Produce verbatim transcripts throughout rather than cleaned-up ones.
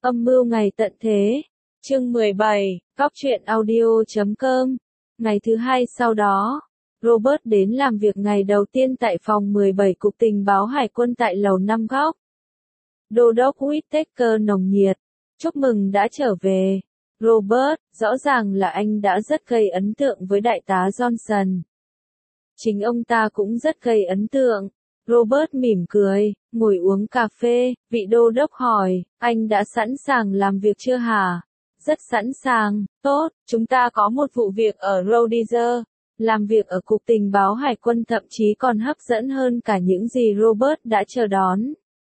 Âm mưu ngày tận thế. Chương mười bảy, Góc truyện audio chấm com. Ngày thứ hai sau đó, Robert đến làm việc ngày đầu tiên tại phòng mười bảy Cục Tình báo Hải quân tại lầu năm góc. Đô đốc Whittaker nồng nhiệt. Chúc mừng đã trở về. Robert, rõ ràng là anh đã rất gây ấn tượng với đại tá Johnson. Chính ông ta cũng rất gây ấn tượng. Robert mỉm cười, ngồi uống cà phê, vị đô đốc hỏi, anh đã sẵn sàng làm việc chưa hả? Rất sẵn sàng, tốt, chúng ta có một vụ việc ở Rhodesia. Làm việc ở Cục Tình báo Hải quân thậm chí còn hấp dẫn hơn cả những gì Robert đã chờ đón.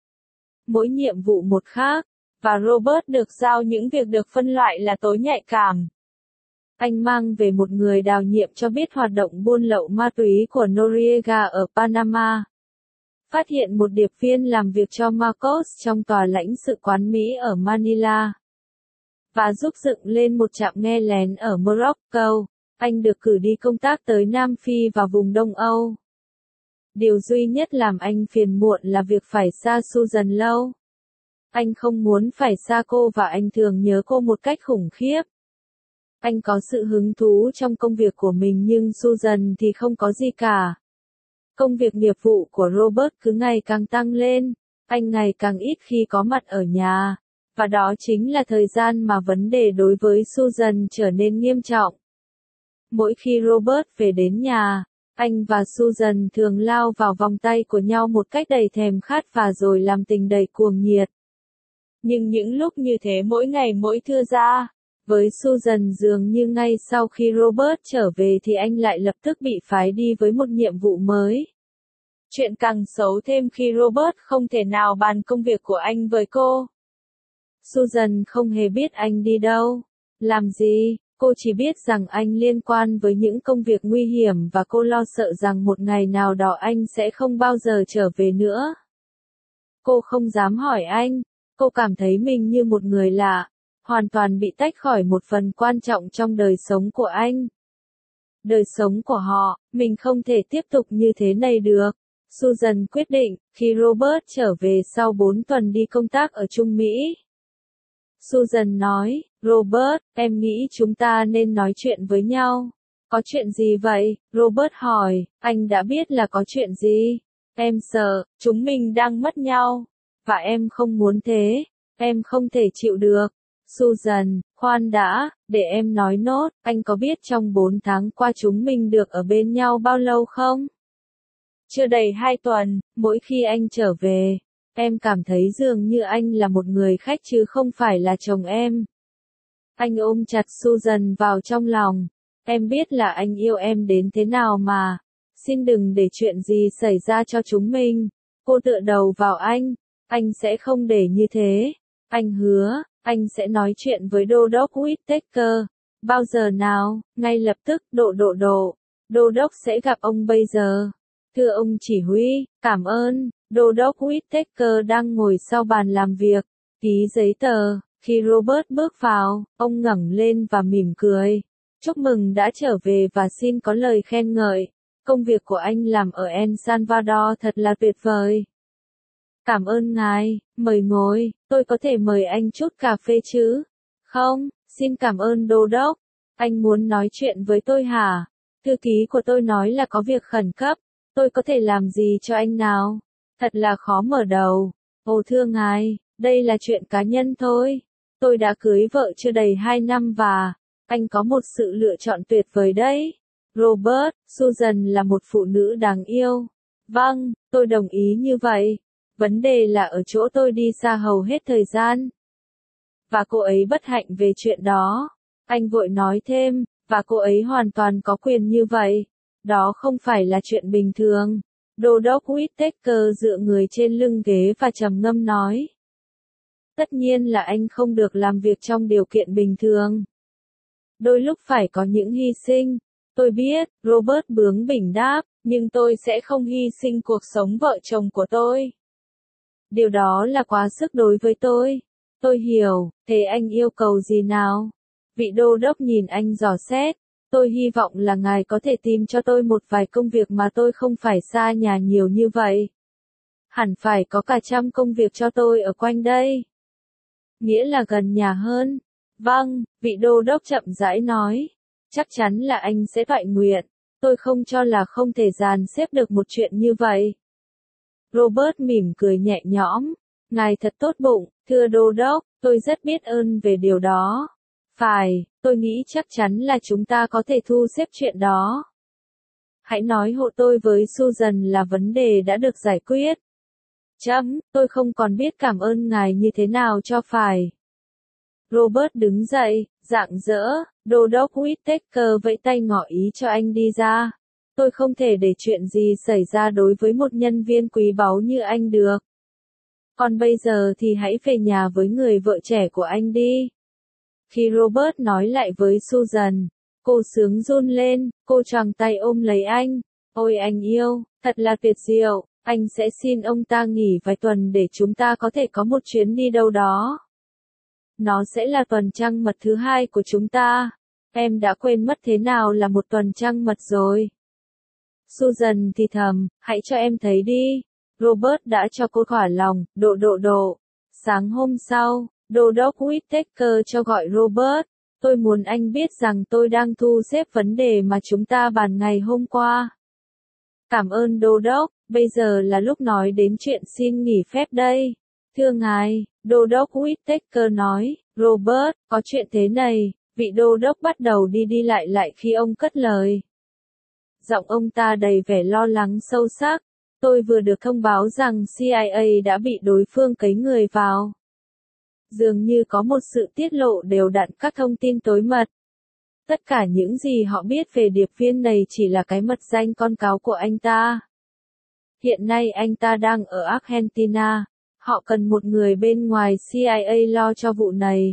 Mỗi nhiệm vụ một khác, và Robert được giao những việc được phân loại là tối nhạy cảm. Anh mang về một người đào nhiệm cho biết hoạt động buôn lậu ma túy của Noriega ở Panama. Phát hiện một điệp viên làm việc cho Marcos trong tòa lãnh sự quán Mỹ ở Manila. Và giúp dựng lên một trạm nghe lén ở Morocco. Anh được cử đi công tác tới Nam Phi và vùng Đông Âu. Điều duy nhất làm anh phiền muộn là việc phải xa Susan lâu. Anh không muốn phải xa cô và anh thường nhớ cô một cách khủng khiếp. Anh có sự hứng thú trong công việc của mình nhưng Susan thì không có gì cả. Công việc nghiệp vụ của Robert cứ ngày càng tăng lên, anh ngày càng ít khi có mặt ở nhà, và đó chính là thời gian mà vấn đề đối với Susan trở nên nghiêm trọng. Mỗi khi Robert về đến nhà, anh và Susan thường lao vào vòng tay của nhau một cách đầy thèm khát và rồi làm tình đầy cuồng nhiệt. Nhưng những lúc như thế mỗi ngày mỗi thưa ra, với Susan dường như ngay sau khi Robert trở về thì anh lại lập tức bị phái đi với một nhiệm vụ mới. Chuyện càng xấu thêm khi Robert không thể nào bàn công việc của anh với cô. Susan không hề biết anh đi đâu, làm gì, cô chỉ biết rằng anh liên quan với những công việc nguy hiểm và cô lo sợ rằng một ngày nào đó anh sẽ không bao giờ trở về nữa. Cô không dám hỏi anh, cô cảm thấy mình như một người lạ, hoàn toàn bị tách khỏi một phần quan trọng trong đời sống của anh. Đời sống của họ, mình không thể tiếp tục như thế này được. Susan quyết định, khi Robert trở về sau bốn tuần đi công tác ở Trung Mỹ. Susan nói, Robert, em nghĩ chúng ta nên nói chuyện với nhau. Có chuyện gì vậy? Robert hỏi, anh đã biết là có chuyện gì. Em sợ, chúng mình đang mất nhau. Và em không muốn thế. Em không thể chịu được. Susan, khoan đã, để em nói nốt, anh có biết trong bốn tháng qua chúng mình được ở bên nhau bao lâu không? Chưa đầy hai tuần, mỗi khi anh trở về, em cảm thấy dường như anh là một người khách chứ không phải là chồng em. Anh ôm chặt Susan vào trong lòng. Em biết là anh yêu em đến thế nào mà. Xin đừng để chuyện gì xảy ra cho chúng mình. Cô tựa đầu vào anh. Anh sẽ không để như thế. Anh hứa, anh sẽ nói chuyện với đô đốc Whittaker. Bao giờ nào? Ngay lập tức, độ độ độ. Đô đốc sẽ gặp ông bây giờ. Thưa ông chỉ huy, cảm ơn. Đô đốc Whittaker đang ngồi sau bàn làm việc, ký giấy tờ. Khi Robert bước vào, ông ngẩng lên và mỉm cười. Chúc mừng đã trở về và xin có lời khen ngợi. Công việc của anh làm ở El Salvador thật là tuyệt vời. Cảm ơn ngài, mời ngồi, tôi có thể mời anh chút cà phê chứ? Không, xin cảm ơn đô đốc. Anh muốn nói chuyện với tôi hả? Thư ký của tôi nói là có việc khẩn cấp. Tôi có thể làm gì cho anh nào? Thật là khó mở đầu. Ồ thưa ngài, đây là chuyện cá nhân thôi. Tôi đã cưới vợ chưa đầy hai năm và anh có một sự lựa chọn tuyệt vời đấy. Robert, Susan là một phụ nữ đáng yêu. Vâng, tôi đồng ý như vậy. Vấn đề là ở chỗ tôi đi xa hầu hết thời gian. Và cô ấy bất hạnh về chuyện đó. Anh vội nói thêm, và cô ấy hoàn toàn có quyền như vậy. Đó không phải là chuyện bình thường. Đô đốc Whittaker dựa người trên lưng ghế và trầm ngâm nói. Tất nhiên là anh không được làm việc trong điều kiện bình thường. Đôi lúc phải có những hy sinh. Tôi biết, Robert bướng bỉnh đáp, nhưng tôi sẽ không hy sinh cuộc sống vợ chồng của tôi. Điều đó là quá sức đối với tôi. Tôi hiểu, thế anh yêu cầu gì nào? Vị đô đốc nhìn anh dò xét. Tôi hy vọng là ngài có thể tìm cho tôi một vài công việc mà tôi không phải xa nhà nhiều như vậy. Hẳn phải có cả trăm công việc cho tôi ở quanh đây. Nghĩa là gần nhà hơn. Vâng, vị đô đốc chậm rãi nói. Chắc chắn là anh sẽ toại nguyện. Tôi không cho là không thể dàn xếp được một chuyện như vậy. Robert mỉm cười nhẹ nhõm. Ngài thật tốt bụng, thưa đô đốc, tôi rất biết ơn về điều đó. Phải, tôi nghĩ chắc chắn là chúng ta có thể thu xếp chuyện đó. Hãy nói hộ tôi với Susan là vấn đề đã được giải quyết. Chấm, tôi không còn biết cảm ơn ngài như thế nào cho phải. Robert đứng dậy, rạng rỡ, đô đốc Whittaker vẫy tay ngỏ ý cho anh đi ra. Tôi không thể để chuyện gì xảy ra đối với một nhân viên quý báu như anh được. Còn bây giờ thì hãy về nhà với người vợ trẻ của anh đi. Khi Robert nói lại với Susan, cô sướng run lên, cô choàng tay ôm lấy anh. Ôi anh yêu, thật là tuyệt diệu, anh sẽ xin ông ta nghỉ vài tuần để chúng ta có thể có một chuyến đi đâu đó. Nó sẽ là tuần trăng mật thứ hai của chúng ta. Em đã quên mất thế nào là một tuần trăng mật rồi. Susan thì thầm, hãy cho em thấy đi. Robert đã cho cô thỏa lòng, độ độ độ. Sáng hôm sau, đô đốc Whittaker cho gọi Robert. Tôi muốn anh biết rằng tôi đang thu xếp vấn đề mà chúng ta bàn ngày hôm qua. Cảm ơn đô đốc, bây giờ là lúc nói đến chuyện xin nghỉ phép đây. Thưa ngài, đô đốc Whittaker nói, Robert, có chuyện thế này, vị đô đốc bắt đầu đi đi lại lại khi ông cất lời. Giọng ông ta đầy vẻ lo lắng sâu sắc. Tôi vừa được thông báo rằng C I A đã bị đối phương cấy người vào. Dường như có một sự tiết lộ đều đặn các thông tin tối mật. Tất cả những gì họ biết về điệp viên này chỉ là cái mật danh con cáo của anh ta. Hiện nay anh ta đang ở Argentina. Họ cần một người bên ngoài C I A lo cho vụ này.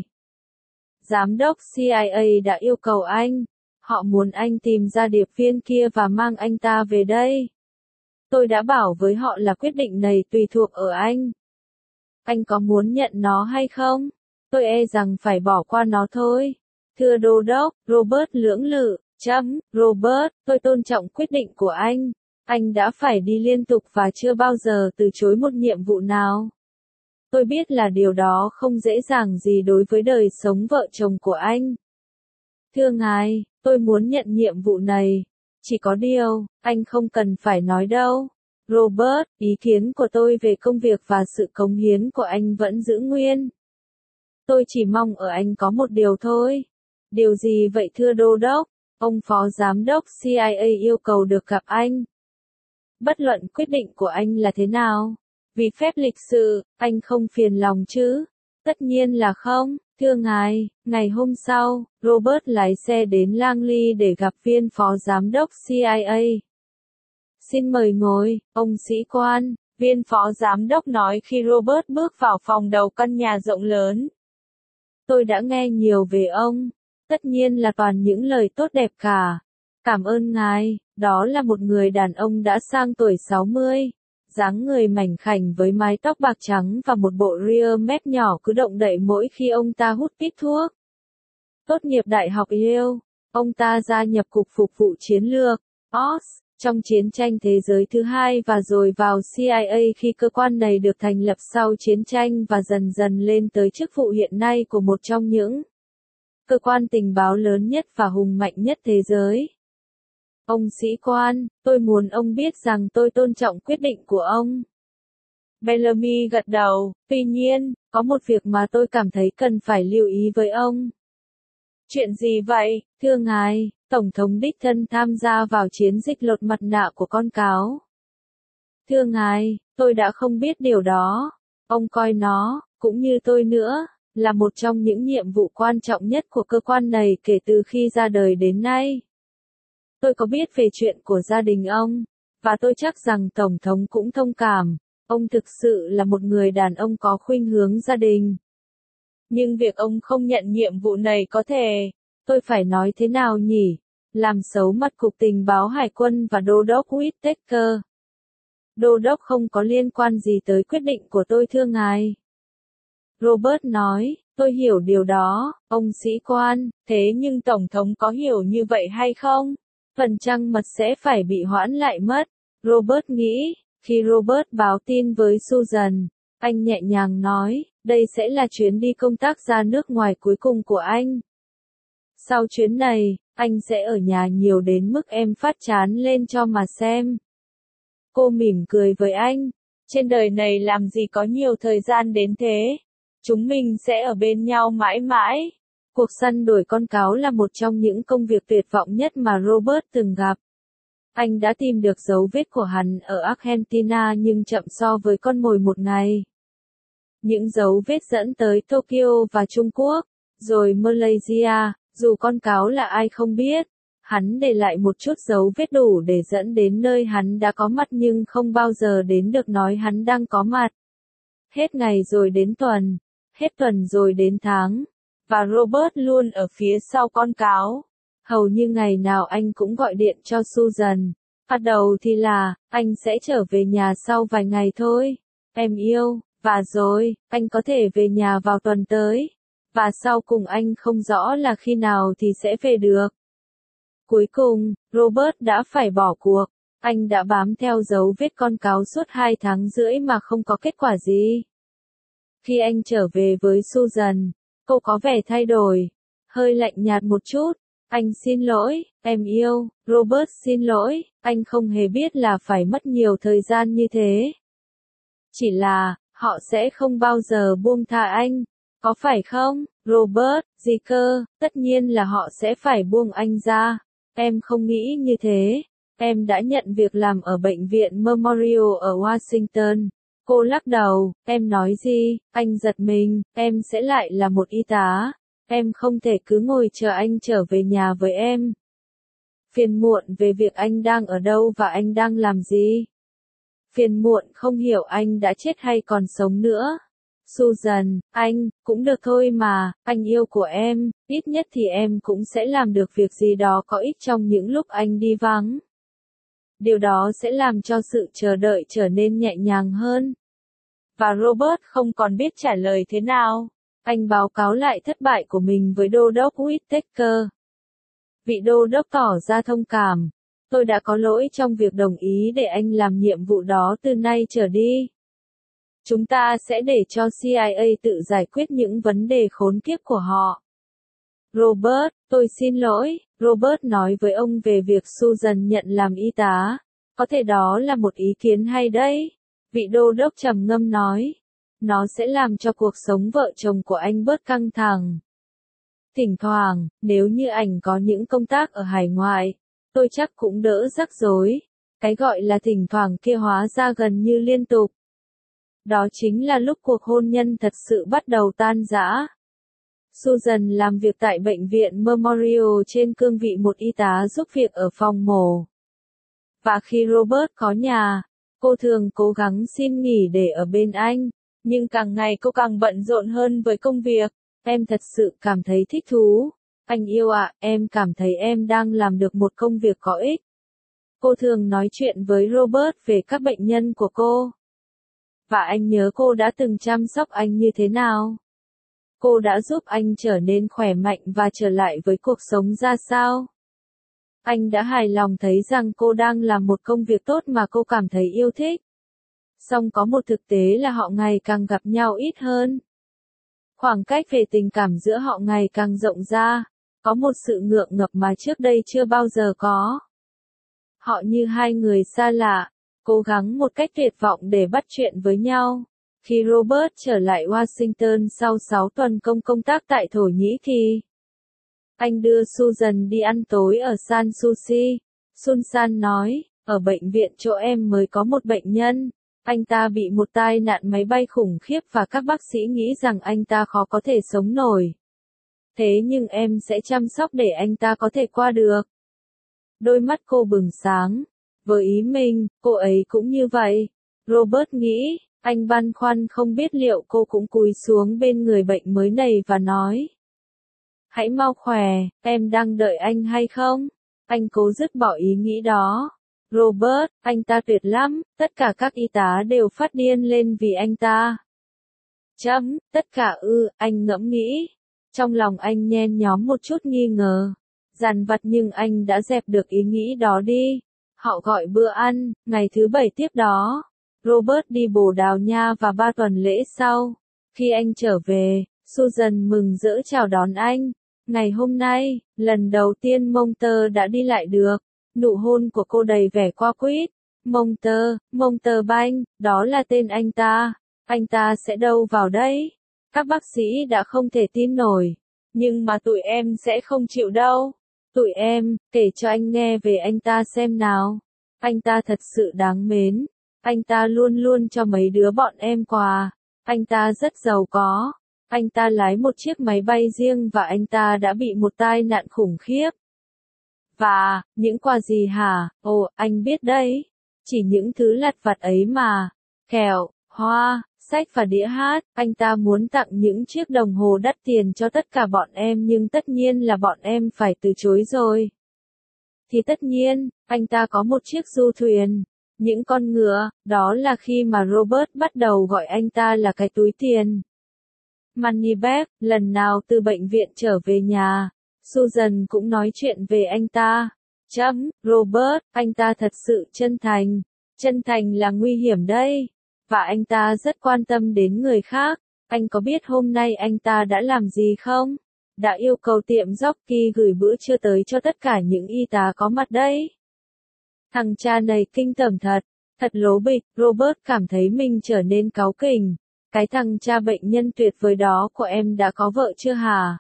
Giám đốc C I A đã yêu cầu anh. Họ muốn anh tìm ra điệp viên kia và mang anh ta về đây. Tôi đã bảo với họ là quyết định này tùy thuộc ở anh. Anh có muốn nhận nó hay không? Tôi e rằng phải bỏ qua nó thôi. Thưa đô đốc, Robert lưỡng lự, chấm, Robert, tôi tôn trọng quyết định của anh. Anh đã phải đi liên tục và chưa bao giờ từ chối một nhiệm vụ nào. Tôi biết là điều đó không dễ dàng gì đối với đời sống vợ chồng của anh. Thưa ngài, tôi muốn nhận nhiệm vụ này. Chỉ có điều, anh không cần phải nói đâu. Robert, ý kiến của tôi về công việc và sự cống hiến của anh vẫn giữ nguyên. Tôi chỉ mong ở anh có một điều thôi. Điều gì vậy thưa đô đốc? Ông phó giám đốc C I A yêu cầu được gặp anh. Bất luận quyết định của anh là thế nào? Vì phép lịch sự, anh không phiền lòng chứ? Tất nhiên là không, thưa ngài. Ngày hôm sau, Robert lái xe đến Langley để gặp viên phó giám đốc C I A. Xin mời ngồi, ông sĩ quan, viên phó giám đốc nói khi Robert bước vào phòng đầu căn nhà rộng lớn. Tôi đã nghe nhiều về ông, tất nhiên là toàn những lời tốt đẹp cả. Cảm ơn ngài, đó là một người đàn ông đã sang tuổi sáu mươi. Dáng người mảnh khảnh với mái tóc bạc trắng và một bộ rear mép nhỏ cứ động đậy mỗi khi ông ta hút tít thuốc. Tốt nghiệp đại học Yale, ông ta gia nhập Cục Phục vụ Chiến lược, O S, trong chiến tranh thế giới thứ hai và rồi vào C I A khi cơ quan này được thành lập sau chiến tranh và dần dần lên tới chức vụ hiện nay của một trong những cơ quan tình báo lớn nhất và hùng mạnh nhất thế giới. Ông sĩ quan, tôi muốn ông biết rằng tôi tôn trọng quyết định của ông. Bellamy gật đầu, tuy nhiên, có một việc mà tôi cảm thấy cần phải lưu ý với ông. Chuyện gì vậy, thưa ngài? Tổng thống đích thân tham gia vào chiến dịch lột mặt nạ của con cáo. Thưa ngài, tôi đã không biết điều đó. Ông coi nó, cũng như tôi nữa, là một trong những nhiệm vụ quan trọng nhất của cơ quan này kể từ khi ra đời đến nay. Tôi có biết về chuyện của gia đình ông, và tôi chắc rằng Tổng thống cũng thông cảm. Ông thực sự là một người đàn ông có khuynh hướng gia đình. Nhưng việc ông không nhận nhiệm vụ này có thể, tôi phải nói thế nào nhỉ? Làm xấu mặt Cục Tình báo Hải quân và Đô đốc Whittaker. Đô đốc không có liên quan gì tới quyết định của tôi thưa ngài. Robert nói, tôi hiểu điều đó, ông sĩ quan, thế nhưng Tổng thống có hiểu như vậy hay không? Phần trăng mật sẽ phải bị hoãn lại mất. Robert nghĩ, khi Robert báo tin với Susan, Anh nhẹ nhàng nói, đây sẽ là chuyến đi công tác ra nước ngoài cuối cùng của anh. Sau chuyến này, anh sẽ ở nhà nhiều đến mức em phát chán lên cho mà xem. Cô mỉm cười với anh. Trên đời này làm gì có nhiều thời gian đến thế. Chúng mình sẽ ở bên nhau mãi mãi. Cuộc săn đuổi con cáo là một trong những công việc tuyệt vọng nhất mà Robert từng gặp. Anh đã tìm được dấu vết của hắn ở Argentina nhưng chậm so với con mồi một ngày. Những dấu vết dẫn tới Tokyo và Trung Quốc, rồi Malaysia, dù con cáo là ai không biết. Hắn để lại một chút dấu vết đủ để dẫn đến nơi hắn đã có mặt nhưng không bao giờ đến được nói hắn đang có mặt. Hết ngày rồi đến tuần, hết tuần rồi đến tháng, và Robert luôn ở phía sau con cáo. Hầu như ngày nào anh cũng gọi điện cho Susan. Bắt đầu thì là, anh sẽ trở về nhà sau vài ngày thôi. Em yêu, và rồi, anh có thể về nhà vào tuần tới. Và sau cùng anh không rõ là khi nào thì sẽ về được. Cuối cùng, Robert đã phải bỏ cuộc. Anh đã bám theo dấu vết con cáo suốt hai tháng rưỡi mà không có kết quả gì. Khi anh trở về với Susan, cô có vẻ thay đổi, hơi lạnh nhạt một chút. Anh xin lỗi, em yêu, Robert xin lỗi, anh không hề biết là phải mất nhiều thời gian như thế. Chỉ là, họ sẽ không bao giờ buông tha anh, có phải không, Robert, gì cơ, tất nhiên là họ sẽ phải buông anh ra. Em không nghĩ như thế, em đã nhận việc làm ở bệnh viện Memorial ở Washington. Cô lắc đầu, em nói gì, anh giật mình, em sẽ lại là một y tá. Em không thể cứ ngồi chờ anh trở về nhà với em. Phiền muộn về việc anh đang ở đâu và anh đang làm gì. Phiền muộn không hiểu anh đã chết hay còn sống nữa. Susan, anh, cũng được thôi mà, anh yêu của em, ít nhất thì em cũng sẽ làm được việc gì đó có ích trong những lúc anh đi vắng. Điều đó sẽ làm cho sự chờ đợi trở nên nhẹ nhàng hơn. Và Robert không còn biết trả lời thế nào. Anh báo cáo lại thất bại của mình với đô đốc Whittaker. Vị đô đốc tỏ ra thông cảm. Tôi đã có lỗi trong việc đồng ý để anh làm nhiệm vụ đó từ nay trở đi. Chúng ta sẽ để cho C I A tự giải quyết những vấn đề khốn kiếp của họ. Robert, tôi xin lỗi, Robert nói với ông về việc Susan nhận làm y tá. Có thể đó là một ý kiến hay đấy. Vị đô đốc trầm ngâm nói. Nó sẽ làm cho cuộc sống vợ chồng của anh bớt căng thẳng. Thỉnh thoảng, nếu như anh có những công tác ở hải ngoại, tôi chắc cũng đỡ rắc rối. Cái gọi là thỉnh thoảng kia hóa ra gần như liên tục. Đó chính là lúc cuộc hôn nhân thật sự bắt đầu tan rã. Susan làm việc tại bệnh viện Memorial trên cương vị một y tá giúp việc ở phòng mổ. Và khi Robert có nhà, cô thường cố gắng xin nghỉ để ở bên anh. Nhưng càng ngày cô càng bận rộn hơn với công việc. Em thật sự cảm thấy thích thú. Anh yêu ạ, à, em cảm thấy em đang làm được một công việc có ích. Cô thường nói chuyện với Robert về các bệnh nhân của cô. Và anh nhớ cô đã từng chăm sóc anh như thế nào. Cô đã giúp anh trở nên khỏe mạnh và trở lại với cuộc sống ra sao. Anh đã hài lòng thấy rằng cô đang làm một công việc tốt mà cô cảm thấy yêu thích. Song có một thực tế là họ ngày càng gặp nhau ít hơn. Khoảng cách về tình cảm giữa họ ngày càng rộng ra, có một sự ngượng ngập mà trước đây chưa bao giờ có. Họ như hai người xa lạ, cố gắng một cách tuyệt vọng để bắt chuyện với nhau. Khi Robert trở lại Washington sau sáu tuần công công tác tại Thổ Nhĩ Kỳ, anh đưa Susan đi ăn tối ở San Sushi. Susan nói, ở bệnh viện chỗ em mới có một bệnh nhân. Anh ta bị một tai nạn máy bay khủng khiếp và các bác sĩ nghĩ rằng anh ta khó có thể sống nổi. Thế nhưng em sẽ chăm sóc để anh ta có thể qua được. Đôi mắt cô bừng sáng. Với ý mình, cô ấy cũng như vậy. Robert nghĩ, anh băn khoăn không biết liệu cô cũng cúi xuống bên người bệnh mới này và nói. Hãy mau khỏe, em đang đợi anh hay không? Anh cố dứt bỏ ý nghĩ đó. Robert, anh ta tuyệt lắm, tất cả các y tá đều phát điên lên vì anh ta. Chấm, tất cả ư, anh ngẫm nghĩ. Trong lòng anh nhen nhóm một chút nghi ngờ. Dằn vặt nhưng anh đã dẹp được ý nghĩ đó đi. Họ gọi bữa ăn, ngày thứ bảy tiếp đó. Robert đi Bồ Đào Nha và ba tuần lễ sau. Khi anh trở về, Susan mừng rỡ chào đón anh. Ngày hôm nay, lần đầu tiên Monter đã đi lại được. Nụ hôn của cô đầy vẻ qua quýt. Monter, Monter Banh, đó là tên anh ta. Anh ta sẽ đâu vào đây? Các bác sĩ đã không thể tin nổi. Nhưng mà tụi em sẽ không chịu đâu. Tụi em, kể cho anh nghe về anh ta xem nào. Anh ta thật sự đáng mến. Anh ta luôn luôn cho mấy đứa bọn em quà. Anh ta rất giàu có. Anh ta lái một chiếc máy bay riêng và anh ta đã bị một tai nạn khủng khiếp. Và, những quà gì hả? Ồ, anh biết đấy. Chỉ những thứ lặt vặt ấy mà. Kẹo, hoa, sách và đĩa hát. Anh ta muốn tặng những chiếc đồng hồ đắt tiền cho tất cả bọn em nhưng tất nhiên là bọn em phải từ chối rồi. Thì tất nhiên, anh ta có một chiếc du thuyền. Những con ngựa, đó là khi mà Robert bắt đầu gọi anh ta là cái túi tiền. Moneybag, lần nào từ bệnh viện trở về nhà, Susan cũng nói chuyện về anh ta. Chấm, Robert, anh ta thật sự chân thành. Chân thành là nguy hiểm đây. Và anh ta rất quan tâm đến người khác. Anh có biết hôm nay anh ta đã làm gì không? Đã yêu cầu tiệm jockey gửi bữa trưa tới cho tất cả những y tá có mặt đấy. Thằng cha này kinh tởm thật. Thật lố bịch, Robert cảm thấy mình trở nên cáu kỉnh. Cái thằng cha bệnh nhân tuyệt vời đó của em đã có vợ chưa hả?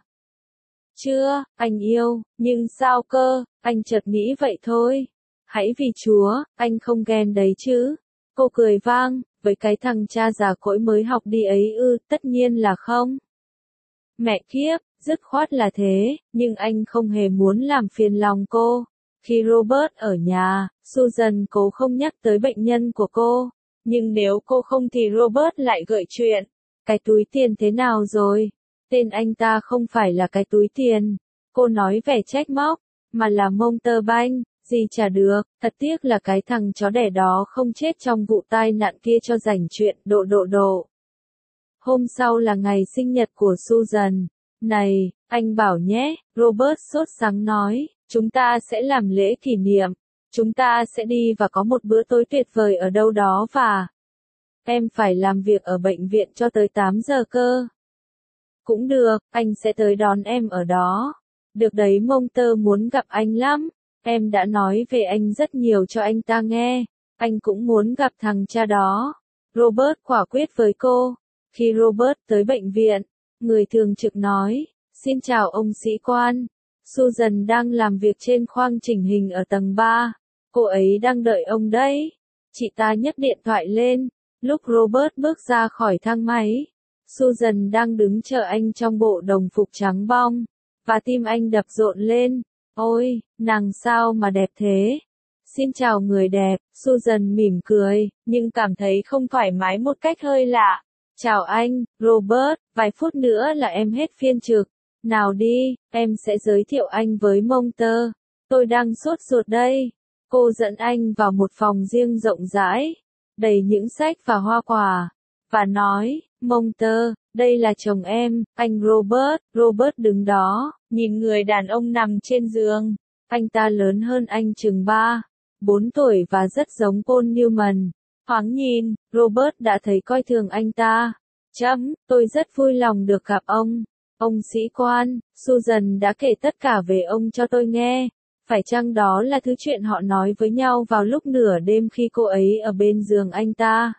Chưa, anh yêu, nhưng sao cơ, anh chợt nghĩ vậy thôi. Hãy vì Chúa, anh không ghen đấy chứ. Cô cười vang, với cái thằng cha già cỗi mới học đi ấy ư, tất nhiên là không. Mẹ kiếp, dứt khoát là thế, nhưng anh không hề muốn làm phiền lòng cô. Khi Robert ở nhà, Susan cố không nhắc tới bệnh nhân của cô. Nhưng nếu cô không thì Robert lại gợi chuyện. Cái túi tiền thế nào rồi? Tên anh ta không phải là cái túi tiền. Cô nói vẻ trách móc, mà là Monter Banh, gì chả được. Thật tiếc là cái thằng chó đẻ đó không chết trong vụ tai nạn kia cho rảnh chuyện độ độ độ. Hôm sau là ngày sinh nhật của Susan. Này, anh bảo nhé, Robert sốt sắng nói, chúng ta sẽ làm lễ kỷ niệm. Chúng ta sẽ đi và có một bữa tối tuyệt vời ở đâu đó và em phải làm việc ở bệnh viện cho tới tám giờ cơ. Cũng được, anh sẽ tới đón em ở đó. Được đấy, Monter muốn gặp anh lắm. Em đã nói về anh rất nhiều cho anh ta nghe. Anh cũng muốn gặp thằng cha đó. Robert quả quyết với cô. Khi Robert tới bệnh viện, người thường trực nói, xin chào ông sĩ quan. Susan đang làm việc trên khoang chỉnh hình ở tầng ba. Cô ấy đang đợi ông đấy. Chị ta nhấc điện thoại lên. Lúc Robert bước ra khỏi thang máy, Susan đang đứng chờ anh trong bộ đồng phục trắng bong. Và tim anh đập rộn lên. Ôi, nàng sao mà đẹp thế? Xin chào người đẹp, Susan mỉm cười, nhưng cảm thấy không thoải mái một cách hơi lạ. Chào anh, Robert, vài phút nữa là em hết phiên trực. Nào đi, em sẽ giới thiệu anh với Monter. Tôi đang sốt ruột đây. Cô dẫn anh vào một phòng riêng rộng rãi, đầy những sách và hoa quả, và nói, Monter, đây là chồng em, anh Robert. Robert đứng đó, nhìn người đàn ông nằm trên giường. Anh ta lớn hơn anh chừng ba, bốn tuổi và rất giống Paul Newman. Thoáng nhìn, Robert đã thấy coi thường anh ta. Chấm, tôi rất vui lòng được gặp ông. Ông sĩ quan, Susan đã kể tất cả về ông cho tôi nghe. Phải chăng đó là thứ chuyện họ nói với nhau vào lúc nửa đêm khi cô ấy ở bên giường anh ta?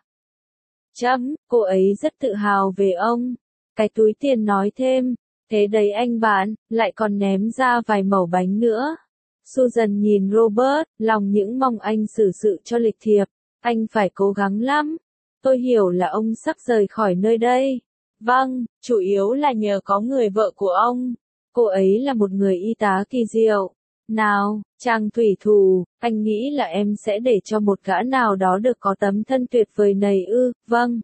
Chấm, cô ấy rất tự hào về ông. Cái túi tiền nói thêm, thế đấy anh bạn, lại còn ném ra vài mẩu bánh nữa. Susan nhìn Robert, lòng những mong anh xử sự cho lịch thiệp. Anh phải cố gắng lắm. Tôi hiểu là ông sắp rời khỏi nơi đây. Vâng, chủ yếu là nhờ có người vợ của ông. Cô ấy là một người y tá kỳ diệu. Nào, chàng thủy thủ, anh nghĩ là em sẽ để cho một gã nào đó được có tấm thân tuyệt vời này ư? Vâng.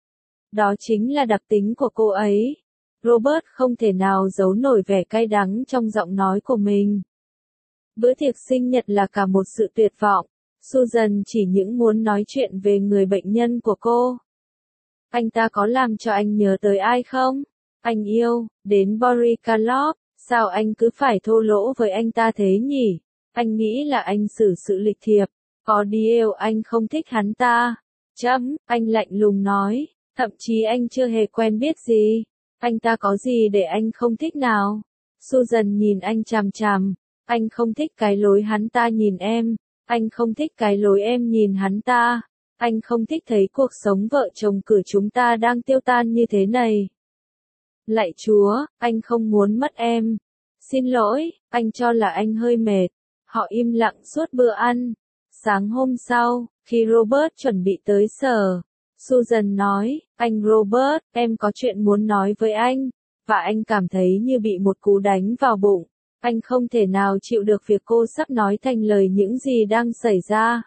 Đó chính là đặc tính của cô ấy. Robert không thể nào giấu nổi vẻ cay đắng trong giọng nói của mình. Bữa tiệc sinh nhật là cả một sự tuyệt vọng. Susan chỉ những muốn nói chuyện về người bệnh nhân của cô. Anh ta có làm cho anh nhớ tới ai không? Anh yêu, đến Boris Karloff, sao anh cứ phải thô lỗ với anh ta thế nhỉ? Anh nghĩ là anh xử sự lịch thiệp. Có điều anh không thích hắn ta. Chấm, anh lạnh lùng nói, thậm chí anh chưa hề quen biết gì. Anh ta có gì để anh không thích nào? Susan nhìn anh chằm chằm, anh không thích cái lối hắn ta nhìn em, anh không thích cái lối em nhìn hắn ta, anh không thích thấy cuộc sống vợ chồng của chúng ta đang tiêu tan như thế này. Lạy Chúa, anh không muốn mất em. Xin lỗi, anh cho là anh hơi mệt. Họ im lặng suốt bữa ăn. Sáng hôm sau, khi Robert chuẩn bị tới sở, Susan nói, anh Robert, em có chuyện muốn nói với anh, và anh cảm thấy như bị một cú đánh vào bụng. Anh không thể nào chịu được việc cô sắp nói thành lời những gì đang xảy ra.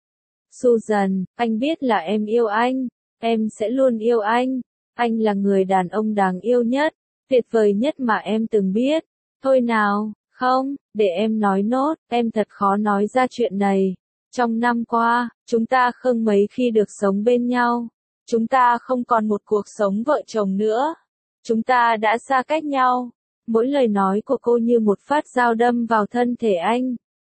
Susan, anh biết là em yêu anh, em sẽ luôn yêu anh. Anh là người đàn ông đáng yêu nhất, tuyệt vời nhất mà em từng biết. Thôi nào, không, để em nói nốt, em thật khó nói ra chuyện này. Trong năm qua, chúng ta không mấy khi được sống bên nhau. Chúng ta không còn một cuộc sống vợ chồng nữa. Chúng ta đã xa cách nhau. Mỗi lời nói của cô như một phát dao đâm vào thân thể anh.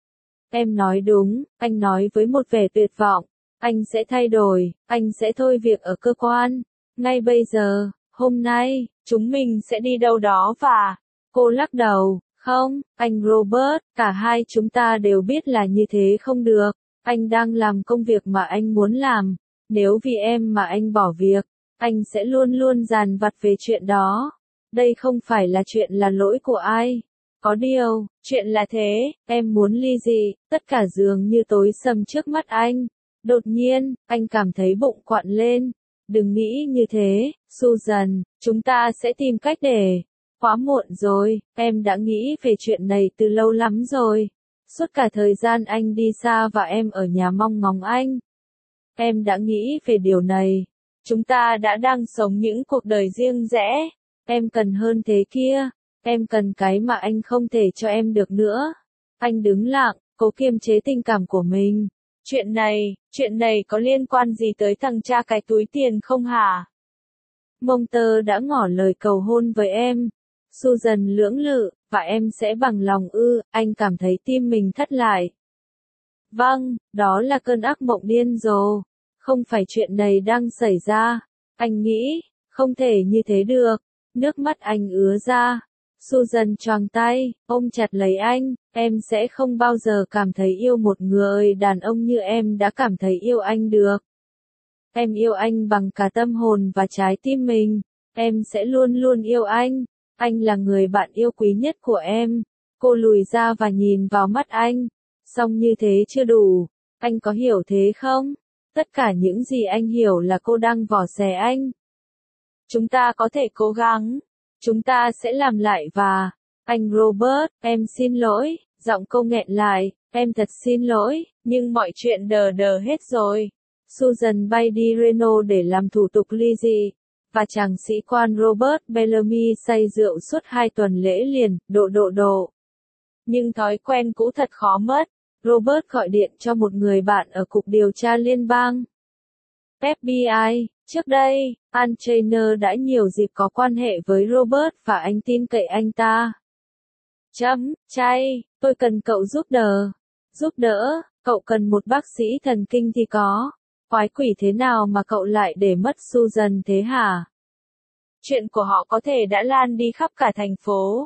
Em nói đúng, anh nói với một vẻ tuyệt vọng. Anh sẽ thay đổi, anh sẽ thôi việc ở cơ quan. Ngay bây giờ, hôm nay, chúng mình sẽ đi đâu đó và... Cô lắc đầu, không, anh Robert, cả hai chúng ta đều biết là như thế không được. Anh đang làm công việc mà anh muốn làm. Nếu vì em mà anh bỏ việc, anh sẽ luôn luôn dằn vặt về chuyện đó. Đây không phải là chuyện là lỗi của ai. Có điều, chuyện là thế, em muốn ly dị, tất cả dường như tối sầm trước mắt anh. Đột nhiên, anh cảm thấy bụng quặn lên. Đừng nghĩ như thế, Susan, chúng ta sẽ tìm cách để... Quá muộn rồi, em đã nghĩ về chuyện này từ lâu lắm rồi. Suốt cả thời gian anh đi xa và em ở nhà mong ngóng anh. Em đã nghĩ về điều này. Chúng ta đã đang sống những cuộc đời riêng rẽ. Em cần hơn thế kia. Em cần cái mà anh không thể cho em được nữa. Anh đứng lặng, cố kiềm chế tình cảm của mình. Chuyện này, chuyện này có liên quan gì tới thằng cha cái túi tiền không hả? Monter đã ngỏ lời cầu hôn với em. Susan lưỡng lự, và em sẽ bằng lòng ư, anh cảm thấy tim mình thắt lại. Vâng, đó là cơn ác mộng điên rồ. Không phải chuyện này đang xảy ra. Anh nghĩ, không thể như thế được. Nước mắt anh ứa ra. Susan choàng tay, ôm chặt lấy anh, em sẽ không bao giờ cảm thấy yêu một người đàn ông như em đã cảm thấy yêu anh được. Em yêu anh bằng cả tâm hồn và trái tim mình. Em sẽ luôn luôn yêu anh. Anh là người bạn yêu quý nhất của em. Cô lùi ra và nhìn vào mắt anh. Song như thế chưa đủ. Anh có hiểu thế không? Tất cả những gì anh hiểu là cô đang vò xẻ anh. Chúng ta có thể cố gắng. Chúng ta sẽ làm lại và... Anh Robert, em xin lỗi. Giọng cô nghẹn lại. Em thật xin lỗi, nhưng mọi chuyện đờ đờ hết rồi. Susan bay đi Reno để làm thủ tục ly dị. Và chàng sĩ quan Robert Bellamy say rượu suốt hai tuần lễ liền, độ độ độ. Nhưng thói quen cũ thật khó mất. Robert gọi điện cho một người bạn ở Cục Điều tra Liên bang. ép bê i, trước đây, Al Trainer đã nhiều dịp có quan hệ với Robert và anh tin cậy anh ta. Chấm, chay, tôi cần cậu giúp đỡ. Giúp đỡ, cậu cần một bác sĩ thần kinh thì có. Quái quỷ thế nào mà cậu lại để mất Susan thế hả? Chuyện của họ có thể đã lan đi khắp cả thành phố.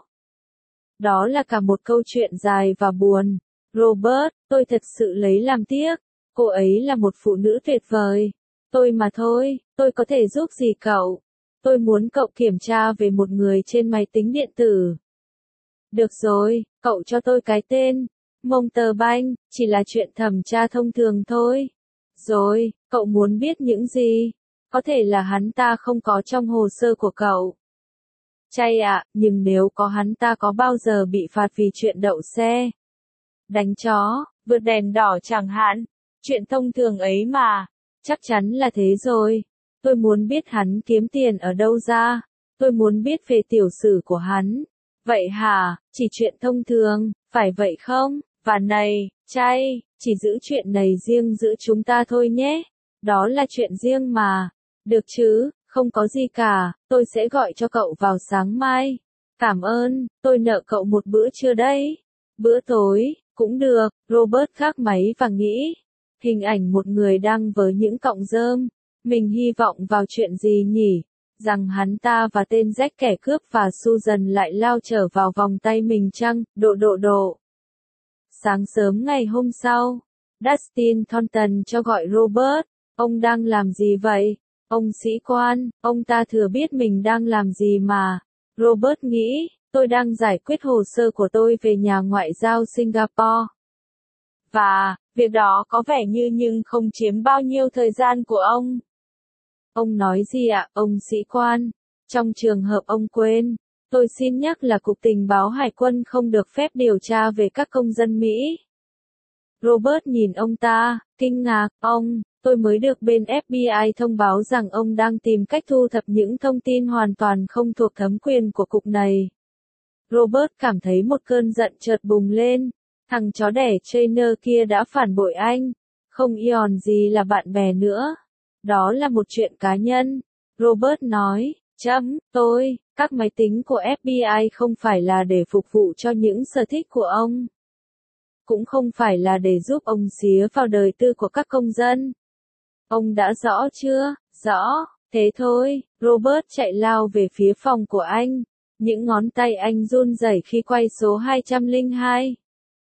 Đó là cả một câu chuyện dài và buồn. Robert, tôi thật sự lấy làm tiếc. Cô ấy là một phụ nữ tuyệt vời. Tôi mà thôi, tôi có thể giúp gì cậu? Tôi muốn cậu kiểm tra về một người trên máy tính điện tử. Được rồi, cậu cho tôi cái tên. Monter Bank, chỉ là chuyện thẩm tra thông thường thôi. Rồi, cậu muốn biết những gì? Có thể là hắn ta không có trong hồ sơ của cậu. Chay ạ, nhưng nếu có hắn ta có bao giờ bị phạt vì chuyện đậu xe? Đánh chó, vượt đèn đỏ chẳng hạn. Chuyện thông thường ấy mà. Chắc chắn là thế rồi. Tôi muốn biết hắn kiếm tiền ở đâu ra. Tôi muốn biết về tiểu sử của hắn. Vậy hả, chỉ chuyện thông thường, phải vậy không? Và này, chay, chỉ giữ chuyện này riêng giữa chúng ta thôi nhé. Đó là chuyện riêng mà. Được chứ, không có gì cả, tôi sẽ gọi cho cậu vào sáng mai. Cảm ơn, tôi nợ cậu một bữa trưa đấy. Bữa tối, cũng được, Robert gác máy và nghĩ. Hình ảnh một người đang với những cọng rơm. Mình hy vọng vào chuyện gì nhỉ? Rằng hắn ta và tên rách kẻ cướp và Susan lại lao trở vào vòng tay mình chăng? Độ độ độ. Sáng sớm ngày hôm sau, Dustin Thornton cho gọi Robert. Ông đang làm gì vậy? Ông sĩ quan, ông ta thừa biết mình đang làm gì mà. Robert nghĩ, tôi đang giải quyết hồ sơ của tôi về nhà ngoại giao Singapore. Và, việc đó có vẻ như nhưng không chiếm bao nhiêu thời gian của ông. Ông nói gì ạ, ông sĩ quan? Trong trường hợp ông quên, tôi xin nhắc là Cục Tình báo Hải quân không được phép điều tra về các công dân Mỹ. Robert nhìn ông ta, kinh ngạc, ông, tôi mới được bên F B I thông báo rằng ông đang tìm cách thu thập những thông tin hoàn toàn không thuộc thẩm quyền của cục này. Robert cảm thấy một cơn giận chợt bùng lên, thằng chó đẻ Trainer kia đã phản bội anh, không ion gì là bạn bè nữa. Đó là một chuyện cá nhân. Robert nói, chấm, tôi, các máy tính của F B I không phải là để phục vụ cho những sở thích của ông. Cũng không phải là để giúp ông xía vào đời tư của các công dân. Ông đã rõ chưa? Rõ, thế thôi. Robert chạy lao về phía phòng của anh. Những ngón tay anh run rẩy khi quay số hai trăm lẻ hai.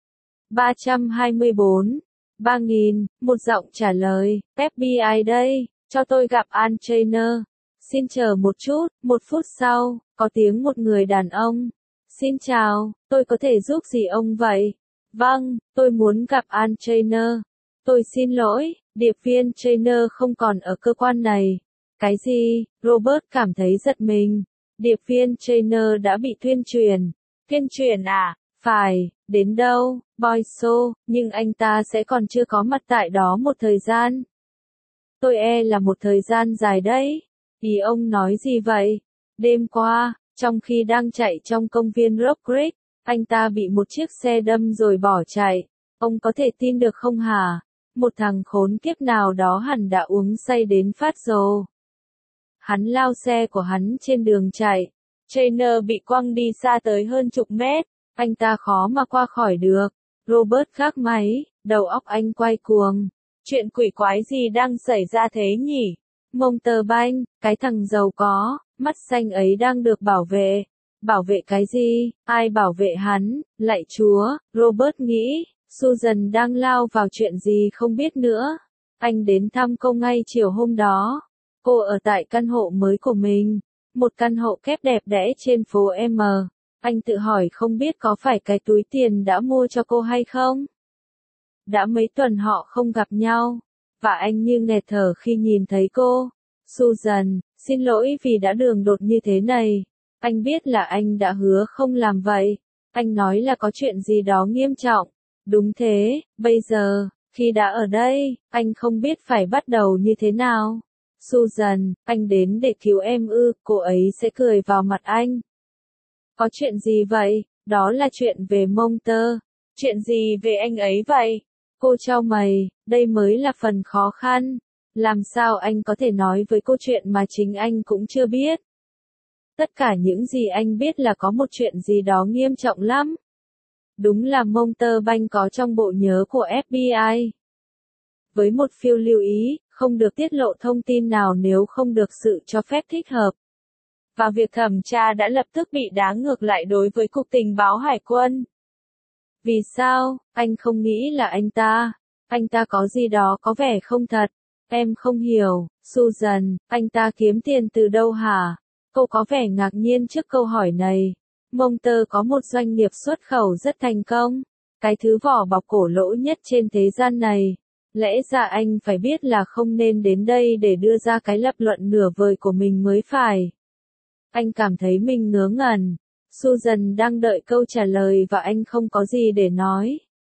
ba trăm hai mươi bốn. ba nghìn, một giọng trả lời, F B I đây, cho tôi gặp Al Trainer. Xin chờ một chút, một phút sau, có tiếng một người đàn ông. Xin chào, tôi có thể giúp gì ông vậy? Vâng, tôi muốn gặp Al Trainer. Tôi xin lỗi, điệp viên Trainer không còn ở cơ quan này. Cái gì? Robert cảm thấy giật mình. Điệp viên Trainer đã bị tuyên truyền. Tuyên truyền à? Phải, đến đâu? Boy show, nhưng anh ta sẽ còn chưa có mặt tại đó một thời gian. Tôi e là một thời gian dài đấy. Ý ông nói gì vậy? Đêm qua, trong khi đang chạy trong công viên Rock Creek, anh ta bị một chiếc xe đâm rồi bỏ chạy. Ông có thể tin được không hả? Một thằng khốn kiếp nào đó hẳn đã uống say đến phát rồ. Hắn lao xe của hắn trên đường chạy. Trainer bị quăng đi xa tới hơn chục mét. Anh ta khó mà qua khỏi được. Robert gác máy, đầu óc anh quay cuồng. Chuyện quỷ quái gì đang xảy ra thế nhỉ? Montebank, cái thằng giàu có, mắt xanh ấy đang được bảo vệ. Bảo vệ cái gì? Ai bảo vệ hắn? Lạy Chúa, Robert nghĩ, Susan đang lao vào chuyện gì không biết nữa. Anh đến thăm cô ngay chiều hôm đó. Cô ở tại căn hộ mới của mình. Một căn hộ kép đẹp đẽ trên phố M. Anh tự hỏi không biết có phải cái túi tiền đã mua cho cô hay không? Đã mấy tuần họ không gặp nhau. Và anh như nghẹt thở khi nhìn thấy cô. Susan, xin lỗi vì đã đường đột như thế này. Anh biết là anh đã hứa không làm vậy. Anh nói là có chuyện gì đó nghiêm trọng. Đúng thế, bây giờ, khi đã ở đây, anh không biết phải bắt đầu như thế nào. Susan, anh đến để cứu em ư, cô ấy sẽ cười vào mặt anh. Có chuyện gì vậy? Đó là chuyện về Monter. Chuyện gì về anh ấy vậy? Cô chau mày, đây mới là phần khó khăn. Làm sao anh có thể nói với cô chuyện mà chính anh cũng chưa biết? Tất cả những gì anh biết là có một chuyện gì đó nghiêm trọng lắm. Đúng là Montebank có trong bộ nhớ của F B I. Với một phiếu lưu ý, không được tiết lộ thông tin nào nếu không được sự cho phép thích hợp. Và việc thẩm tra đã lập tức bị đá ngược lại đối với Cục Tình báo Hải quân. Vì sao? Anh không nghĩ là anh ta. Anh ta có gì đó có vẻ không thật. Em không hiểu, Susan, anh ta kiếm tiền từ đâu hả? Cô có vẻ ngạc nhiên trước câu hỏi này. Monter có một doanh nghiệp xuất khẩu rất thành công. Cái thứ vỏ bọc cổ lỗ nhất trên thế gian này. Lẽ ra anh phải biết là không nên đến đây để đưa ra cái lập luận nửa vời của mình mới phải. Anh cảm thấy mình ngớ ngẩn. Susan đang đợi câu trả lời và anh không có gì để nói.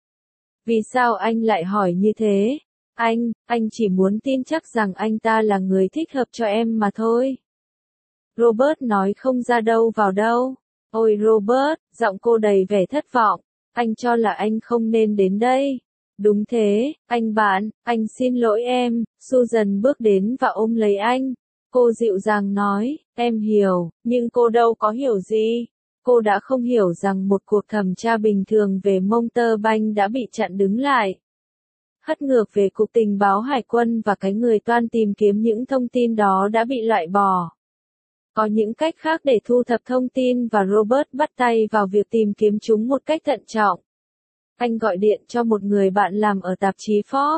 Vì sao anh lại hỏi như thế? Anh, anh chỉ muốn tin chắc rằng anh ta là người thích hợp cho em mà thôi. Robert nói không ra đâu vào đâu. Ôi Robert, giọng cô đầy vẻ thất vọng. Anh cho là anh không nên đến đây. Đúng thế, anh bạn, anh xin lỗi em. Susan bước đến và ôm lấy anh. Cô dịu dàng nói, em hiểu, nhưng cô đâu có hiểu gì. Cô đã không hiểu rằng một cuộc thẩm tra bình thường về Montebank đã bị chặn đứng lại. hất ngược về Cục Tình báo Hải quân và cái người toan tìm kiếm những thông tin đó đã bị loại bỏ. Có những cách khác để thu thập thông tin và Robert bắt tay vào việc tìm kiếm chúng một cách thận trọng. Anh gọi điện cho một người bạn làm ở tạp chí Forbes.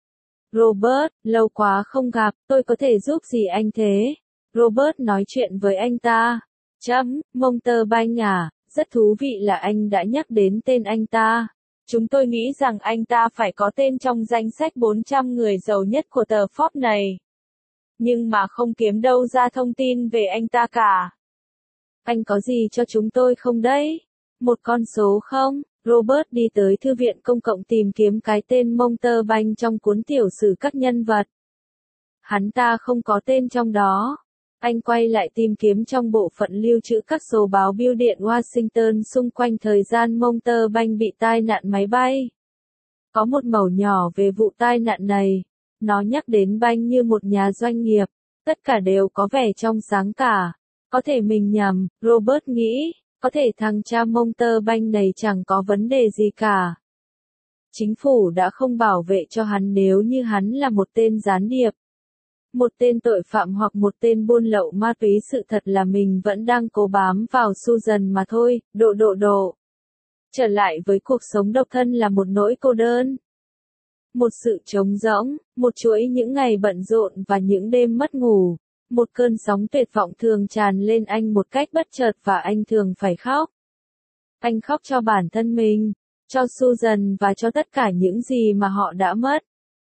Robert, lâu quá không gặp, tôi có thể giúp gì anh thế? Robert nói chuyện với anh ta. Chấm, Montebank à, rất thú vị là anh đã nhắc đến tên anh ta. Chúng tôi nghĩ rằng anh ta phải có tên trong danh sách bốn trăm người giàu nhất của tờ Forbes này. Nhưng mà không kiếm đâu ra thông tin về anh ta cả. Anh có gì cho chúng tôi không đấy? Một con số không? Robert đi tới thư viện công cộng tìm kiếm cái tên Montebank trong cuốn tiểu sử các nhân vật. Hắn ta không có tên trong đó. Anh quay lại tìm kiếm trong bộ phận lưu trữ các số báo bưu điện Washington xung quanh thời gian Montebank bị tai nạn máy bay. Có một mẩu nhỏ về vụ tai nạn này. Nó nhắc đến Bank như một nhà doanh nghiệp. Tất cả đều có vẻ trong sáng cả. Có thể mình nhầm, Robert nghĩ. Có thể thằng cha Montebank này chẳng có vấn đề gì cả. Chính phủ đã không bảo vệ cho hắn nếu như hắn là một tên gián điệp. Một tên tội phạm hoặc một tên buôn lậu ma túy, sự thật là mình vẫn đang cố bám vào Susan mà thôi, độ độ độ. Trở lại với cuộc sống độc thân là một nỗi cô đơn. Một sự trống rỗng, một chuỗi những ngày bận rộn và những đêm mất ngủ. Một cơn sóng tuyệt vọng thường tràn lên anh một cách bất chợt và anh thường phải khóc. Anh khóc cho bản thân mình, cho Susan và cho tất cả những gì mà họ đã mất.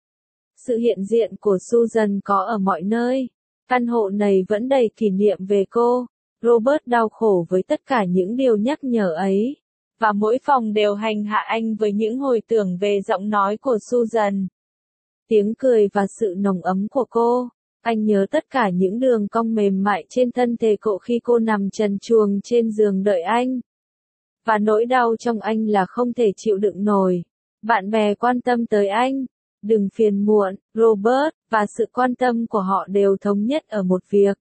Sự hiện diện của Susan có ở mọi nơi. Căn hộ này vẫn đầy kỷ niệm về cô. Robert đau khổ với tất cả những điều nhắc nhở ấy. Và mỗi phòng đều hành hạ anh với những hồi tưởng về giọng nói của Susan. Tiếng cười và sự nồng ấm của cô. Anh nhớ tất cả những đường cong mềm mại trên thân thể cô khi cô nằm trần truồng trên giường đợi anh. Và nỗi đau trong anh là không thể chịu đựng nổi. Bạn bè quan tâm tới anh. Đừng phiền muộn, Robert, và sự quan tâm của họ đều thống nhất ở một việc.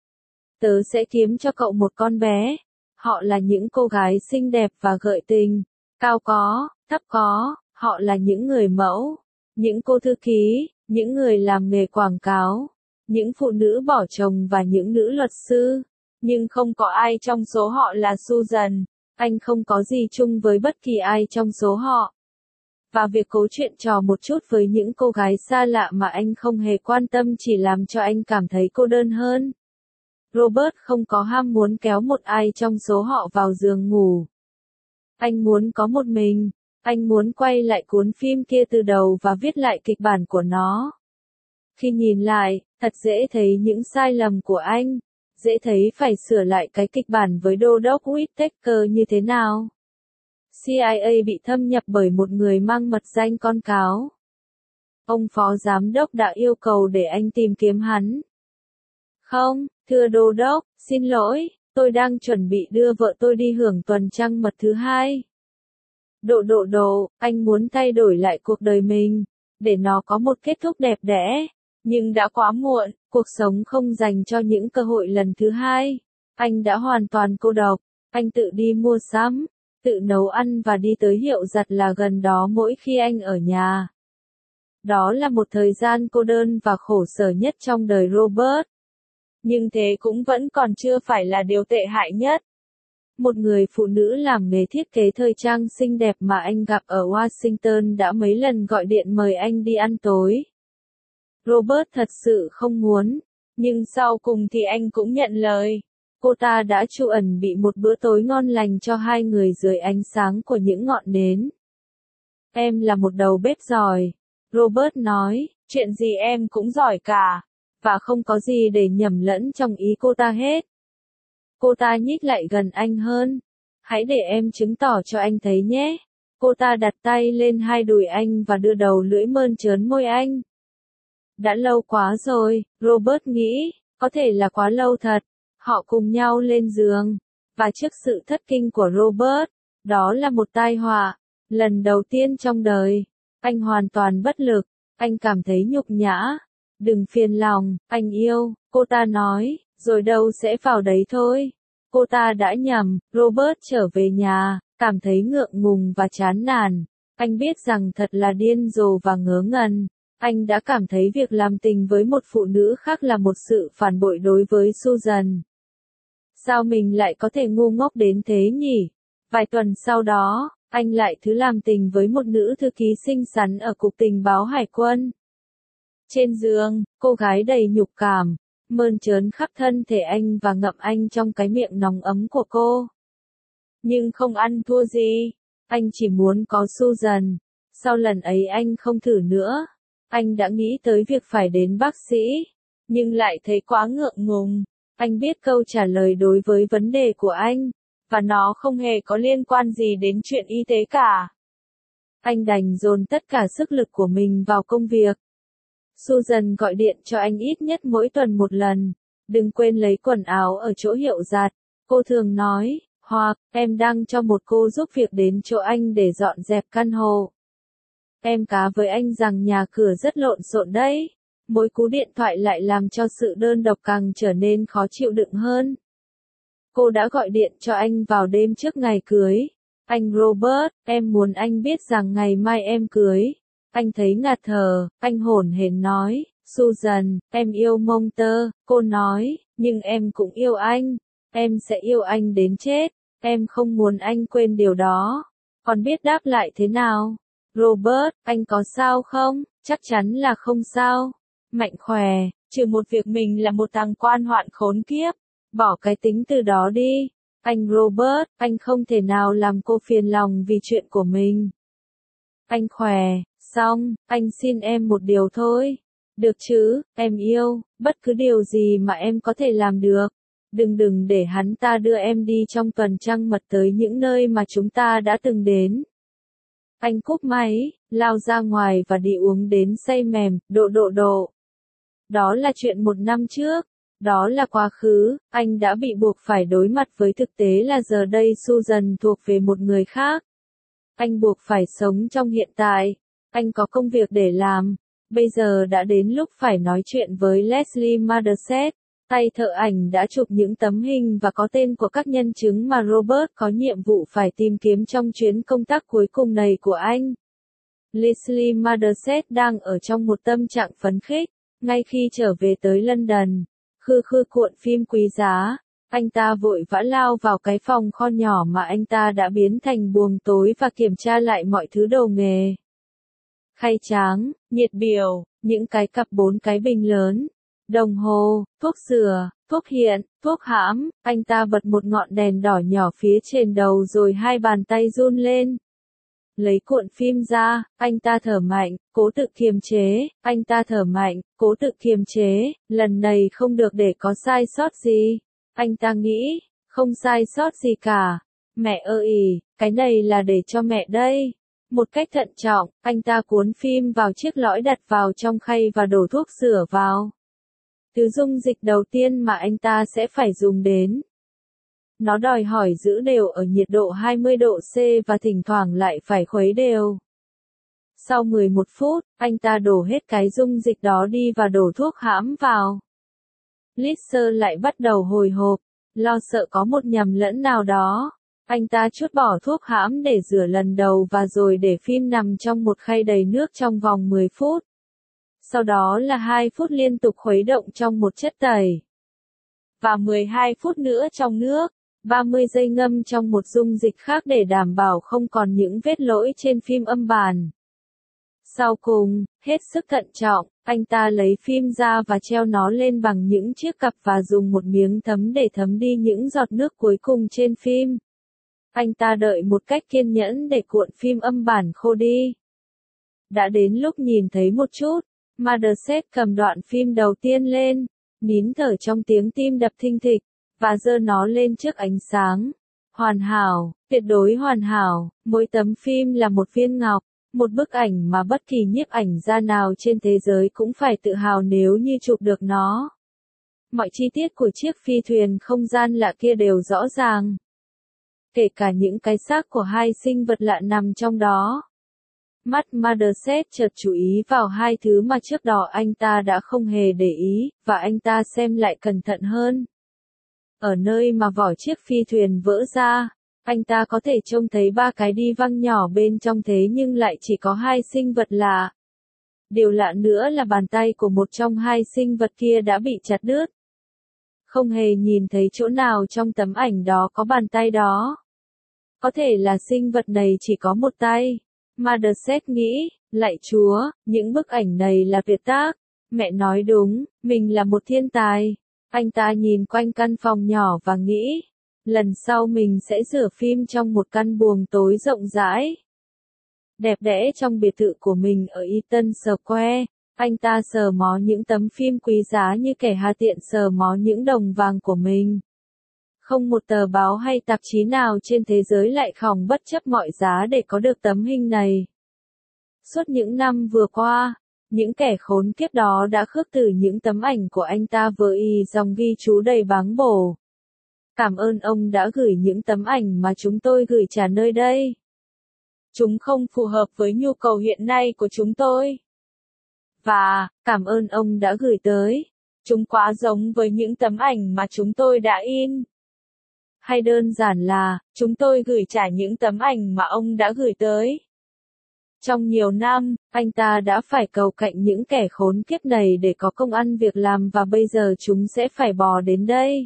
Tớ sẽ kiếm cho cậu một con bé. Họ là những cô gái xinh đẹp và gợi tình. Cao có, thấp có, họ là những người mẫu. Những cô thư ký, những người làm nghề quảng cáo. Những phụ nữ bỏ chồng và những nữ luật sư. Nhưng không có ai trong số họ là Susan. Anh không có gì chung với bất kỳ ai trong số họ. Và việc cố chuyện trò một chút với những cô gái xa lạ mà anh không hề quan tâm chỉ làm cho anh cảm thấy cô đơn hơn. Robert không có ham muốn kéo một ai trong số họ vào giường ngủ. Anh muốn có một mình. Anh muốn quay lại cuốn phim kia từ đầu và viết lại kịch bản của nó. Khi nhìn lại, thật dễ thấy những sai lầm của anh. Dễ thấy phải sửa lại cái kịch bản với đô đốc Whittaker như thế nào. xê i a bị thâm nhập bởi một người mang mật danh con cáo. Ông phó giám đốc đã yêu cầu để anh tìm kiếm hắn. Không, thưa đô đốc, xin lỗi, tôi đang chuẩn bị đưa vợ tôi đi hưởng tuần trăng mật thứ hai. Độ độ độ, anh muốn thay đổi lại cuộc đời mình, để nó có một kết thúc đẹp đẽ. Nhưng đã quá muộn, cuộc sống không dành cho những cơ hội lần thứ hai. Anh đã hoàn toàn cô độc, anh tự đi mua sắm, tự nấu ăn và đi tới hiệu giặt là gần đó mỗi khi anh ở nhà. Đó là một thời gian cô đơn và khổ sở nhất trong đời Robert. Nhưng thế cũng vẫn còn chưa phải là điều tệ hại nhất. Một người phụ nữ làm nghề thiết kế thời trang xinh đẹp mà anh gặp ở Washington đã mấy lần gọi điện mời anh đi ăn tối. Robert thật sự không muốn, nhưng sau cùng thì anh cũng nhận lời. Cô ta đã chu ẩn bị một bữa tối ngon lành cho hai người dưới ánh sáng của những ngọn nến. Em là một đầu bếp giỏi, Robert nói, chuyện gì em cũng giỏi cả, và không có gì để nhầm lẫn trong ý cô ta hết. Cô ta nhích lại gần anh hơn. Hãy để em chứng tỏ cho anh thấy nhé. Cô ta đặt tay lên hai đùi anh và đưa đầu lưỡi mơn trớn môi anh. Đã lâu quá rồi, Robert nghĩ, có thể là quá lâu thật. Họ cùng nhau lên giường, và trước sự thất kinh của Robert, đó là một tai họa. Lần đầu tiên trong đời, anh hoàn toàn bất lực, anh cảm thấy nhục nhã. Đừng phiền lòng, anh yêu, cô ta nói, rồi đâu sẽ vào đấy thôi. Cô ta đã nhầm, Robert trở về nhà, cảm thấy ngượng ngùng và chán nản. Anh biết rằng thật là điên rồ và ngớ ngẩn. Anh đã cảm thấy việc làm tình với một phụ nữ khác là một sự phản bội đối với Susan. Sao mình lại có thể ngu ngốc đến thế nhỉ? Vài tuần sau đó, anh lại thử làm tình với một nữ thư ký xinh xắn ở Cục Tình báo Hải quân. Trên giường, cô gái đầy nhục cảm, mơn trớn khắp thân thể anh và ngậm anh trong cái miệng nóng ấm của cô. Nhưng không ăn thua gì, anh chỉ muốn có Susan. Sau lần ấy anh không thử nữa. Anh đã nghĩ tới việc phải đến bác sĩ, nhưng lại thấy quá ngượng ngùng. Anh biết câu trả lời đối với vấn đề của anh, và nó không hề có liên quan gì đến chuyện y tế cả. Anh đành dồn tất cả sức lực của mình vào công việc. Susan gọi điện cho anh ít nhất mỗi tuần một lần. Đừng quên lấy quần áo ở chỗ hiệu giặt, cô thường nói, hoặc, em đang cho một cô giúp việc đến chỗ anh để dọn dẹp căn hộ. Em cá với anh rằng nhà cửa rất lộn xộn đấy. Mỗi cú điện thoại lại làm cho sự đơn độc càng trở nên khó chịu đựng hơn. Cô đã gọi điện cho anh vào đêm trước ngày cưới. Anh Robert, em muốn anh biết rằng ngày mai em cưới. Anh thấy ngạt thở, anh hổn hển nói, Susan, em yêu Monter, cô nói, nhưng em cũng yêu anh. Em sẽ yêu anh đến chết, em không muốn anh quên điều đó. Còn biết đáp lại thế nào? Robert, anh có sao không? Chắc chắn là không sao. Mạnh khỏe, trừ một việc mình là một thằng quan hoạn khốn kiếp. Bỏ cái tính từ đó đi. Anh Robert, anh không thể nào làm cô phiền lòng vì chuyện của mình. Anh khỏe, xong, anh xin em một điều thôi. Được chứ, em yêu, bất cứ điều gì mà em có thể làm được. Đừng đừng để hắn ta đưa em đi trong tuần trăng mật tới những nơi mà chúng ta đã từng đến. Anh cúp máy, lao ra ngoài và đi uống đến say mềm, độ độ độ. Đó là chuyện một năm trước. Đó là quá khứ, anh đã bị buộc phải đối mặt với thực tế là giờ đây Susan thuộc về một người khác. Anh buộc phải sống trong hiện tại. Anh có công việc để làm. Bây giờ đã đến lúc phải nói chuyện với Leslie Maderset. Tay thợ ảnh đã chụp những tấm hình và có tên của các nhân chứng mà Robert có nhiệm vụ phải tìm kiếm trong chuyến công tác cuối cùng này của anh. Leslie Maderset đang ở trong một tâm trạng phấn khích, ngay khi trở về tới London. Khư khư cuộn phim quý giá, anh ta vội vã lao vào cái phòng kho nhỏ mà anh ta đã biến thành buồng tối và kiểm tra lại mọi thứ đồ nghề. Khay tráng, nhiệt biểu, những cái cặp bốn cái bình lớn, đồng hồ, thuốc rửa, thuốc hiện, thuốc hãm, anh ta bật một ngọn đèn đỏ nhỏ phía trên đầu rồi hai bàn tay run lên. Lấy cuộn phim ra, anh ta thở mạnh, cố tự kiềm chế, anh ta thở mạnh, cố tự kiềm chế, lần này không được để có sai sót gì. Anh ta nghĩ, không sai sót gì cả. Mẹ ơi, cái này là để cho mẹ đây. Một cách thận trọng, anh ta cuốn phim vào chiếc lõi đặt vào trong khay và đổ thuốc rửa vào. Thứ dung dịch đầu tiên mà anh ta sẽ phải dùng đến. Nó đòi hỏi giữ đều ở nhiệt độ hai mươi độ C và thỉnh thoảng lại phải khuấy đều. Sau mười một phút, anh ta đổ hết cái dung dịch đó đi và đổ thuốc hãm vào. Lister lại bắt đầu hồi hộp, lo sợ có một nhầm lẫn nào đó. Anh ta trút bỏ thuốc hãm để rửa lần đầu và rồi để phim nằm trong một khay đầy nước trong vòng mười phút. Sau đó là hai phút liên tục khuấy động trong một chất tẩy. Và mười hai phút nữa trong nước. ba mươi giây ngâm trong một dung dịch khác để đảm bảo không còn những vết lỗi trên phim âm bản. Sau cùng, hết sức thận trọng, anh ta lấy phim ra và treo nó lên bằng những chiếc cặp và dùng một miếng thấm để thấm đi những giọt nước cuối cùng trên phim. Anh ta đợi một cách kiên nhẫn để cuộn phim âm bản khô đi. Đã đến lúc nhìn thấy một chút, Maderset cầm đoạn phim đầu tiên lên, nín thở trong tiếng tim đập thình thịch, và giơ nó lên trước ánh sáng. Hoàn hảo, tuyệt đối hoàn hảo, mỗi tấm phim là một viên ngọc, một bức ảnh mà bất kỳ nhiếp ảnh gia nào trên thế giới cũng phải tự hào nếu như chụp được nó. Mọi chi tiết của chiếc phi thuyền không gian lạ kia đều rõ ràng. Kể cả những cái xác của hai sinh vật lạ nằm trong đó. Mắt Maderset chợt chú ý vào hai thứ mà trước đó anh ta đã không hề để ý, và anh ta xem lại cẩn thận hơn. Ở nơi mà vỏ chiếc phi thuyền vỡ ra, Anh ta có thể trông thấy ba cái đi văng nhỏ bên trong thế nhưng lại chỉ có hai sinh vật lạ. Điều lạ nữa là bàn tay của một trong hai sinh vật kia đã bị chặt đứt. Không hề nhìn thấy chỗ nào trong tấm ảnh đó có bàn tay đó. Có thể là sinh vật này chỉ có một tay. Motherset nghĩ, lạy Chúa, những bức ảnh này là tuyệt tác. Mẹ nói đúng, mình là một thiên tài. Anh ta nhìn quanh căn phòng nhỏ và nghĩ, lần sau mình sẽ rửa phim trong một căn buồng tối rộng rãi. Đẹp đẽ trong biệt thự của mình ở Eaton Square, anh ta sờ mó những tấm phim quý giá như kẻ hà tiện sờ mó những đồng vàng của mình. Không một tờ báo hay tạp chí nào trên thế giới lại khòng bất chấp mọi giá để có được tấm hình này. Suốt những năm vừa qua, những kẻ khốn kiếp đó đã khước từ những tấm ảnh của anh ta với dòng ghi chú đầy báng bổ. Cảm ơn ông đã gửi những tấm ảnh mà chúng tôi gửi trả nơi đây. Chúng không phù hợp với nhu cầu hiện nay của chúng tôi. Và, cảm ơn ông đã gửi tới. Chúng quá giống với những tấm ảnh mà chúng tôi đã in. Hay đơn giản là, chúng tôi gửi trả những tấm ảnh mà ông đã gửi tới. Trong nhiều năm, anh ta đã phải cầu cạnh những kẻ khốn kiếp này để có công ăn việc làm và bây giờ chúng sẽ phải bò đến đây.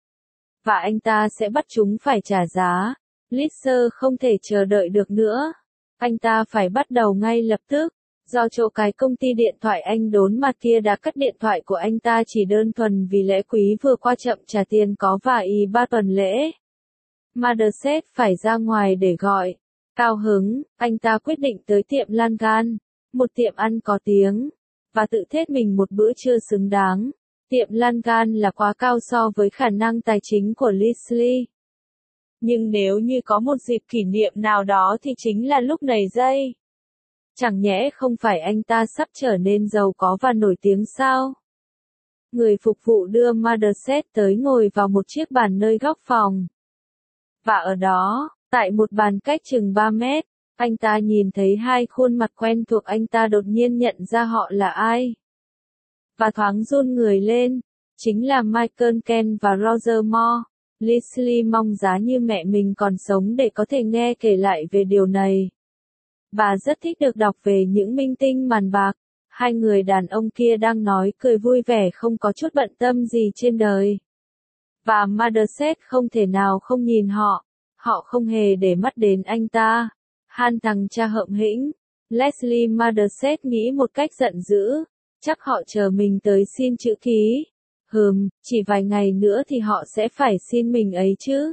Và anh ta sẽ bắt chúng phải trả giá. Lister không thể chờ đợi được nữa. Anh ta phải bắt đầu ngay lập tức. Do chỗ cái công ty điện thoại anh đốn mặt kia đã cắt điện thoại của anh ta chỉ đơn thuần vì lễ quý vừa qua chậm trả tiền có và y ba tuần lễ. Motherset phải ra ngoài để gọi. Cao hứng, anh ta quyết định tới tiệm Langan, một tiệm ăn có tiếng, và tự thết mình một bữa trưa xứng đáng. Tiệm Langan là quá cao so với khả năng tài chính của Leslie. Nhưng nếu như có một dịp kỷ niệm nào đó thì chính là lúc này đây. Chẳng nhẽ không phải anh ta sắp trở nên giàu có và nổi tiếng sao? Người phục vụ đưa Motherset tới ngồi vào một chiếc bàn nơi góc phòng. Và ở đó, tại một bàn cách chừng ba mét, anh ta nhìn thấy hai khuôn mặt quen thuộc anh ta đột nhiên nhận ra họ là ai. Và thoáng run người lên, chính là Michael Ken và Roger Moore. Leslie mong giá như mẹ mình còn sống để có thể nghe kể lại về điều này. Bà rất thích được đọc về những minh tinh màn bạc. Hai người đàn ông kia đang nói cười vui vẻ không có chút bận tâm gì trên đời. Và Motherset không thể nào không nhìn họ. Họ không hề để mắt đến anh ta. Han thằng cha hậm hĩnh. Leslie Motherset nghĩ một cách giận dữ. Chắc họ chờ mình tới xin chữ ký. Hừm, chỉ vài ngày nữa thì họ sẽ phải xin mình ấy chứ.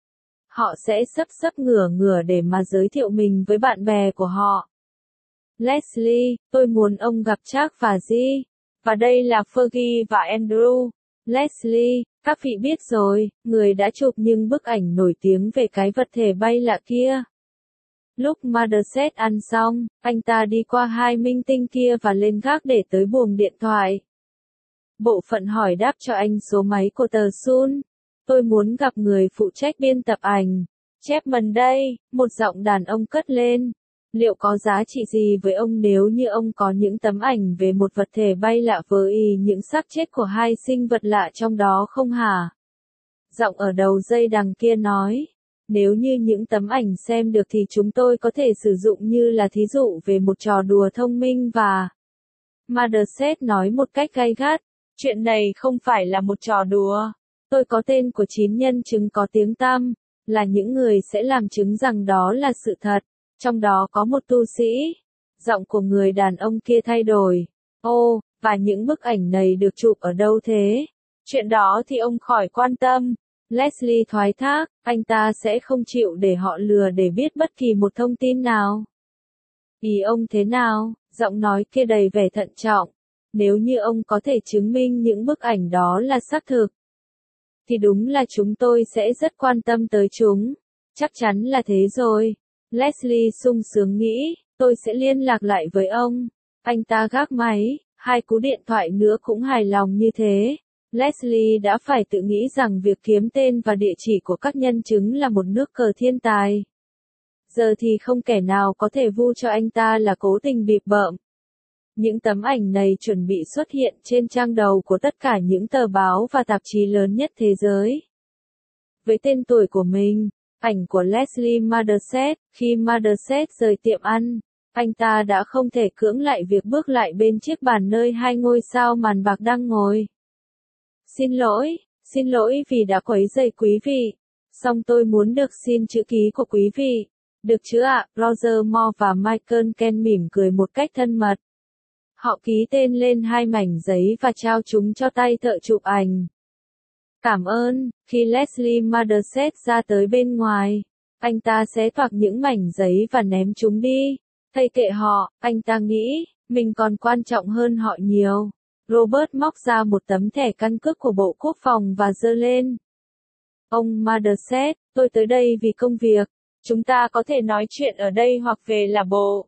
Họ sẽ sấp sấp ngửa ngửa để mà giới thiệu mình với bạn bè của họ. Leslie, tôi muốn ông gặp Jack và G. Và đây là Fergie và Andrew. Leslie, các vị biết rồi, người đã chụp những bức ảnh nổi tiếng về cái vật thể bay lạ kia. Lúc Motherset ăn xong, anh ta đi qua hai minh tinh kia và lên gác để tới buồng điện thoại. Bộ phận hỏi đáp cho anh số máy của tờ Sun. Tôi muốn gặp người phụ trách biên tập ảnh. Chapman đây, một giọng đàn ông cất lên. Liệu có giá trị gì với ông nếu như ông có những tấm ảnh về một vật thể bay lạ với những xác chết của hai sinh vật lạ trong đó không hả? Giọng ở đầu dây đằng kia nói. Nếu như những tấm ảnh xem được thì chúng tôi có thể sử dụng như là thí dụ về một trò đùa thông minh và... Motherset nói một cách gay gắt. Chuyện này không phải là một trò đùa. Tôi có tên của chín nhân chứng có tiếng tăm, là những người sẽ làm chứng rằng đó là sự thật. Trong đó có một tu sĩ. Giọng của người đàn ông kia thay đổi. Ô, và những bức ảnh này được chụp ở đâu thế? Chuyện đó thì ông khỏi quan tâm. Leslie thoái thác, anh ta sẽ không chịu để họ lừa để biết bất kỳ một thông tin nào. Ý ông thế nào? Giọng nói kia đầy vẻ thận trọng. Nếu như ông có thể chứng minh những bức ảnh đó là xác thực, thì đúng là chúng tôi sẽ rất quan tâm tới chúng. Chắc chắn là thế rồi. Leslie sung sướng nghĩ, tôi sẽ liên lạc lại với ông. Anh ta gác máy, hai cú điện thoại nữa cũng hài lòng như thế. Leslie đã phải tự nghĩ rằng việc kiếm tên và địa chỉ của các nhân chứng là một nước cờ thiên tài. Giờ thì không kẻ nào có thể vu cho anh ta là cố tình bịp bợm. Những tấm ảnh này chuẩn bị xuất hiện trên trang đầu của tất cả những tờ báo và tạp chí lớn nhất thế giới. Với tên tuổi của mình, Ảnh của Leslie Manderset. Khi Manderset rời tiệm ăn, anh ta đã không thể cưỡng lại việc bước lại bên chiếc bàn nơi hai ngôi sao màn bạc đang ngồi. Xin lỗi, xin lỗi vì đã quấy rầy quý vị. Song tôi muốn được xin chữ ký của quý vị. Được chứ ạ? Roger Moore và Michael Ken mỉm cười một cách thân mật. Họ ký tên lên hai mảnh giấy và trao chúng cho tay thợ chụp ảnh. Cảm ơn. Khi Leslie Manderset ra tới bên ngoài, anh ta xé toạc những mảnh giấy và ném chúng đi. Thầy kệ họ, anh ta nghĩ, mình còn quan trọng hơn họ nhiều. Robert móc ra một tấm thẻ căn cước của Bộ Quốc phòng và giơ lên. Ông Manderset, tôi tới đây vì công việc. Chúng ta có thể nói chuyện ở đây hoặc về là bộ.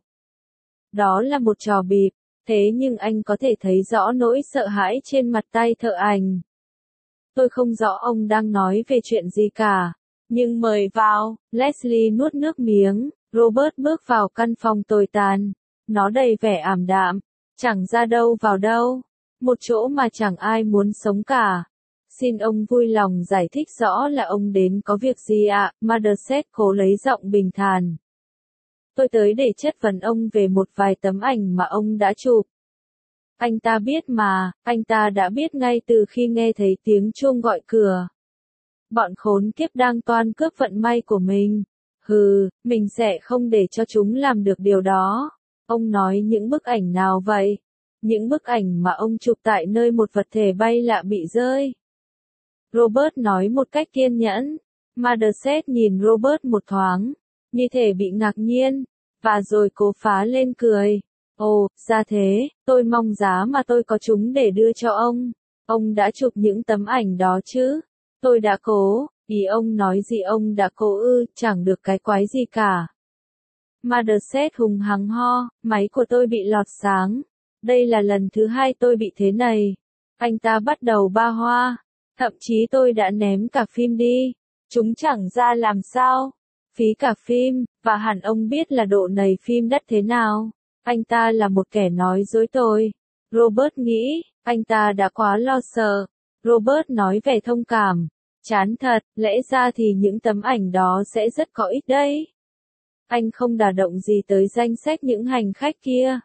Đó là một trò bịp, thế nhưng anh có thể thấy rõ nỗi sợ hãi trên mặt tay thợ ảnh. Tôi không rõ ông đang nói về chuyện gì cả. Nhưng mời vào. Leslie nuốt nước miếng. Robert bước vào căn phòng tồi tàn. Nó đầy vẻ ảm đạm. Chẳng ra đâu vào đâu. Một chỗ mà chẳng ai muốn sống cả. Xin ông vui lòng giải thích rõ là ông đến có việc gì ạ? À? Manderset cố lấy giọng bình thản. Tôi tới để chất vấn ông về một vài tấm ảnh mà ông đã chụp. Anh ta biết mà, anh ta đã biết ngay từ khi nghe thấy tiếng chuông gọi cửa. Bọn khốn kiếp đang toan cướp vận may của mình. Hừ, mình sẽ không để cho chúng làm được điều đó. Ông nói những bức ảnh nào vậy? Những bức ảnh mà ông chụp tại nơi một vật thể bay lạ bị rơi. Robert nói một cách kiên nhẫn. Manderset nhìn Robert một thoáng, như thể bị ngạc nhiên, và rồi cố phá lên cười. Ồ, ra thế, tôi mong giá mà tôi có chúng để đưa cho ông. Ông đã chụp những tấm ảnh đó chứ? Tôi đã cố. Ý ông nói gì ông đã cố ư, chẳng được cái quái gì cả. Manderset hùng hăng ho, máy của tôi bị lọt sáng. Đây là lần thứ hai tôi bị thế này. Anh ta bắt đầu ba hoa. Thậm chí tôi đã ném cả phim đi. Chúng chẳng ra làm sao. Phí cả phim, và hẳn ông biết là độ nầy phim đắt thế nào. Anh ta là một kẻ nói dối tôi. Robert nghĩ, anh ta đã quá lo sợ. Robert nói vẻ thông cảm. Chán thật, lẽ ra thì những tấm ảnh đó sẽ rất có ích đấy. Anh không đả động gì tới danh sách những hành khách kia.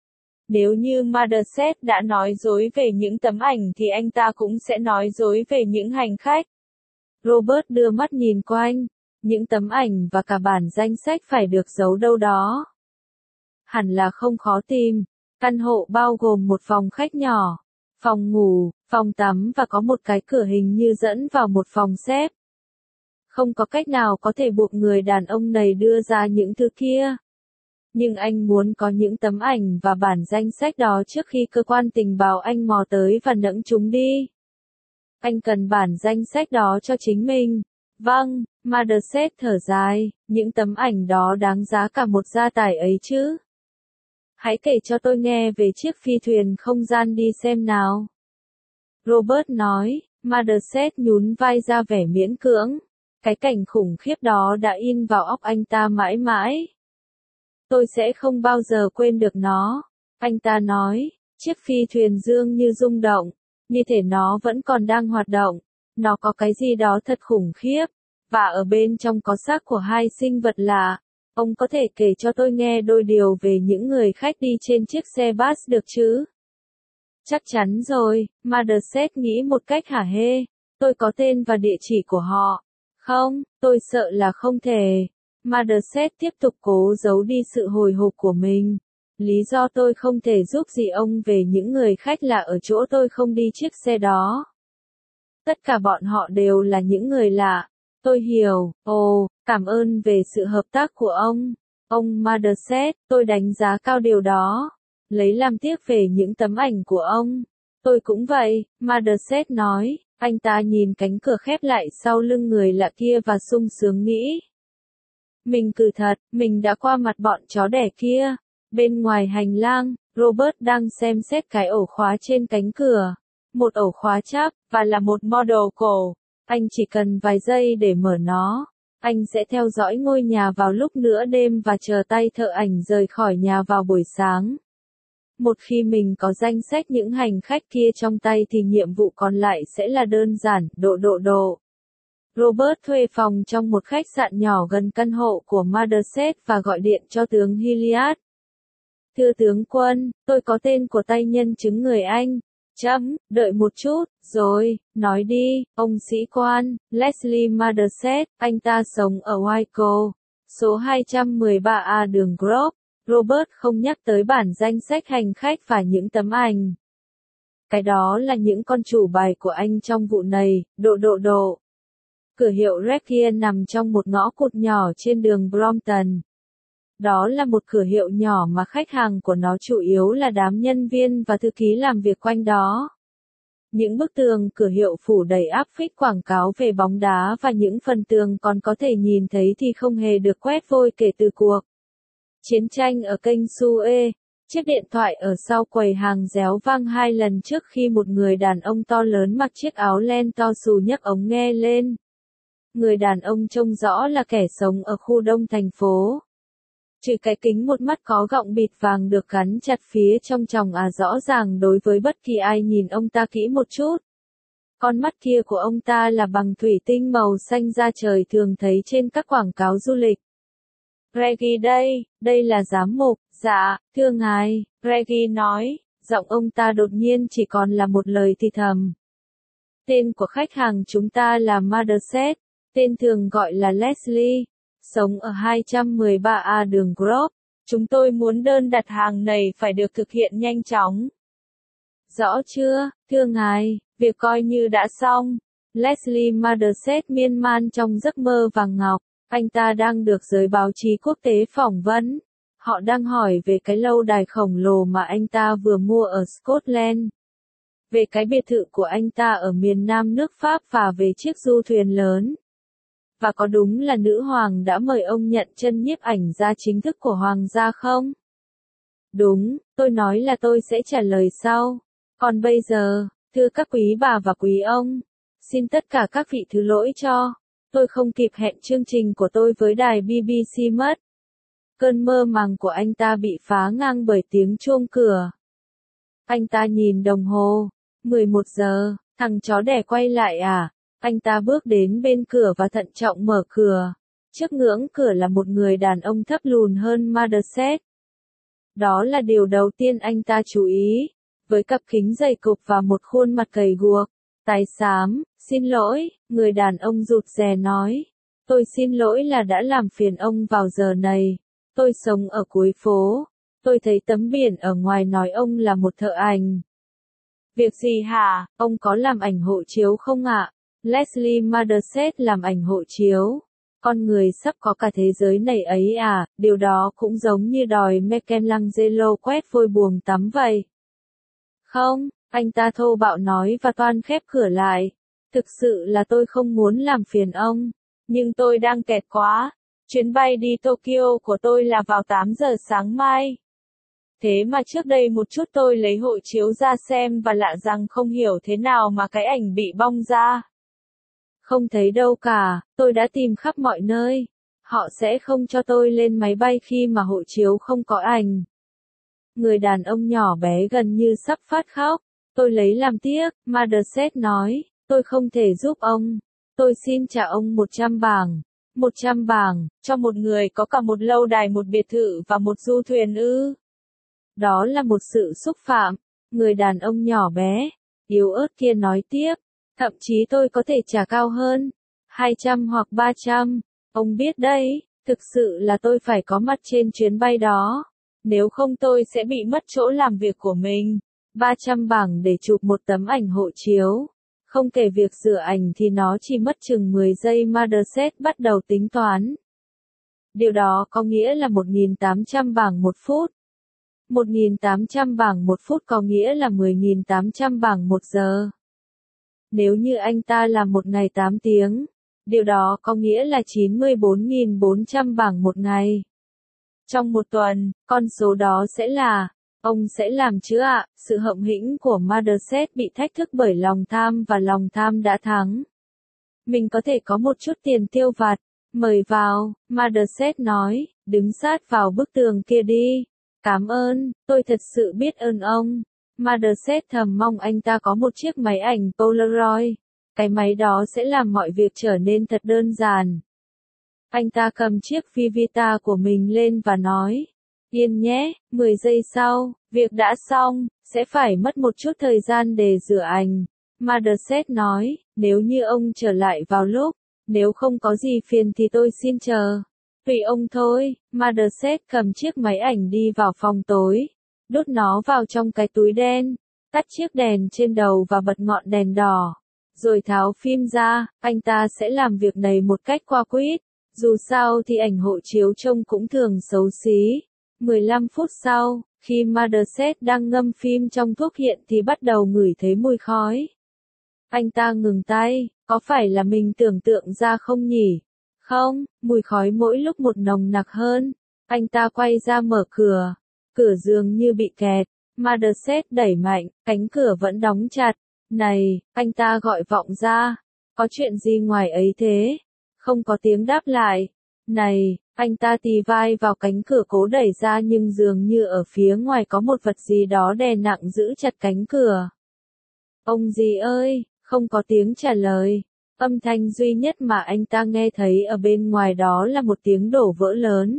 Nếu như Manderset đã nói dối về những tấm ảnh thì anh ta cũng sẽ nói dối về những hành khách. Robert đưa mắt nhìn quanh. Những tấm ảnh và cả bản danh sách phải được giấu đâu đó. Hẳn là không khó tìm. Căn hộ bao gồm một phòng khách nhỏ, phòng ngủ, phòng tắm và có một cái cửa hình như dẫn vào một phòng xếp. Không có cách nào có thể buộc người đàn ông này đưa ra những thứ kia. Nhưng anh muốn có những tấm ảnh và bản danh sách đó trước khi cơ quan tình báo anh mò tới và nẫng chúng đi. Anh cần bản danh sách đó cho chính mình. Vâng, Manderset thở dài, những tấm ảnh đó đáng giá cả một gia tài ấy chứ. Hãy kể cho tôi nghe về chiếc phi thuyền không gian đi xem nào. Robert nói. Manderset nhún vai ra vẻ miễn cưỡng. Cái cảnh khủng khiếp đó đã in vào óc anh ta mãi mãi. Tôi sẽ không bao giờ quên được nó. Anh ta nói, chiếc phi thuyền dương như rung động, như thể nó vẫn còn đang hoạt động. Nó có cái gì đó thật khủng khiếp. Và ở bên trong có xác của hai sinh vật lạ. Ông có thể kể cho tôi nghe đôi điều về những người khách đi trên chiếc xe bus được chứ? Chắc chắn rồi, Manderset nghĩ một cách hả hê. Tôi có tên và địa chỉ của họ. Không, tôi sợ là không thể. Manderset tiếp tục cố giấu đi sự hồi hộp của mình. Lý do tôi không thể giúp gì ông về những người khách là ở chỗ tôi không đi chiếc xe đó. Tất cả bọn họ đều là những người lạ. Tôi hiểu. Ồ, cảm ơn về sự hợp tác của ông. Ông Manderset, tôi đánh giá cao điều đó. Lấy làm tiếc về những tấm ảnh của ông. Tôi cũng vậy, Manderset nói. Anh ta nhìn cánh cửa khép lại sau lưng người lạ kia và sung sướng nghĩ. Mình cử thật, mình đã qua mặt bọn chó đẻ kia. Bên ngoài hành lang, Robert đang xem xét cái ổ khóa trên cánh cửa. Một ổ khóa cháp, và là một model cổ. Anh chỉ cần vài giây để mở nó. Anh sẽ theo dõi ngôi nhà vào lúc nửa đêm và chờ tay thợ ảnh rời khỏi nhà vào buổi sáng. Một khi mình có danh sách những hành khách kia trong tay thì nhiệm vụ còn lại sẽ là đơn giản, độ độ độ. Robert thuê phòng trong một khách sạn nhỏ gần căn hộ của Motherset và gọi điện cho tướng Hilliard. Thưa tướng quân, tôi có tên của tay nhân chứng người Anh. Chấm, đợi một chút, rồi, nói đi, ông sĩ quan, Leslie Motherset, anh ta sống ở Wyco, số hai trăm mười ba A đường Grove. Robert không nhắc tới bản danh sách hành khách và những tấm ảnh. Cái đó là những con chủ bài của anh trong vụ này, độ độ độ. Cửa hiệu Rekia nằm trong một ngõ cụt nhỏ trên đường Brompton. Đó là một cửa hiệu nhỏ mà khách hàng của nó chủ yếu là đám nhân viên và thư ký làm việc quanh đó. Những bức tường cửa hiệu phủ đầy áp phích quảng cáo về bóng đá và những phần tường còn có thể nhìn thấy thì không hề được quét vôi kể từ cuộc chiến tranh ở kênh Suez. Chiếc điện thoại ở sau quầy hàng réo vang hai lần trước khi một người đàn ông to lớn mặc chiếc áo len to xù nhấc ống nghe lên. Người đàn ông trông rõ là kẻ sống ở khu đông thành phố. Trừ cái kính một mắt có gọng bịt vàng được gắn chặt phía trong tròng à rõ ràng đối với bất kỳ ai nhìn ông ta kỹ một chút. Con mắt kia của ông ta là bằng thủy tinh màu xanh da trời thường thấy trên các quảng cáo du lịch. Reggie đây, đây là giám mục, dạ, thưa ngài, Reggie nói, giọng ông ta đột nhiên chỉ còn là một lời thì thầm. Tên của khách hàng chúng ta là Motherset, tên thường gọi là Leslie, sống ở hai trăm mười ba A đường Grove. Chúng tôi muốn đơn đặt hàng này phải được thực hiện nhanh chóng. Rõ chưa, thưa ngài, việc coi như đã xong. Leslie Motherset miên man trong giấc mơ vàng ngọc. Anh ta đang được giới báo chí quốc tế phỏng vấn. Họ đang hỏi về cái lâu đài khổng lồ mà anh ta vừa mua ở Scotland. Về cái biệt thự của anh ta ở miền nam nước Pháp và về chiếc du thuyền lớn. Và có đúng là nữ hoàng đã mời ông nhận chân nhiếp ảnh gia chính thức của hoàng gia không? Đúng, tôi nói là tôi sẽ trả lời sau. Còn bây giờ, thưa các quý bà và quý ông, xin tất cả các vị thứ lỗi cho. Tôi không kịp hẹn chương trình của tôi với đài bê bê xê mất. Cơn mơ màng của anh ta bị phá ngang bởi tiếng chuông cửa. Anh ta nhìn đồng hồ. mười một giờ, thằng chó đẻ quay lại à? Anh ta bước đến bên cửa và thận trọng mở cửa. Trước ngưỡng cửa là một người đàn ông thấp lùn hơn Motherset. Đó là điều đầu tiên anh ta chú ý. Với cặp kính dày cục và một khuôn mặt gầy guộc, tái xám. Xin lỗi, người đàn ông rụt rè nói. Tôi xin lỗi là đã làm phiền ông vào giờ này. Tôi sống ở cuối phố. Tôi thấy tấm biển ở ngoài nói ông là một thợ ảnh. Việc gì hả? Ông có làm ảnh hộ chiếu không ạ? Leslie Motherset làm ảnh hộ chiếu. Con người sắp có cả thế giới này ấy à, điều đó cũng giống như đòi Michelangelo quét vôi buồng tắm vậy. Không, anh ta thô bạo nói và toan khép cửa lại. Thực sự là tôi không muốn làm phiền ông, nhưng tôi đang kẹt quá. Chuyến bay đi Tokyo của tôi là vào tám giờ sáng mai. Thế mà trước đây một chút tôi lấy hộ chiếu ra xem và lạ rằng không hiểu thế nào mà cái ảnh bị bong ra. Không thấy đâu cả, tôi đã tìm khắp mọi nơi. Họ sẽ không cho tôi lên máy bay khi mà hộ chiếu không có ảnh. Người đàn ông nhỏ bé gần như sắp phát khóc. Tôi lấy làm tiếc, Motherset nói. Tôi không thể giúp ông. Tôi xin trả ông một trăm bảng. một trăm bảng, cho một người có cả một lâu đài, một biệt thự và một du thuyền ư. Đó là một sự xúc phạm. Người đàn ông nhỏ bé, yếu ớt kia nói tiếp. Thậm chí tôi có thể trả cao hơn. hai trăm hoặc ba trăm. Ông biết đấy, thực sự là tôi phải có mặt trên chuyến bay đó. Nếu không tôi sẽ bị mất chỗ làm việc của mình. ba trăm bảng để chụp một tấm ảnh hộ chiếu. Không kể việc rửa ảnh thì nó chỉ mất chừng mười giây. Motherset bắt đầu tính toán. Điều đó có nghĩa là một nghìn tám trăm bảng một phút. một nghìn tám trăm bảng một phút có nghĩa là mười nghìn tám trăm bảng một giờ. Nếu như anh ta làm một ngày tám tiếng, điều đó có nghĩa là chín mươi bốn nghìn bốn trăm bảng một ngày. Trong một tuần, con số đó sẽ là, ông sẽ làm chứ ạ? Sự hậm hĩnh của Motherset bị thách thức bởi lòng tham và lòng tham đã thắng. Mình có thể có một chút tiền tiêu vặt, mời vào, Motherset nói, đứng sát vào bức tường kia đi. Cảm ơn, tôi thật sự biết ơn ông. Motherset thầm mong anh ta có một chiếc máy ảnh Polaroid. Cái máy đó sẽ làm mọi việc trở nên thật đơn giản. Anh ta cầm chiếc Vivita của mình lên và nói, yên nhé, mười giây sau, việc đã xong, sẽ phải mất một chút thời gian để rửa ảnh. Motherset nói, nếu như ông trở lại vào lúc, nếu không có gì phiền thì tôi xin chờ. Tùy ông thôi. Motherset cầm chiếc máy ảnh đi vào phòng tối, đút nó vào trong cái túi đen, tắt chiếc đèn trên đầu và bật ngọn đèn đỏ, rồi tháo phim ra. Anh ta sẽ làm việc này một cách qua quýt, dù sao thì ảnh hộ chiếu trông cũng thường xấu xí. mười lăm phút sau, khi Motherset đang ngâm phim trong thuốc hiện thì bắt đầu ngửi thấy mùi khói. Anh ta ngừng tay, có phải là mình tưởng tượng ra không nhỉ? Không, mùi khói mỗi lúc một nồng nặc hơn. Anh ta quay ra mở cửa. Cửa dường như bị kẹt. Motherset đẩy mạnh, cánh cửa vẫn đóng chặt. Này, anh ta gọi vọng ra. Có chuyện gì ngoài ấy thế? Không có tiếng đáp lại. Này, anh ta tì vai vào cánh cửa cố đẩy ra nhưng dường như ở phía ngoài có một vật gì đó đè nặng giữ chặt cánh cửa. Ông gì ơi, không có tiếng trả lời. Âm thanh duy nhất mà anh ta nghe thấy ở bên ngoài đó là một tiếng đổ vỡ lớn.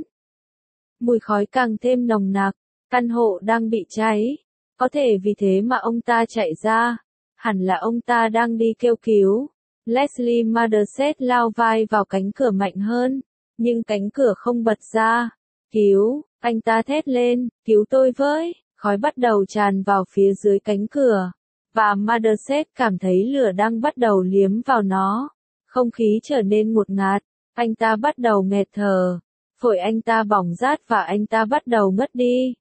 Mùi khói càng thêm nồng nặc, căn hộ đang bị cháy. Có thể vì thế mà ông ta chạy ra. Hẳn là ông ta đang đi kêu cứu. Leslie Motherset lao vai vào cánh cửa mạnh hơn, nhưng cánh cửa không bật ra. Cứu, anh ta thét lên, cứu tôi với. Khói bắt đầu tràn vào phía dưới cánh cửa. Và Motherset cảm thấy lửa đang bắt đầu liếm vào nó. Không khí trở nên ngột ngạt. Anh ta bắt đầu nghẹt thở. Phổi anh ta bỏng rát và anh ta bắt đầu ngất đi.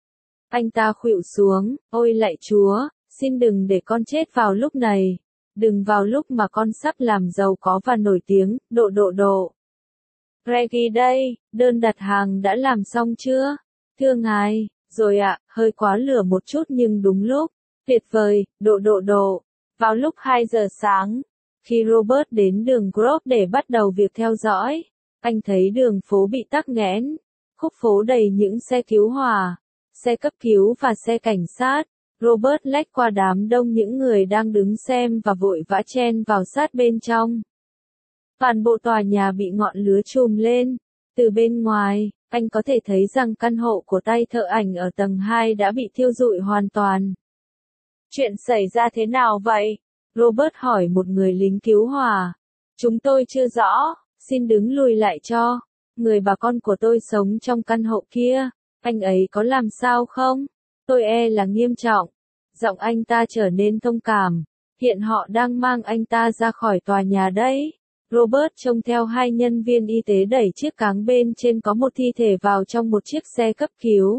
Anh ta khuỵu xuống, ôi lạy Chúa, xin đừng để con chết vào lúc này. Đừng vào lúc mà con sắp làm giàu có và nổi tiếng, độ độ độ. Reggie đây, đơn đặt hàng đã làm xong chưa? Thưa ngài, rồi ạ, hơi quá lửa một chút nhưng đúng lúc. Tuyệt vời, độ độ độ. Vào lúc hai giờ sáng, khi Robert đến đường Grove để bắt đầu việc theo dõi, anh thấy đường phố bị tắc nghẽn. Khúc phố đầy những xe cứu hỏa, xe cấp cứu và xe cảnh sát. Robert lách qua đám đông những người đang đứng xem và vội vã chen vào sát bên trong. Toàn bộ tòa nhà bị ngọn lửa trùm lên. Từ bên ngoài, anh có thể thấy rằng căn hộ của tay thợ ảnh ở tầng hai đã bị thiêu rụi hoàn toàn. Chuyện xảy ra thế nào vậy? Robert hỏi một người lính cứu hỏa. Chúng tôi chưa rõ, xin đứng lùi lại cho. Người bà con của tôi sống trong căn hộ kia, anh ấy có làm sao không? Tôi e là nghiêm trọng. Giọng anh ta trở nên thông cảm. Hiện họ đang mang anh ta ra khỏi tòa nhà đấy. Robert trông theo hai nhân viên y tế đẩy chiếc cáng bên trên có một thi thể vào trong một chiếc xe cấp cứu.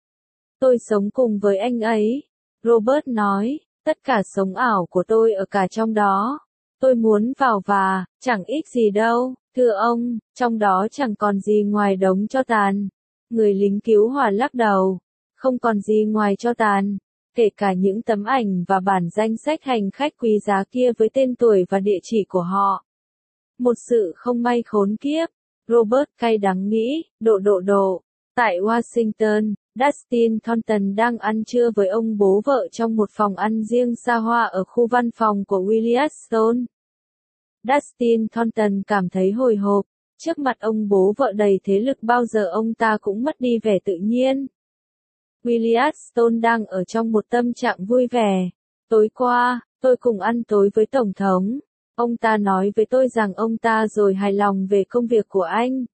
Tôi sống cùng với anh ấy. Robert nói, tất cả sống ảo của tôi ở cả trong đó. Tôi muốn vào và, chẳng ích gì đâu, thưa ông, trong đó chẳng còn gì ngoài đống tro tàn. Người lính cứu hỏa lắc đầu, không còn gì ngoài tro tàn, kể cả những tấm ảnh và bản danh sách hành khách quý giá kia với tên tuổi và địa chỉ của họ. Một sự không may khốn kiếp, Robert cay đắng nghĩ, độ độ độ. Tại Washington, Dustin Thornton đang ăn trưa với ông bố vợ trong một phòng ăn riêng xa hoa ở khu văn phòng của William Stone. Dustin Thornton cảm thấy hồi hộp, trước mặt ông bố vợ đầy thế lực bao giờ ông ta cũng mất đi vẻ tự nhiên. William Stone đang ở trong một tâm trạng vui vẻ. Tối qua, tôi cùng ăn tối với Tổng thống. Ông ta nói với tôi rằng ông ta rồi hài lòng về công việc của anh.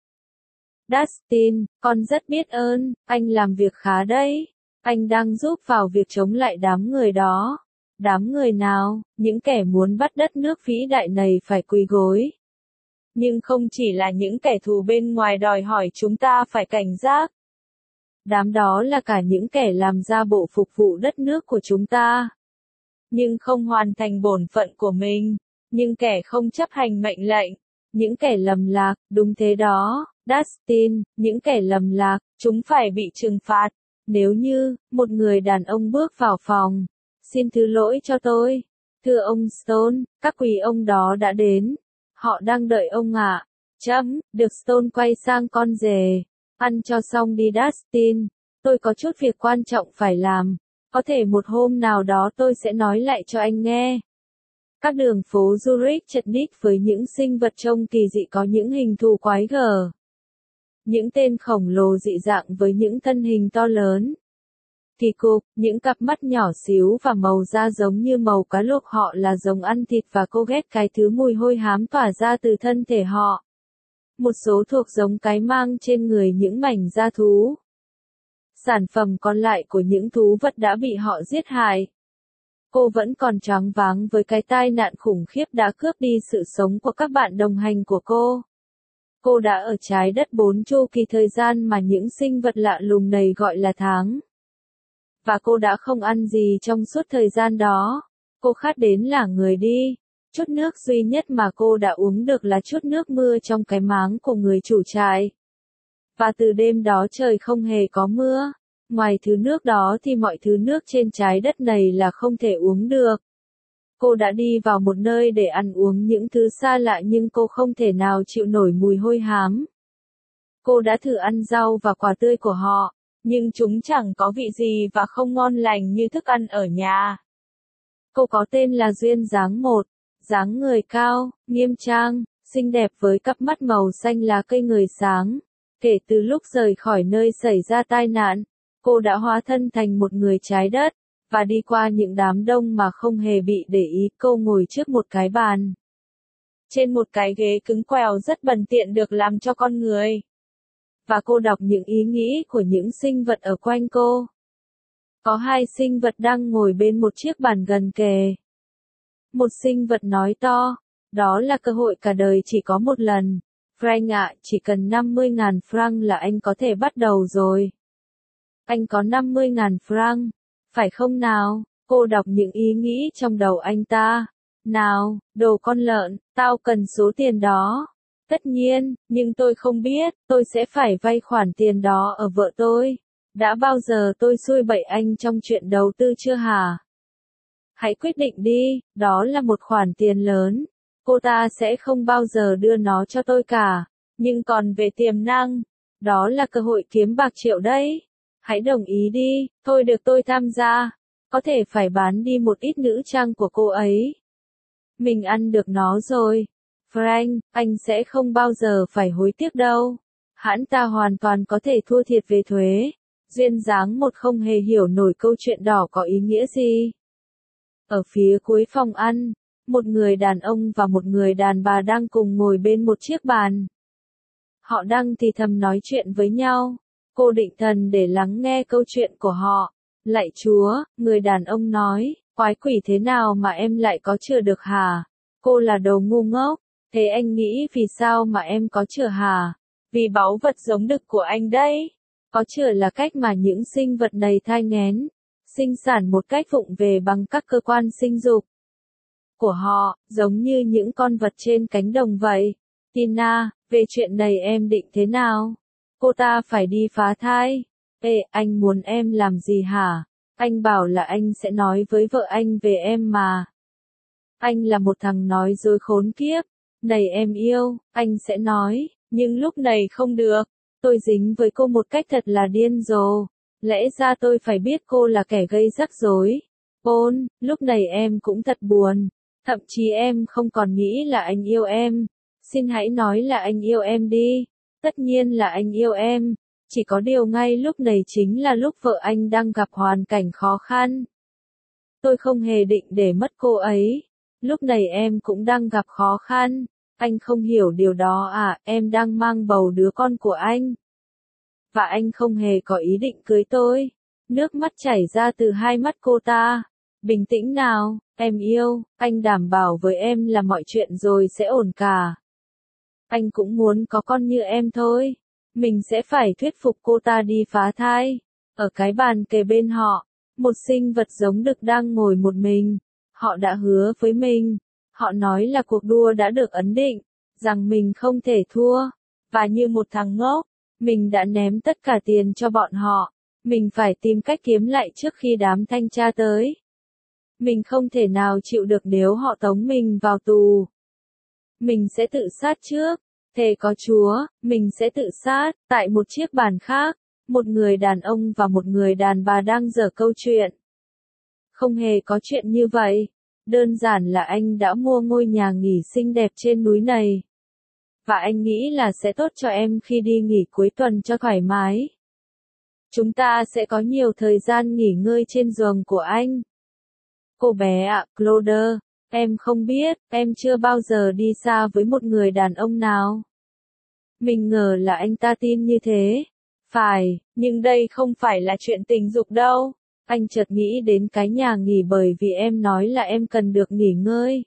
Dustin, con rất biết ơn, anh làm việc khá đấy. Anh đang giúp vào việc chống lại đám người đó. Đám người nào, những kẻ muốn bắt đất nước vĩ đại này phải quỳ gối. Nhưng không chỉ là những kẻ thù bên ngoài đòi hỏi chúng ta phải cảnh giác. Đám đó là cả những kẻ làm ra bộ phục vụ đất nước của chúng ta. Nhưng không hoàn thành bổn phận của mình. Nhưng kẻ không chấp hành mệnh lệnh. Những kẻ lầm lạc, đúng thế đó, Dustin, những kẻ lầm lạc, chúng phải bị trừng phạt. Nếu như, một người đàn ông bước vào phòng. Xin thứ lỗi cho tôi. Thưa ông Stone, các quý ông đó đã đến. Họ đang đợi ông ạ. À. Chấm, được Stone quay sang con rể. Ăn cho xong đi Dustin. Tôi có chút việc quan trọng phải làm. Có thể một hôm nào đó tôi sẽ nói lại cho anh nghe. Các đường phố Zurich chật ních với những sinh vật trông kỳ dị có những hình thù quái gở. Những tên khổng lồ dị dạng với những thân hình to lớn. Kỳ cục, những cặp mắt nhỏ xíu và màu da giống như màu cá luộc, họ là giống ăn thịt và cô ghét cái thứ mùi hôi hám tỏa ra từ thân thể họ. Một số thuộc giống cái mang trên người những mảnh da thú. Sản phẩm còn lại của những thú vật đã bị họ giết hại. Cô vẫn còn choáng váng với cái tai nạn khủng khiếp đã cướp đi sự sống của các bạn đồng hành của cô. Cô đã ở trái đất bốn chu kỳ thời gian mà những sinh vật lạ lùng này gọi là tháng. Và cô đã không ăn gì trong suốt thời gian đó. Cô khát đến là người đi. Chút nước duy nhất mà cô đã uống được là chút nước mưa trong cái máng của người chủ trại. Và từ đêm đó trời không hề có mưa. Ngoài thứ nước đó thì mọi thứ nước trên trái đất này là không thể uống được. Cô đã đi vào một nơi để ăn uống những thứ xa lạ nhưng cô không thể nào chịu nổi mùi hôi hám. Cô đã thử ăn rau và quả tươi của họ, nhưng chúng chẳng có vị gì và không ngon lành như thức ăn ở nhà. Cô có tên là Duyên dáng một, dáng người cao, nghiêm trang, xinh đẹp với cặp mắt màu xanh lá cây người sáng. Kể từ lúc rời khỏi nơi xảy ra tai nạn, cô đã hóa thân thành một người trái đất, và đi qua những đám đông mà không hề bị để ý. Cô ngồi trước một cái bàn, trên một cái ghế cứng quèo rất bần tiện được làm cho con người. Và cô đọc những ý nghĩ của những sinh vật ở quanh cô. Có hai sinh vật đang ngồi bên một chiếc bàn gần kề. Một sinh vật nói to, đó là cơ hội cả đời chỉ có một lần. Frank ạ, chỉ cần năm mươi nghìn franc là anh có thể bắt đầu rồi. Anh có năm mươi nghìn franc, phải không nào? Cô đọc những ý nghĩ trong đầu anh ta. Nào, đồ con lợn, tao cần số tiền đó. Tất nhiên, nhưng tôi không biết, tôi sẽ phải vay khoản tiền đó ở vợ tôi. Đã bao giờ tôi xui bậy anh trong chuyện đầu tư chưa hả? Hãy quyết định đi, đó là một khoản tiền lớn. Cô ta sẽ không bao giờ đưa nó cho tôi cả. Nhưng còn về tiềm năng, đó là cơ hội kiếm bạc triệu đấy. Hãy đồng ý đi, thôi được tôi tham gia. Có thể phải bán đi một ít nữ trang của cô ấy. Mình ăn được nó rồi. Frank, anh sẽ không bao giờ phải hối tiếc đâu. Hãng ta hoàn toàn có thể thua thiệt về thuế. Duyên dáng một không hề hiểu nổi câu chuyện đỏ có ý nghĩa gì. Ở phía cuối phòng ăn, một người đàn ông và một người đàn bà đang cùng ngồi bên một chiếc bàn. Họ đang thì thầm nói chuyện với nhau. Cô định thần để lắng nghe câu chuyện của họ. Lạy Chúa, người đàn ông nói, quái quỷ thế nào mà em lại có chữa được hả? Cô là đồ ngu ngốc. Thế anh nghĩ vì sao mà em có chữa hả? Vì báu vật giống đực của anh đấy. Có chữa là cách mà những sinh vật này thai nghén, sinh sản một cách vụng về bằng các cơ quan sinh dục của họ, giống như những con vật trên cánh đồng vậy. Tina, về chuyện này em định thế nào? Cô ta phải đi phá thai. Ê, anh muốn em làm gì hả? Anh bảo là anh sẽ nói với vợ anh về em mà. Anh là một thằng nói dối khốn kiếp. Này em yêu, anh sẽ nói, nhưng lúc này không được. Tôi dính với cô một cách thật là điên rồ. Lẽ ra tôi phải biết cô là kẻ gây rắc rối. Paul, lúc này em cũng thật buồn. Thậm chí em không còn nghĩ là anh yêu em. Xin hãy nói là anh yêu em đi. Tất nhiên là anh yêu em. Chỉ có điều ngay lúc này chính là lúc vợ anh đang gặp hoàn cảnh khó khăn. Tôi không hề định để mất cô ấy. Lúc này em cũng đang gặp khó khăn. Anh không hiểu điều đó à, em đang mang bầu đứa con của anh. Và anh không hề có ý định cưới tôi. Nước mắt chảy ra từ hai mắt cô ta. Bình tĩnh nào, em yêu, anh đảm bảo với em là mọi chuyện rồi sẽ ổn cả. Anh cũng muốn có con như em thôi. Mình sẽ phải thuyết phục cô ta đi phá thai. Ở cái bàn kề bên họ, một sinh vật giống đực đang ngồi một mình. Họ đã hứa với mình. Họ nói là cuộc đua đã được ấn định, rằng mình không thể thua. Và như một thằng ngốc, mình đã ném tất cả tiền cho bọn họ. Mình phải tìm cách kiếm lại trước khi đám thanh tra tới. Mình không thể nào chịu được nếu họ tống mình vào tù. Mình sẽ tự sát trước. Thề có Chúa, mình sẽ tự sát. Tại một chiếc bàn khác, một người đàn ông và một người đàn bà đang giở câu chuyện. Không hề có chuyện như vậy. Đơn giản là anh đã mua ngôi nhà nghỉ xinh đẹp trên núi này. Và anh nghĩ là sẽ tốt cho em khi đi nghỉ cuối tuần cho thoải mái. Chúng ta sẽ có nhiều thời gian nghỉ ngơi trên giường của anh. Cô bé ạ, Claude, em không biết, em chưa bao giờ đi xa với một người đàn ông nào. Mình ngờ là anh ta tin như thế. Phải, nhưng đây không phải là chuyện tình dục đâu. Anh chợt nghĩ đến cái nhà nghỉ bởi vì em nói là em cần được nghỉ ngơi.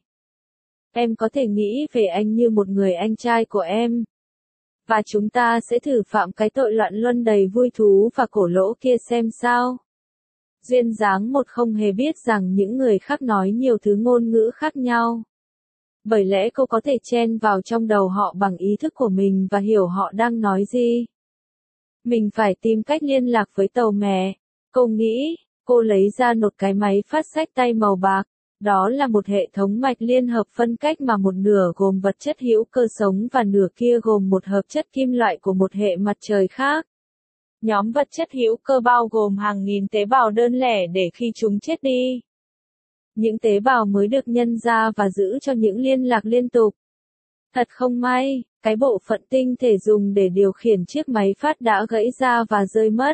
Em có thể nghĩ về anh như một người anh trai của em. Và chúng ta sẽ thử phạm cái tội loạn luân đầy vui thú và cổ lỗ kia xem sao. Duyên dáng một không hề biết rằng những người khác nói nhiều thứ ngôn ngữ khác nhau. Bởi lẽ cô có thể chen vào trong đầu họ bằng ý thức của mình và hiểu họ đang nói gì. Mình phải tìm cách liên lạc với tàu mẹ. Cô nghĩ, cô lấy ra một cái máy phát xách tay màu bạc. Đó là một hệ thống mạch liên hợp phân cách mà một nửa gồm vật chất hữu cơ sống và nửa kia gồm một hợp chất kim loại của một hệ mặt trời khác. Nhóm vật chất hữu cơ bao gồm hàng nghìn tế bào đơn lẻ để khi chúng chết đi, những tế bào mới được nhân ra và giữ cho những liên lạc liên tục. Thật không may, cái bộ phận tinh thể dùng để điều khiển chiếc máy phát đã gãy ra và rơi mất.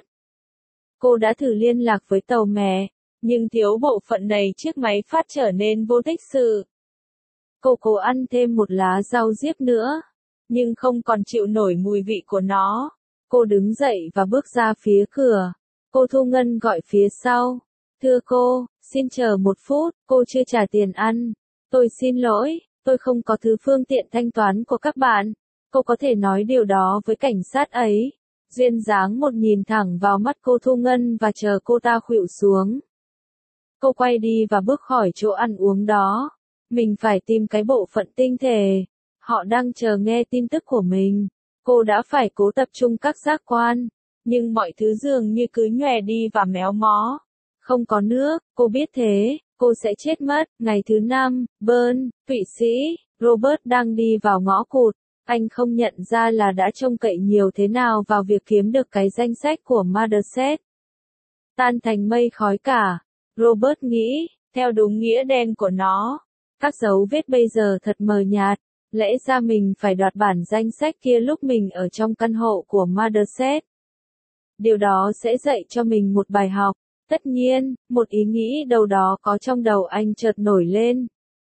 Cô đã thử liên lạc với tàu mẹ, nhưng thiếu bộ phận này chiếc máy phát trở nên vô tích sự. Cô cố ăn thêm một lá rau diếp nữa, nhưng không còn chịu nổi mùi vị của nó. Cô đứng dậy và bước ra phía cửa. Cô Thu Ngân gọi phía sau. Thưa cô, xin chờ một phút, cô chưa trả tiền ăn. Tôi xin lỗi, tôi không có thứ phương tiện thanh toán của các bạn. Cô có thể nói điều đó với cảnh sát ấy. Duyên dáng một nhìn thẳng vào mắt cô Thu Ngân và chờ cô ta khuỵu xuống. Cô quay đi và bước khỏi chỗ ăn uống đó. Mình phải tìm cái bộ phận tinh thể. Họ đang chờ nghe tin tức của mình. Cô đã phải cố tập trung các giác quan. Nhưng mọi thứ dường như cứ nhòe đi và méo mó. Không có nước, cô biết thế, cô sẽ chết mất. Ngày thứ năm, Bern, Thụy Sĩ, Robert đang đi vào ngõ cụt. Anh không nhận ra là đã trông cậy nhiều thế nào vào việc kiếm được cái danh sách của Motherset. Tan thành mây khói cả. Robert nghĩ, theo đúng nghĩa đen của nó. Các dấu vết bây giờ thật mờ nhạt. Lẽ ra mình phải đoạt bản danh sách kia lúc mình ở trong căn hộ của Motherset. Điều đó sẽ dạy cho mình một bài học. Tất nhiên, một ý nghĩ đâu đó có trong đầu anh chợt nổi lên.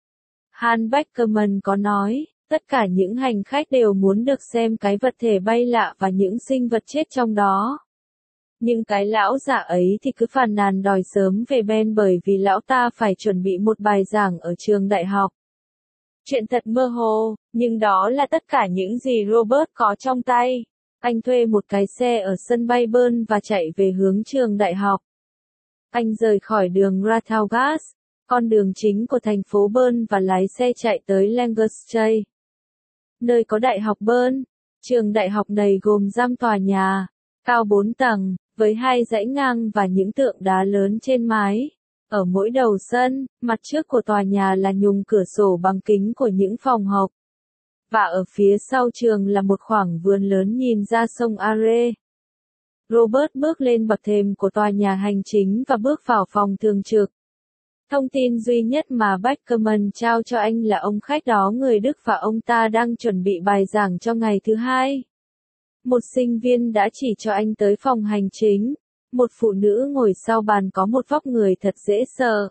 Han Beckerman có nói, tất cả những hành khách đều muốn được xem cái vật thể bay lạ và những sinh vật chết trong đó. Nhưng cái lão giả ấy thì cứ phàn nàn đòi sớm về Ben bởi vì lão ta phải chuẩn bị một bài giảng ở trường đại học. Chuyện thật mơ hồ, nhưng đó là tất cả những gì Robert có trong tay. Anh thuê một cái xe ở sân bay Bern và chạy về hướng trường đại học. Anh rời khỏi đường Rathaus, con đường chính của thành phố Bern và lái xe chạy tới Lancaster, nơi có đại học Bern. Trường đại học này gồm giam tòa nhà, cao bốn tầng, với hai dãy ngang và những tượng đá lớn trên mái. Ở mỗi đầu sân, mặt trước của tòa nhà là nhung cửa sổ bằng kính của những phòng học. Và ở phía sau trường là một khoảng vườn lớn nhìn ra sông Are. Robert bước lên bậc thềm của tòa nhà hành chính và bước vào phòng thường trực. Thông tin duy nhất mà Beckerman trao cho anh là ông khách đó người Đức và ông ta đang chuẩn bị bài giảng cho ngày thứ hai. Một sinh viên đã chỉ cho anh tới phòng hành chính. Một phụ nữ ngồi sau bàn có một vóc người thật dễ sợ.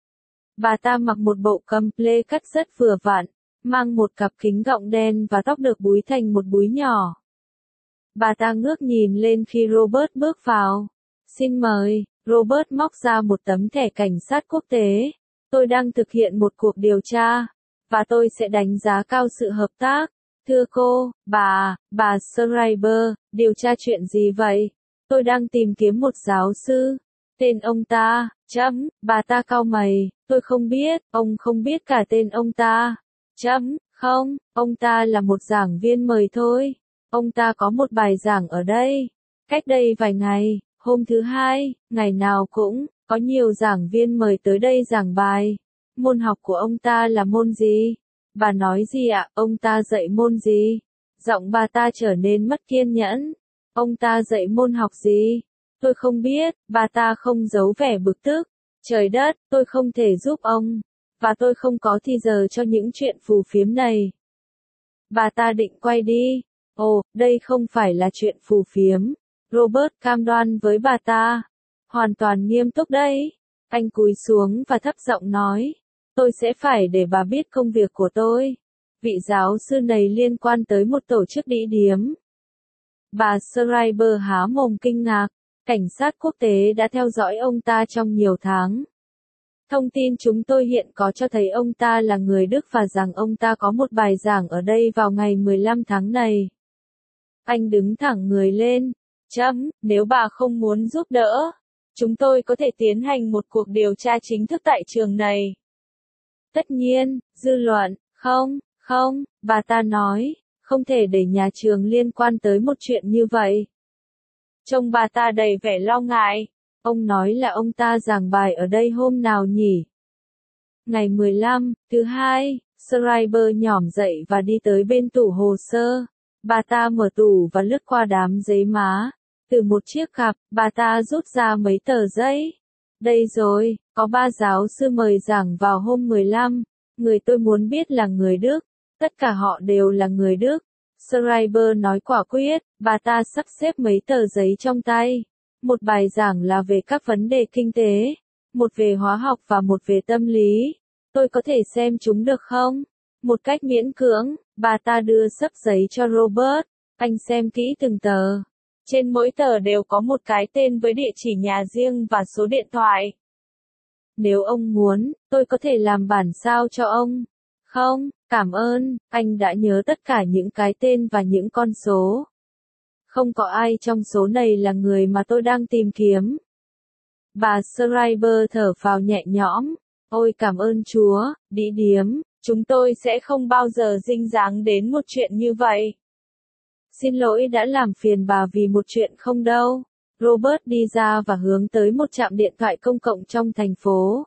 Bà ta mặc một bộ comple cắt rất vừa vặn, mang một cặp kính gọng đen và tóc được búi thành một búi nhỏ. Bà ta ngước nhìn lên khi Robert bước vào. Xin mời, Robert móc ra một tấm thẻ cảnh sát quốc tế. Tôi đang thực hiện một cuộc điều tra, và tôi sẽ đánh giá cao sự hợp tác. Thưa cô, bà, bà Schreiber, điều tra chuyện gì vậy? Tôi đang tìm kiếm một giáo sư. Tên ông ta, chấm, bà ta cau mày, tôi không biết, ông không biết cả tên ông ta. Chấm, không, ông ta là một giảng viên mời thôi. Ông ta có một bài giảng ở đây. Cách đây vài ngày, hôm thứ hai, ngày nào cũng, có nhiều giảng viên mời tới đây giảng bài. Môn học của ông ta là môn gì? Bà nói gì ạ, ông ta dạy môn gì? Giọng bà ta trở nên mất kiên nhẫn. Ông ta dạy môn học gì? Tôi không biết, bà ta không giấu vẻ bực tức. Trời đất, tôi không thể giúp ông. và tôi không có thì giờ cho những chuyện phù phiếm này. Bà ta định quay đi. Ồ, đây không phải là chuyện phù phiếm. Robert cam đoan với bà ta. Hoàn toàn nghiêm túc đấy. Anh cúi xuống và thấp giọng nói. Tôi sẽ phải để bà biết công việc của tôi. Vị giáo sư này liên quan tới một tổ chức đĩ điếm. Bà Schreiber há mồm kinh ngạc. Cảnh sát quốc tế đã theo dõi ông ta trong nhiều tháng. Thông tin chúng tôi hiện có cho thấy ông ta là người Đức và rằng ông ta có một bài giảng ở đây vào ngày mười lăm tháng này. Anh đứng thẳng người lên. Chấm, nếu bà không muốn giúp đỡ, chúng tôi có thể tiến hành một cuộc điều tra chính thức tại trường này. Tất nhiên, dư luận, không, không, bà ta nói, không thể để nhà trường liên quan tới một chuyện như vậy. Trông bà ta đầy vẻ lo ngại. Ông nói là ông ta giảng bài ở đây hôm nào nhỉ? Ngày mười lăm, thứ hai, Schreiber nhỏm dậy và đi tới bên tủ hồ sơ. Bà ta mở tủ và lướt qua đám giấy má. Từ một chiếc cặp, bà ta rút ra mấy tờ giấy. Đây rồi, có ba giáo sư mời giảng vào hôm mười lăm. Người tôi muốn biết là người Đức. Tất cả họ đều là người Đức. Schreiber nói quả quyết, bà ta sắp xếp mấy tờ giấy trong tay. Một bài giảng là về các vấn đề kinh tế, một về hóa học và một về tâm lý. Tôi có thể xem chúng được không? Một cách miễn cưỡng, bà ta đưa xấp giấy cho Robert. Anh xem kỹ từng tờ. Trên mỗi tờ đều có một cái tên với địa chỉ nhà riêng và số điện thoại. Nếu ông muốn, tôi có thể làm bản sao cho ông. Không, cảm ơn, anh đã nhớ tất cả những cái tên và những con số. Không có ai trong số này là người mà tôi đang tìm kiếm. Bà Schreiber thở phào nhẹ nhõm. Ôi cảm ơn Chúa, đĩ điếm, chúng tôi sẽ không bao giờ dính dáng đến một chuyện như vậy. Xin lỗi đã làm phiền bà vì một chuyện không đâu. Robert đi ra và hướng tới một trạm điện thoại công cộng trong thành phố.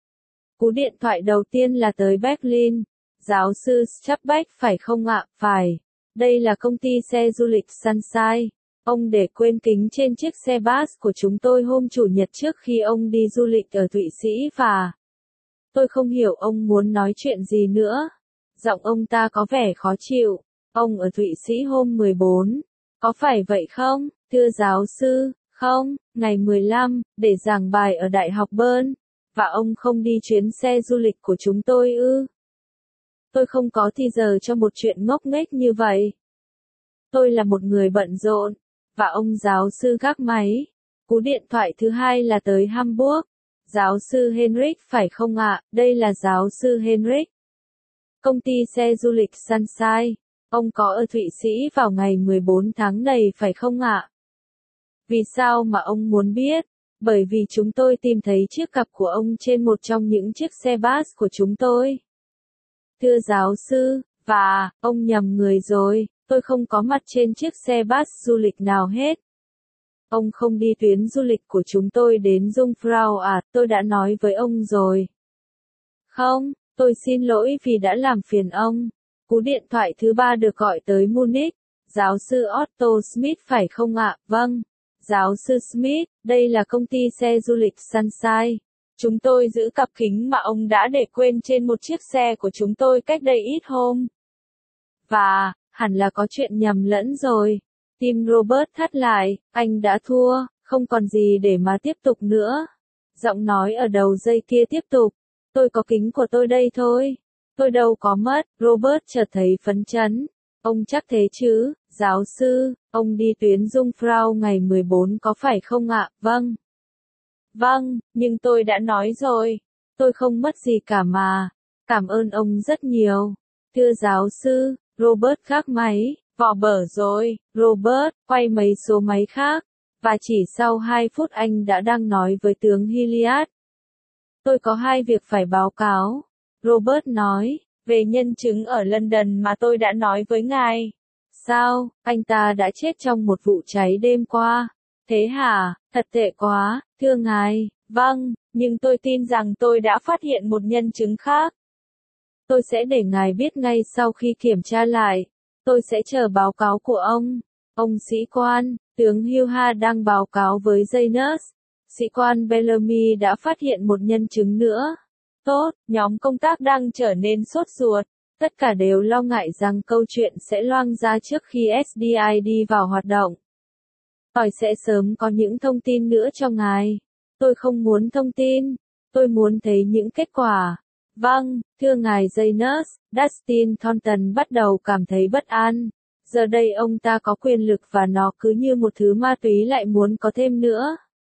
Cú điện thoại đầu tiên là tới Berlin. Giáo sư Schapbeck phải không ạ? Phải. Đây là công ty xe du lịch Sunshine. Ông để quên kính trên chiếc xe bus của chúng tôi hôm Chủ nhật trước khi ông đi du lịch ở Thụy Sĩ và... Tôi không hiểu ông muốn nói chuyện gì nữa. Giọng ông ta có vẻ khó chịu. Ông ở Thụy Sĩ hôm mười bốn. Có phải vậy không, thưa giáo sư? Không, ngày mười lăm, để giảng bài ở Đại học Bern. Và ông không đi chuyến xe du lịch của chúng tôi ư? Tôi không có thì giờ cho một chuyện ngốc nghếch như vậy. Tôi là một người bận rộn. Và ông giáo sư gác máy. Cú điện thoại thứ hai là tới Hamburg. Giáo sư Henrik phải không ạ? Đây là giáo sư Henrik. Công ty xe du lịch Sunshine. Ông có ở Thụy Sĩ vào ngày mười bốn tháng này phải không ạ? Vì sao mà ông muốn biết? Bởi vì chúng tôi tìm thấy chiếc cặp của ông trên một trong những chiếc xe bus của chúng tôi. Thưa giáo sư, và, ông nhầm người rồi, tôi không có mặt trên chiếc xe bus du lịch nào hết. Ông không đi tuyến du lịch của chúng tôi đến Jungfrau à, tôi đã nói với ông rồi. Không, tôi xin lỗi vì đã làm phiền ông. Cú điện thoại thứ ba được gọi tới Munich. Giáo sư Otto Smith phải không ạ? Vâng. Giáo sư Smith, đây là công ty xe du lịch Sunshine. Chúng tôi giữ cặp kính mà ông đã để quên trên một chiếc xe của chúng tôi cách đây ít hôm. Và, hẳn là có chuyện nhầm lẫn rồi. Tim Robert thắt lại, anh đã thua, không còn gì để mà tiếp tục nữa. Giọng nói ở đầu dây kia tiếp tục. Tôi có kính của tôi đây thôi. Tôi đâu có mất, Robert chợt thấy phấn chấn. Ông chắc thế chứ, giáo sư, ông đi tuyến Jungfrau ngày mười bốn có phải không ạ? Vâng. Vâng, nhưng tôi đã nói rồi. Tôi không mất gì cả mà. Cảm ơn ông rất nhiều. Thưa giáo sư, Robert gác máy, vỏ bở rồi, Robert, quay mấy số máy khác. Và chỉ sau hai phút anh đã đang nói với tướng Hilliard. Tôi có hai việc phải báo cáo. Robert nói, về nhân chứng ở London mà tôi đã nói với ngài. Sao, anh ta đã chết trong một vụ cháy đêm qua. Thế hả, thật tệ quá, thưa ngài, vâng, nhưng tôi tin rằng tôi đã phát hiện một nhân chứng khác. Tôi sẽ để ngài biết ngay sau khi kiểm tra lại. Tôi sẽ chờ báo cáo của ông. Ông sĩ quan, tướng Hugha đang báo cáo với Janus. Sĩ quan Bellamy đã phát hiện một nhân chứng nữa. Tốt, nhóm công tác đang trở nên sốt ruột. Tất cả đều lo ngại rằng câu chuyện sẽ loang ra trước khi ét đê i đi vào hoạt động. Tôi sẽ sớm có những thông tin nữa cho ngài. Tôi không muốn thông tin. Tôi muốn thấy những kết quả. Vâng, thưa ngài Janus, Dustin Thornton bắt đầu cảm thấy bất an. Giờ đây ông ta có quyền lực và nó cứ như một thứ ma túy lại muốn có thêm nữa.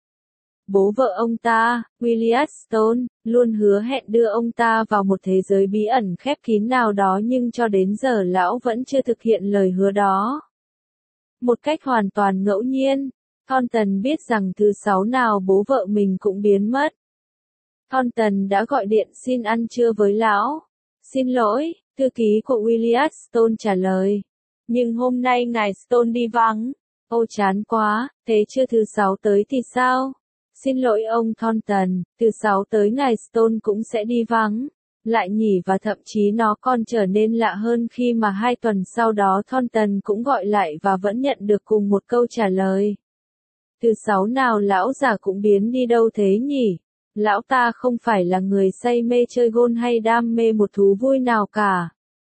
Bố vợ ông ta, William Stone, luôn hứa hẹn đưa ông ta vào một thế giới bí ẩn khép kín nào đó nhưng cho đến giờ lão vẫn chưa thực hiện lời hứa đó. Một cách hoàn toàn ngẫu nhiên, Thornton biết rằng thứ sáu nào bố vợ mình cũng biến mất. Thornton đã gọi điện xin ăn trưa với lão. Xin lỗi, thư ký của William Stone trả lời. Nhưng hôm nay ngài Stone đi vắng. Ô chán quá, thế chưa thứ sáu tới thì sao? Xin lỗi ông Thornton, thứ sáu tới ngài Stone cũng sẽ đi vắng. Lại nhỉ và thậm chí nó còn trở nên lạ hơn khi mà hai tuần sau đó Thornton cũng gọi lại và vẫn nhận được cùng một câu trả lời. Thứ sáu nào lão già cũng biến đi đâu thế nhỉ? Lão ta không phải là người say mê chơi gôn hay đam mê một thú vui nào cả.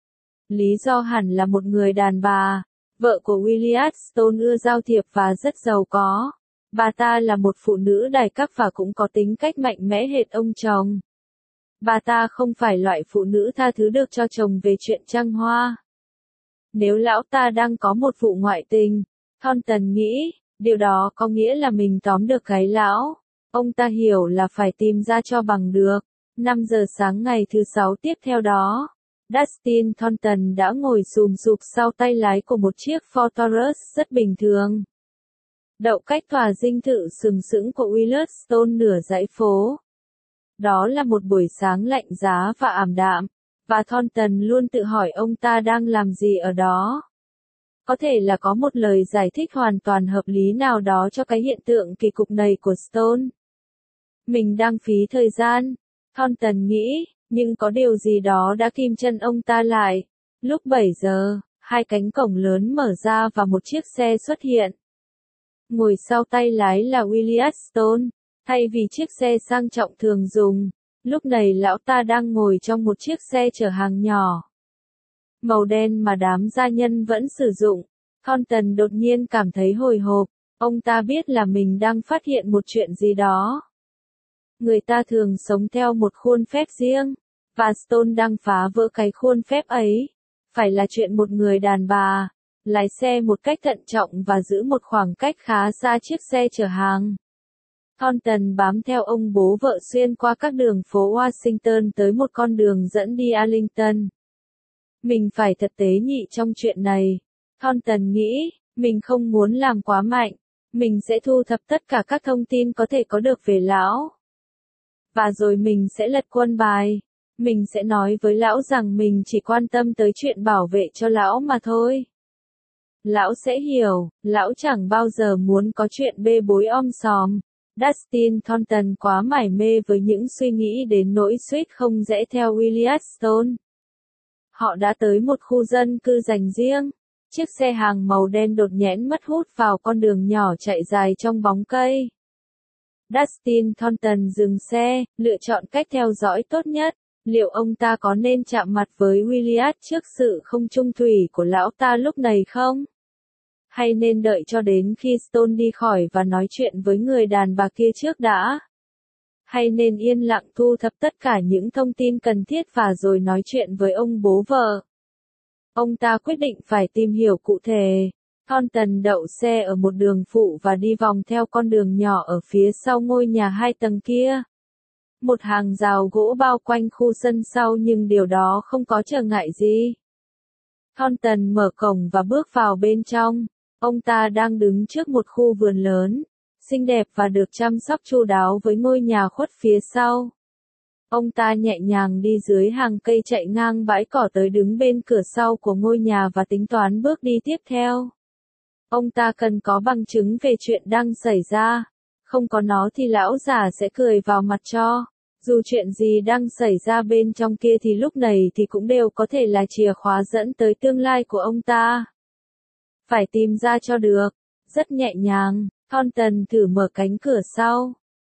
Lý do hẳn là một người đàn bà. Vợ của William Stone ưa giao thiệp và rất giàu có. Bà ta là một phụ nữ đài cấp và cũng có tính cách mạnh mẽ hệt ông chồng. Bà ta không phải loại phụ nữ tha thứ được cho chồng về chuyện trăng hoa. Nếu lão ta đang có một vụ ngoại tình, Thornton nghĩ, điều đó có nghĩa là mình tóm được cái lão. Ông ta hiểu là phải tìm ra cho bằng được. năm giờ sáng ngày thứ sáu tiếp theo đó, Dustin Thornton đã ngồi xùm xụp sau tay lái của một chiếc Ford Taurus rất bình thường. Đậu cách tòa dinh thự sừng sững của William Stone nửa dãy phố. Đó là một buổi sáng lạnh giá và ảm đạm, và Thornton luôn tự hỏi ông ta đang làm gì ở đó. Có thể là có một lời giải thích hoàn toàn hợp lý nào đó cho cái hiện tượng kỳ cục này của Stone. Mình đang phí thời gian, Thornton nghĩ, nhưng có điều gì đó đã kìm chân ông ta lại. Lúc bảy giờ, hai cánh cổng lớn mở ra và một chiếc xe xuất hiện. Ngồi sau tay lái là William Stone, thay vì chiếc xe sang trọng thường dùng. Lúc này lão ta đang ngồi trong một chiếc xe chở hàng nhỏ. Màu đen mà đám gia nhân vẫn sử dụng. Thornton đột nhiên cảm thấy hồi hộp. Ông ta biết là mình đang phát hiện một chuyện gì đó. Người ta thường sống theo một khuôn phép riêng, và Stone đang phá vỡ cái khuôn phép ấy. Phải là chuyện một người đàn bà, lái xe một cách thận trọng và giữ một khoảng cách khá xa chiếc xe chở hàng. Thornton bám theo ông bố vợ xuyên qua các đường phố Washington tới một con đường dẫn đi Arlington. Mình phải thật tế nhị trong chuyện này. Thornton nghĩ, mình không muốn làm quá mạnh. Mình sẽ thu thập tất cả các thông tin có thể có được về lão. Và rồi mình sẽ lật quân bài. Mình sẽ nói với lão rằng mình chỉ quan tâm tới chuyện bảo vệ cho lão mà thôi. Lão sẽ hiểu, lão chẳng bao giờ muốn có chuyện bê bối om sòm. Dustin Thornton quá mải mê với những suy nghĩ đến nỗi suýt không rẽ theo William Stone. Họ đã tới một khu dân cư dành riêng. Chiếc xe hàng màu đen đột nhẽn mất hút vào con đường nhỏ chạy dài trong bóng cây. Dustin Thornton dừng xe, lựa chọn cách theo dõi tốt nhất. Liệu ông ta có nên chạm mặt với William trước sự không trung thủy của lão ta lúc này không? Hay nên đợi cho đến khi Stone đi khỏi và nói chuyện với người đàn bà kia trước đã? Hay nên yên lặng thu thập tất cả những thông tin cần thiết và rồi nói chuyện với ông bố vợ? Ông ta quyết định phải tìm hiểu cụ thể. Thornton đậu xe ở một đường phụ và đi vòng theo con đường nhỏ ở phía sau ngôi nhà hai tầng kia. Một hàng rào gỗ bao quanh khu sân sau nhưng điều đó không có trở ngại gì. Thornton mở cổng và bước vào bên trong. Ông ta đang đứng trước một khu vườn lớn, xinh đẹp và được chăm sóc chu đáo với ngôi nhà khuất phía sau. Ông ta nhẹ nhàng đi dưới hàng cây chạy ngang bãi cỏ tới đứng bên cửa sau của ngôi nhà và tính toán bước đi tiếp theo. Ông ta cần có bằng chứng về chuyện đang xảy ra. Không có nó thì lão già sẽ cười vào mặt cho. Dù chuyện gì đang xảy ra bên trong kia thì lúc này thì cũng đều có thể là chìa khóa dẫn tới tương lai của ông ta. Phải tìm ra cho được. Rất nhẹ nhàng, Thornton thử mở cánh cửa sau.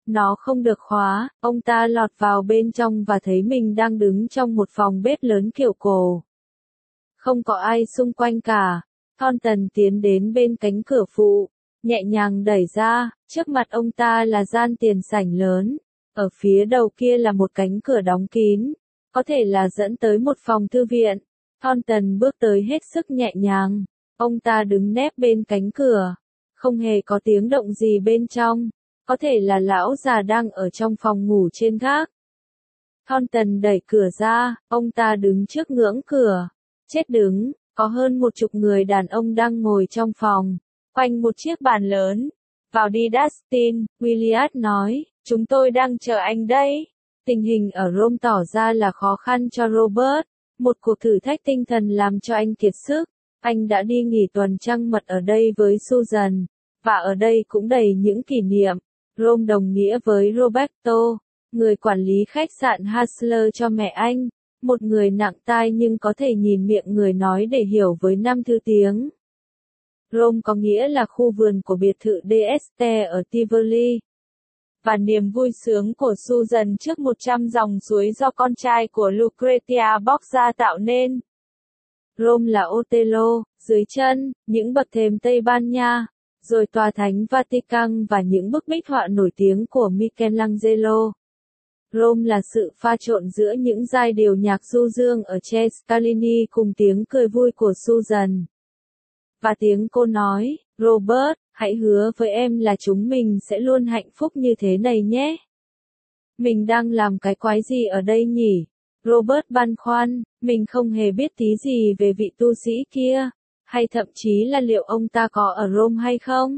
Nó không được khóa, ông ta lọt vào bên trong và thấy mình đang đứng trong một phòng bếp lớn kiểu cổ. Không có ai xung quanh cả. Thornton tiến đến bên cánh cửa phụ, nhẹ nhàng đẩy ra, trước mặt ông ta là gian tiền sảnh lớn. Ở phía đầu kia là một cánh cửa đóng kín, có thể là dẫn tới một phòng thư viện. Thornton bước tới hết sức nhẹ nhàng. Ông ta đứng nép bên cánh cửa. Không hề có tiếng động gì bên trong. Có thể là lão già đang ở trong phòng ngủ trên gác. Thornton đẩy cửa ra, ông ta đứng trước ngưỡng cửa. Chết đứng, có hơn một chục người đàn ông đang ngồi trong phòng, quanh một chiếc bàn lớn. Vào đi Dustin, William nói, chúng tôi đang chờ anh đây. Tình hình ở Rome tỏ ra là khó khăn cho Robert, một cuộc thử thách tinh thần làm cho anh kiệt sức. Anh đã đi nghỉ tuần trăng mật ở đây với Susan, và ở đây cũng đầy những kỷ niệm. Rome đồng nghĩa với Roberto, người quản lý khách sạn Hassler cho mẹ anh, một người nặng tai nhưng có thể nhìn miệng người nói để hiểu với năm thứ tiếng. Rome có nghĩa là khu vườn của biệt thự đê ét tê ở Tivoli. Và niềm vui sướng của Susan trước một trăm dòng suối do con trai của Lucrezia Borgia tạo nên. Rome là Otello, dưới chân, những bậc thềm Tây Ban Nha, rồi tòa thánh Vatican và những bức bích họa nổi tiếng của Michelangelo. Rome là sự pha trộn giữa những giai điệu nhạc du dương ở Cescarini cùng tiếng cười vui của Susan. Và tiếng cô nói, Robert, hãy hứa với em là chúng mình sẽ luôn hạnh phúc như thế này nhé. Mình đang làm cái quái gì ở đây nhỉ? Robert băn khoăn, mình không hề biết tí gì về vị tu sĩ kia, hay thậm chí là liệu ông ta có ở Rome hay không.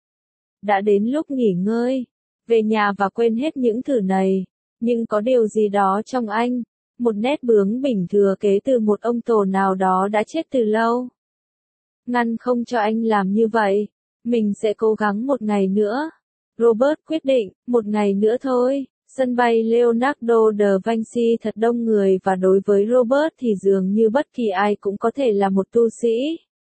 Đã đến lúc nghỉ ngơi, về nhà và quên hết những thứ này, nhưng có điều gì đó trong anh, một nét bướng bỉnh thừa kế từ một ông tổ nào đó đã chết từ lâu. Ngăn không cho anh làm như vậy, mình sẽ cố gắng một ngày nữa. Robert quyết định, một ngày nữa thôi. Sân bay Leonardo da Vinci thật đông người và đối với Robert thì dường như bất kỳ ai cũng có thể là một tu sĩ.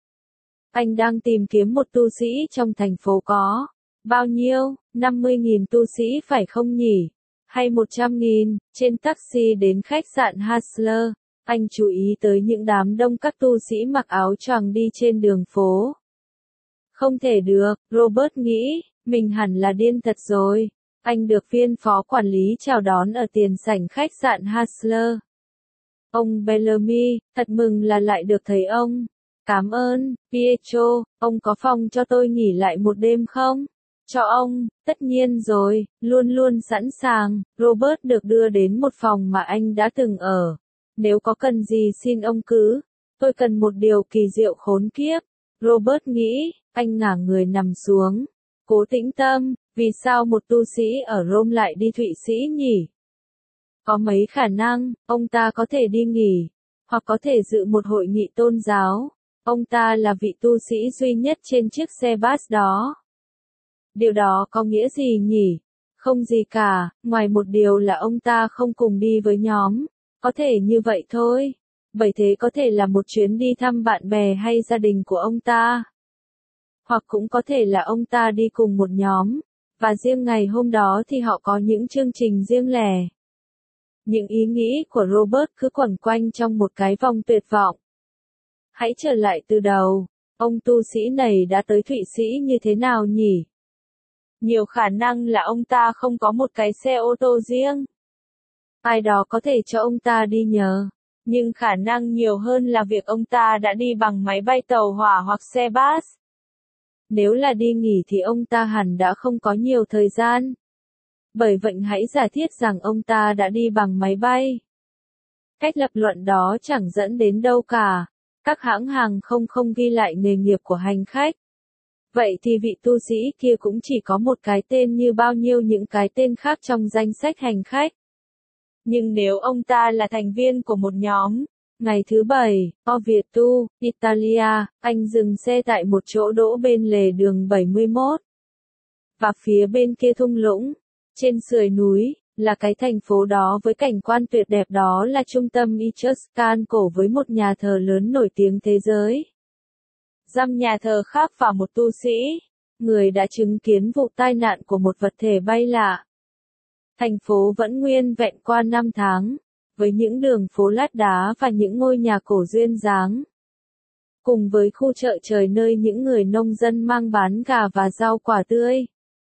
Anh đang tìm kiếm một tu sĩ trong thành phố có. Bao nhiêu? năm mươi nghìn tu sĩ phải không nhỉ? Hay một trăm nghìn? Trên taxi đến khách sạn Hassler, anh chú ý tới những đám đông các tu sĩ mặc áo choàng đi trên đường phố. Không thể được, Robert nghĩ, mình hẳn là điên thật rồi. Anh được viên phó quản lý chào đón ở tiền sảnh khách sạn Hassler. Ông Bellamy, thật mừng là lại được thấy ông. Cảm ơn, Pietro, ông có phòng cho tôi nghỉ lại một đêm không? Cho ông, tất nhiên rồi, luôn luôn sẵn sàng. Robert được đưa đến một phòng mà anh đã từng ở. Nếu có cần gì xin ông cứ. Tôi cần một điều kỳ diệu khốn kiếp. Robert nghĩ, anh ngả người nằm xuống. Cố tĩnh tâm, vì sao một tu sĩ ở Rome lại đi Thụy Sĩ nhỉ? Có mấy khả năng, ông ta có thể đi nghỉ, hoặc có thể dự một hội nghị tôn giáo. Ông ta là vị tu sĩ duy nhất trên chiếc xe bus đó. Điều đó có nghĩa gì nhỉ? Không gì cả, ngoài một điều là ông ta không cùng đi với nhóm. Có thể như vậy thôi. Bởi thế có thể là một chuyến đi thăm bạn bè hay gia đình của ông ta. Hoặc cũng có thể là ông ta đi cùng một nhóm, và riêng ngày hôm đó thì họ có những chương trình riêng lẻ. Những ý nghĩ của Robert cứ quẩn quanh trong một cái vòng tuyệt vọng. Hãy trở lại từ đầu, ông tu sĩ này đã tới Thụy Sĩ như thế nào nhỉ? Nhiều khả năng là ông ta không có một cái xe ô tô riêng. Ai đó có thể cho ông ta đi nhờ, nhưng khả năng nhiều hơn là việc ông ta đã đi bằng máy bay tàu hỏa hoặc xe bus. Nếu là đi nghỉ thì ông ta hẳn đã không có nhiều thời gian. Bởi vậy hãy giả thiết rằng ông ta đã đi bằng máy bay. Cách lập luận đó chẳng dẫn đến đâu cả. Các hãng hàng không không ghi lại nghề nghiệp của hành khách. Vậy thì vị tu sĩ kia cũng chỉ có một cái tên như bao nhiêu những cái tên khác trong danh sách hành khách. Nhưng nếu ông ta là thành viên của một nhóm, ngày thứ bảy, Orvieto, Italia, anh dừng xe tại một chỗ đỗ bên lề đường bảy mươi mốt. Và phía bên kia thung lũng, trên sườn núi, là cái thành phố đó với cảnh quan tuyệt đẹp đó là trung tâm Etruscan cổ với một nhà thờ lớn nổi tiếng thế giới. Dăm nhà thờ khác và một tu sĩ, người đã chứng kiến vụ tai nạn của một vật thể bay lạ. Thành phố vẫn nguyên vẹn qua năm tháng, với những đường phố lát đá và những ngôi nhà cổ duyên dáng. Cùng với khu chợ trời nơi những người nông dân mang bán gà và rau quả tươi.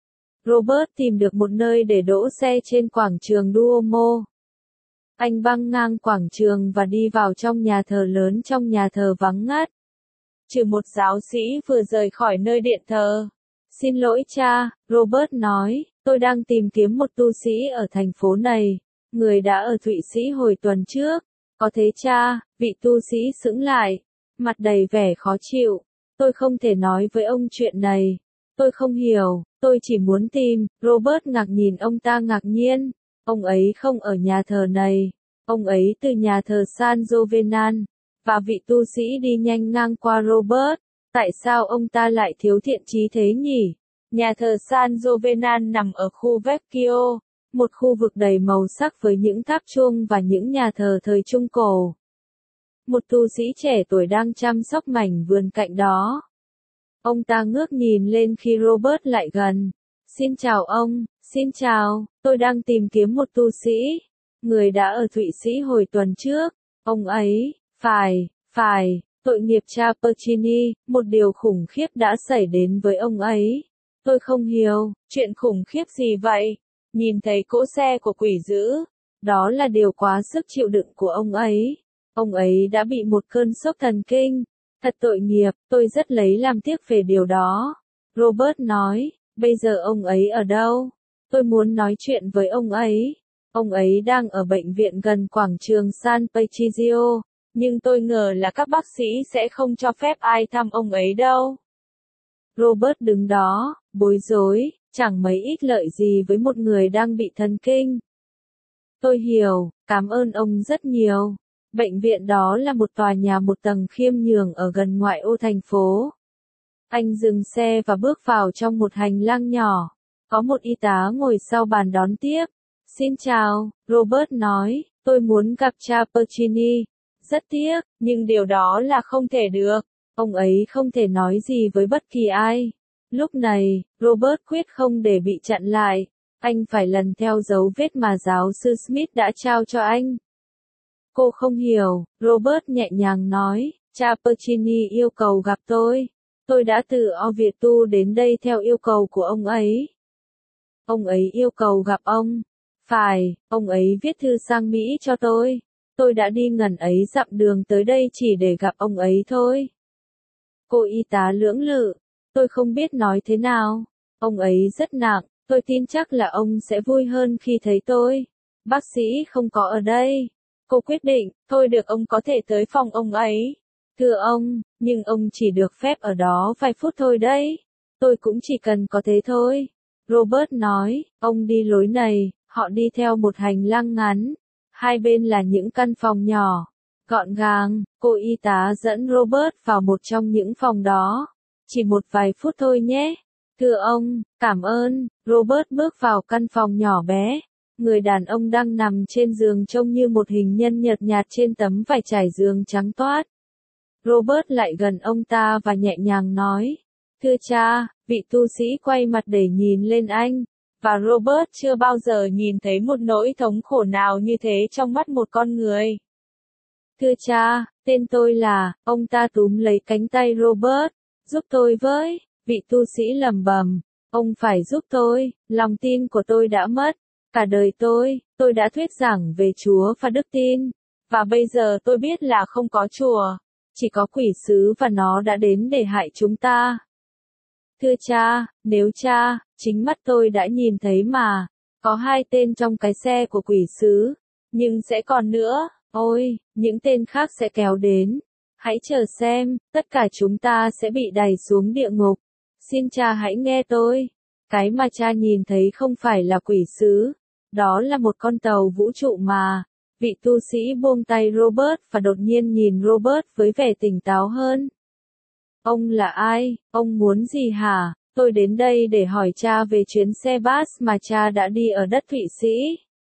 Robert tìm được một nơi để đỗ xe trên quảng trường Duomo. Anh băng ngang quảng trường và đi vào trong nhà thờ lớn trong nhà thờ vắng ngắt. Trừ một giáo sĩ vừa rời khỏi nơi điện thờ. Xin lỗi cha, Robert nói, tôi đang tìm kiếm một tu sĩ ở thành phố này, người đã ở Thụy Sĩ hồi tuần trước. Có thế cha, vị tu sĩ sững lại, mặt đầy vẻ khó chịu. Tôi không thể nói với ông chuyện này. Tôi không hiểu, tôi chỉ muốn tìm. Robert ngạc nhìn ông ta ngạc nhiên. Ông ấy không ở nhà thờ này. Ông ấy từ nhà thờ San Jovenan. Và vị tu sĩ đi nhanh ngang qua Robert. Tại sao ông ta lại thiếu thiện chí thế nhỉ? Nhà thờ San Jovenan nằm ở khu Vecchio, một khu vực đầy màu sắc với những tháp chuông và những nhà thờ thời Trung Cổ. Một tu sĩ trẻ tuổi đang chăm sóc mảnh vườn cạnh đó. Ông ta ngước nhìn lên khi Robert lại gần. Xin chào ông, xin chào, tôi đang tìm kiếm một tu sĩ. Người đã ở Thụy Sĩ hồi tuần trước. Ông ấy, phải, phải, tội nghiệp cha Percini, một điều khủng khiếp đã xảy đến với ông ấy. Tôi không hiểu, chuyện khủng khiếp gì vậy? Nhìn thấy cỗ xe của quỷ dữ. Đó là điều quá sức chịu đựng của ông ấy. Ông ấy đã bị một cơn sốc thần kinh. Thật tội nghiệp, tôi rất lấy làm tiếc về điều đó. Robert nói, bây giờ ông ấy ở đâu? Tôi muốn nói chuyện với ông ấy. Ông ấy đang ở bệnh viện gần quảng trường San Patricio, nhưng tôi ngờ là các bác sĩ sẽ không cho phép ai thăm ông ấy đâu. Robert đứng đó, bối rối, chẳng mấy ít lợi gì với một người đang bị thần kinh. Tôi hiểu, cảm ơn ông rất nhiều. Bệnh viện đó là một tòa nhà một tầng khiêm nhường ở gần ngoại ô thành phố. Anh dừng xe và bước vào trong một hành lang nhỏ. Có một y tá ngồi sau bàn đón tiếp. Xin chào, Robert nói, tôi muốn gặp cha Percini. Rất tiếc, nhưng điều đó là không thể được. Ông ấy không thể nói gì với bất kỳ ai. Lúc này, Robert quyết không để bị chặn lại. Anh phải lần theo dấu vết mà giáo sư Smith đã trao cho anh. Cô không hiểu, Robert nhẹ nhàng nói, cha Percini yêu cầu gặp tôi. Tôi đã từ Orvieto đến đây theo yêu cầu của ông ấy. Ông ấy yêu cầu gặp ông. Phải, ông ấy viết thư sang Mỹ cho tôi. Tôi đã đi ngần ấy dặm đường tới đây chỉ để gặp ông ấy thôi. Cô y tá lưỡng lự. Tôi không biết nói thế nào. Ông ấy rất nặng, tôi tin chắc là ông sẽ vui hơn khi thấy tôi. Bác sĩ không có ở đây. Cô quyết định, thôi được ông có thể tới phòng ông ấy. Thưa ông, nhưng ông chỉ được phép ở đó vài phút thôi đấy. Tôi cũng chỉ cần có thế thôi. Robert nói, ông đi lối này, họ đi theo một hành lang ngắn. Hai bên là những căn phòng nhỏ. Gọn gàng, cô y tá dẫn Robert vào một trong những phòng đó. Chỉ một vài phút thôi nhé. Thưa ông, cảm ơn. Robert bước vào căn phòng nhỏ bé. Người đàn ông đang nằm trên giường trông như một hình nhân nhợt nhạt trên tấm vải trải giường trắng toát. Robert lại gần ông ta và nhẹ nhàng nói. Thưa cha, vị tu sĩ quay mặt để nhìn lên anh. Và Robert chưa bao giờ nhìn thấy một nỗi thống khổ nào như thế trong mắt một con người. Thưa cha, tên tôi là, ông ta túm lấy cánh tay Robert. Giúp tôi với, vị tu sĩ lẩm bẩm. Ông phải giúp tôi, lòng tin của tôi đã mất. Cả đời tôi, tôi đã thuyết giảng về Chúa và đức tin. Và bây giờ tôi biết là không có chùa. Chỉ có quỷ sứ và nó đã đến để hại chúng ta. Thưa cha, nếu cha, chính mắt tôi đã nhìn thấy mà. Có hai tên trong cái xe của quỷ sứ. Nhưng sẽ còn nữa, ôi, những tên khác sẽ kéo đến. Hãy chờ xem, tất cả chúng ta sẽ bị đày xuống địa ngục. Xin cha hãy nghe tôi. Cái mà cha nhìn thấy không phải là quỷ sứ. Đó là một con tàu vũ trụ mà. Vị tu sĩ buông tay Robert và đột nhiên nhìn Robert với vẻ tỉnh táo hơn. Ông là ai? Ông muốn gì hả? Tôi đến đây để hỏi cha về chuyến xe bus mà cha đã đi ở đất Thụy Sĩ.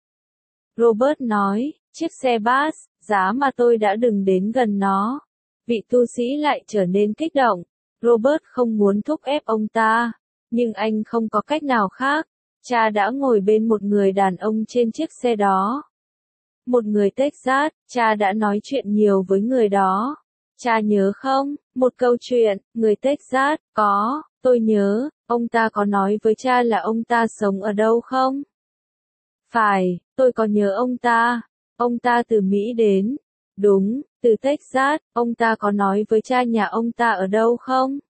Robert nói, chiếc xe bus, giá mà tôi đã đừng đến gần nó. Vị tu sĩ lại trở nên kích động. Robert không muốn thúc ép ông ta. Nhưng anh không có cách nào khác. cha đã ngồi bên một người đàn ông trên chiếc xe đó. Một người Texas, cha đã nói chuyện nhiều với người đó. Cha nhớ không? Một câu chuyện, người Texas, có, tôi nhớ, ông ta có nói với cha là ông ta sống ở đâu không? Phải, tôi có nhớ ông ta. Ông ta từ Mỹ đến. Đúng, từ Texas, ông ta có nói với cha nhà ông ta ở đâu không?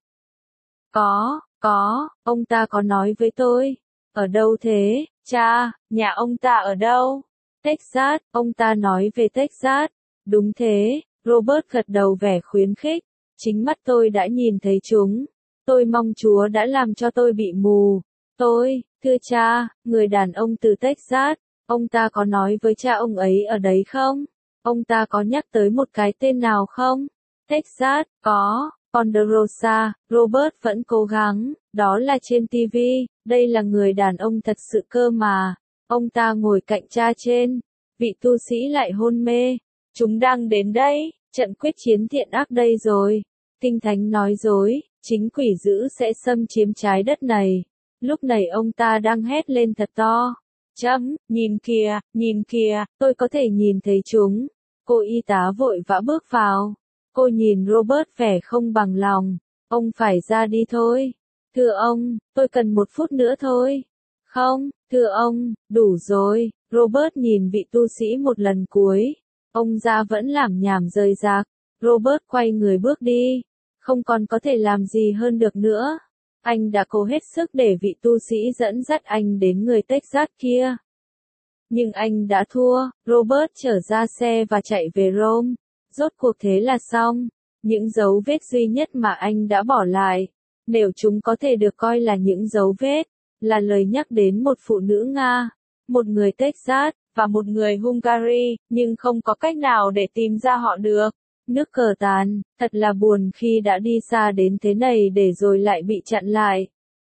Có, có, ông ta có nói với tôi. Ở đâu thế, cha, nhà ông ta ở đâu? Texas, ông ta nói về Texas. Đúng thế, Robert gật đầu vẻ khuyến khích. Chính mắt tôi đã nhìn thấy chúng. Tôi mong Chúa đã làm cho tôi bị mù. Tôi, thưa cha, người đàn ông từ Texas, ông ta có nói với cha ông ấy ở đấy không? Ông ta có nhắc tới một cái tên nào không? Texas, có, Ponderosa, Robert vẫn cố gắng, đó là trên ti vi, đây là người đàn ông thật sự cơ mà. Ông ta ngồi cạnh cha trên, vị tu sĩ lại hôn mê. Chúng đang đến đây, trận quyết chiến thiện ác đây rồi. Kinh Thánh nói dối, chính quỷ dữ sẽ xâm chiếm trái đất này. Lúc này ông ta đang hét lên thật to. Chấm, nhìn kìa, nhìn kìa, tôi có thể nhìn thấy chúng. Cô y tá vội vã bước vào. Cô nhìn Robert vẻ không bằng lòng. Ông phải ra đi thôi. Thưa ông, tôi cần một phút nữa thôi. Không, thưa ông, đủ rồi. Robert nhìn vị tu sĩ một lần cuối. Ông già vẫn làm nhảm rời rạc. Robert quay người bước đi. Không còn có thể làm gì hơn được nữa. Anh đã cố hết sức để vị tu sĩ dẫn dắt anh đến người Texas kia. Nhưng anh đã thua. Robert trở ra xe và chạy về Rome. Rốt cuộc thế là xong. Những dấu vết duy nhất mà anh đã bỏ lại, nếu chúng có thể được coi là những dấu vết, là lời nhắc đến một phụ nữ Nga, một người Texas, và một người Hungary, nhưng không có cách nào để tìm ra họ được. Nước cờ tàn, thật là buồn khi đã đi xa đến thế này để rồi lại bị chặn lại.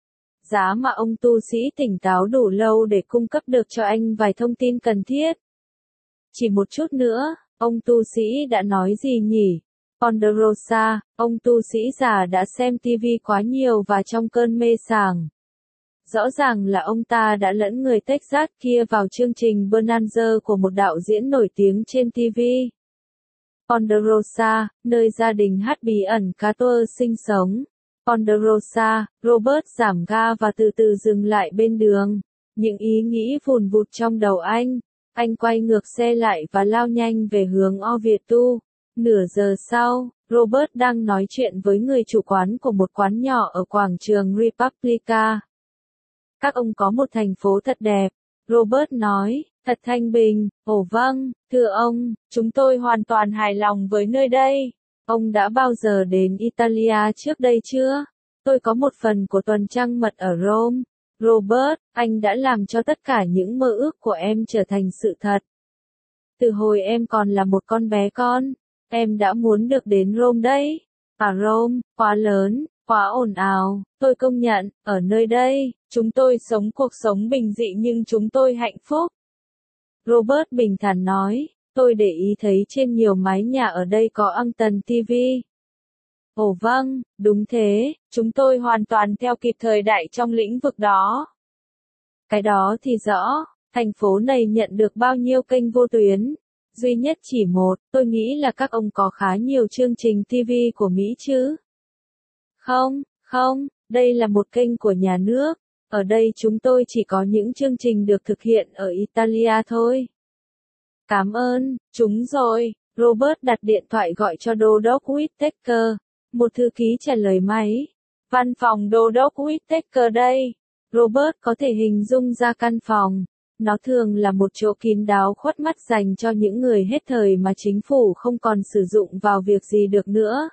Giá mà ông tu sĩ tỉnh táo đủ lâu để cung cấp được cho anh vài thông tin cần thiết. Chỉ một chút nữa, ông tu sĩ đã nói gì nhỉ? Ponderosa, ông tu sĩ già đã xem ti vi quá nhiều và trong cơn mê sảng. Rõ ràng là ông ta đã lẫn người Texas kia vào chương trình Bonanza của một đạo diễn nổi tiếng trên ti vi. Ponderosa, nơi gia đình hát bí ẩn Carter sinh sống. Ponderosa, Robert giảm ga và từ từ dừng lại bên đường. Những ý nghĩ vùn vụt trong đầu anh. Anh quay ngược xe lại và lao nhanh về hướng Oviedo. Nửa giờ sau, Robert đang nói chuyện với người chủ quán của một quán nhỏ ở quảng trường Republica. Các ông có một thành phố thật đẹp, Robert nói, thật thanh bình. Ồ vâng, thưa ông, chúng tôi hoàn toàn hài lòng với nơi đây. Ông đã bao giờ đến Italia trước đây chưa? Tôi có một phần của tuần trăng mật ở Rome. Robert, anh đã làm cho tất cả những mơ ước của em trở thành sự thật. Từ hồi em còn là một con bé con, em đã muốn được đến Rome đấy. À Rome, quá lớn, quá ồn ào, tôi công nhận, ở nơi đây, chúng tôi sống cuộc sống bình dị nhưng chúng tôi hạnh phúc. Robert bình thản nói, tôi để ý thấy trên nhiều mái nhà ở đây có ăng tần ti vi. Ồ vâng, đúng thế, chúng tôi hoàn toàn theo kịp thời đại trong lĩnh vực đó. Cái đó thì rõ, thành phố này nhận được bao nhiêu kênh vô tuyến? Duy nhất chỉ một, tôi nghĩ là các ông có khá nhiều chương trình ti vi của Mỹ chứ? Không, không, đây là một kênh của nhà nước. Ở đây chúng tôi chỉ có những chương trình được thực hiện ở Italia thôi. Cảm ơn, chúng rồi. Robert đặt điện thoại gọi cho đô đốc Whittaker. Một thư ký trả lời máy. Văn phòng đô đốc Whittaker đây. Robert có thể hình dung ra căn phòng. Nó thường là một chỗ kín đáo khuất mắt dành cho những người hết thời mà chính phủ không còn sử dụng vào việc gì được nữa.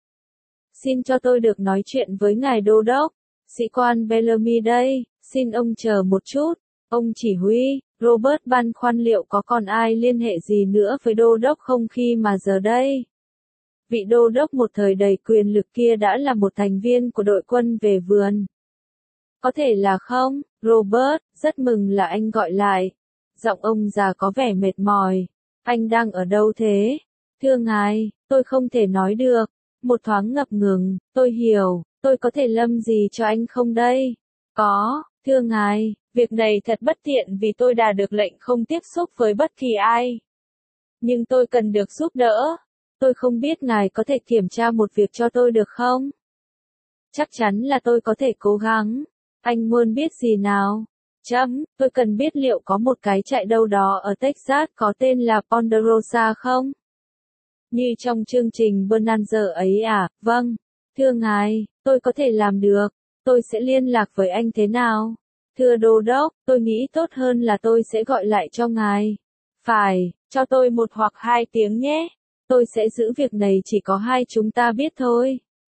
Xin cho tôi được nói chuyện với ngài đô đốc. Sĩ quan Bellamy đây, xin ông chờ một chút. Ông chỉ huy, Robert băn khoăn liệu có còn ai liên hệ gì nữa với đô đốc không khi mà giờ đây. Vị đô đốc một thời đầy quyền lực kia đã là một thành viên của đội quân về vườn. Có thể là không, Robert, rất mừng là anh gọi lại. Giọng ông già có vẻ mệt mỏi. Anh đang ở đâu thế? Thưa ngài, tôi không thể nói được. Một thoáng ngập ngừng, tôi hiểu, tôi có thể lâm gì cho anh không đây? Có, thưa ngài, Việc này thật bất tiện vì tôi đã được lệnh không tiếp xúc với bất kỳ ai. Nhưng tôi cần được giúp đỡ. Tôi không biết ngài có thể kiểm tra một việc cho tôi được không? Chắc chắn là tôi có thể cố gắng. Anh muốn biết gì nào? Chấm, tôi cần biết liệu có một cái trại đâu đó ở Texas có tên là Ponderosa không? Như trong chương trình Bonanza ấy à? Vâng. Thưa ngài, tôi có thể làm được. Tôi sẽ liên lạc với anh thế nào? Thưa đô đốc, tôi nghĩ tốt hơn là tôi sẽ gọi lại cho ngài. Phải, cho tôi một hoặc hai tiếng nhé. Tôi sẽ giữ việc này chỉ có hai chúng ta biết thôi.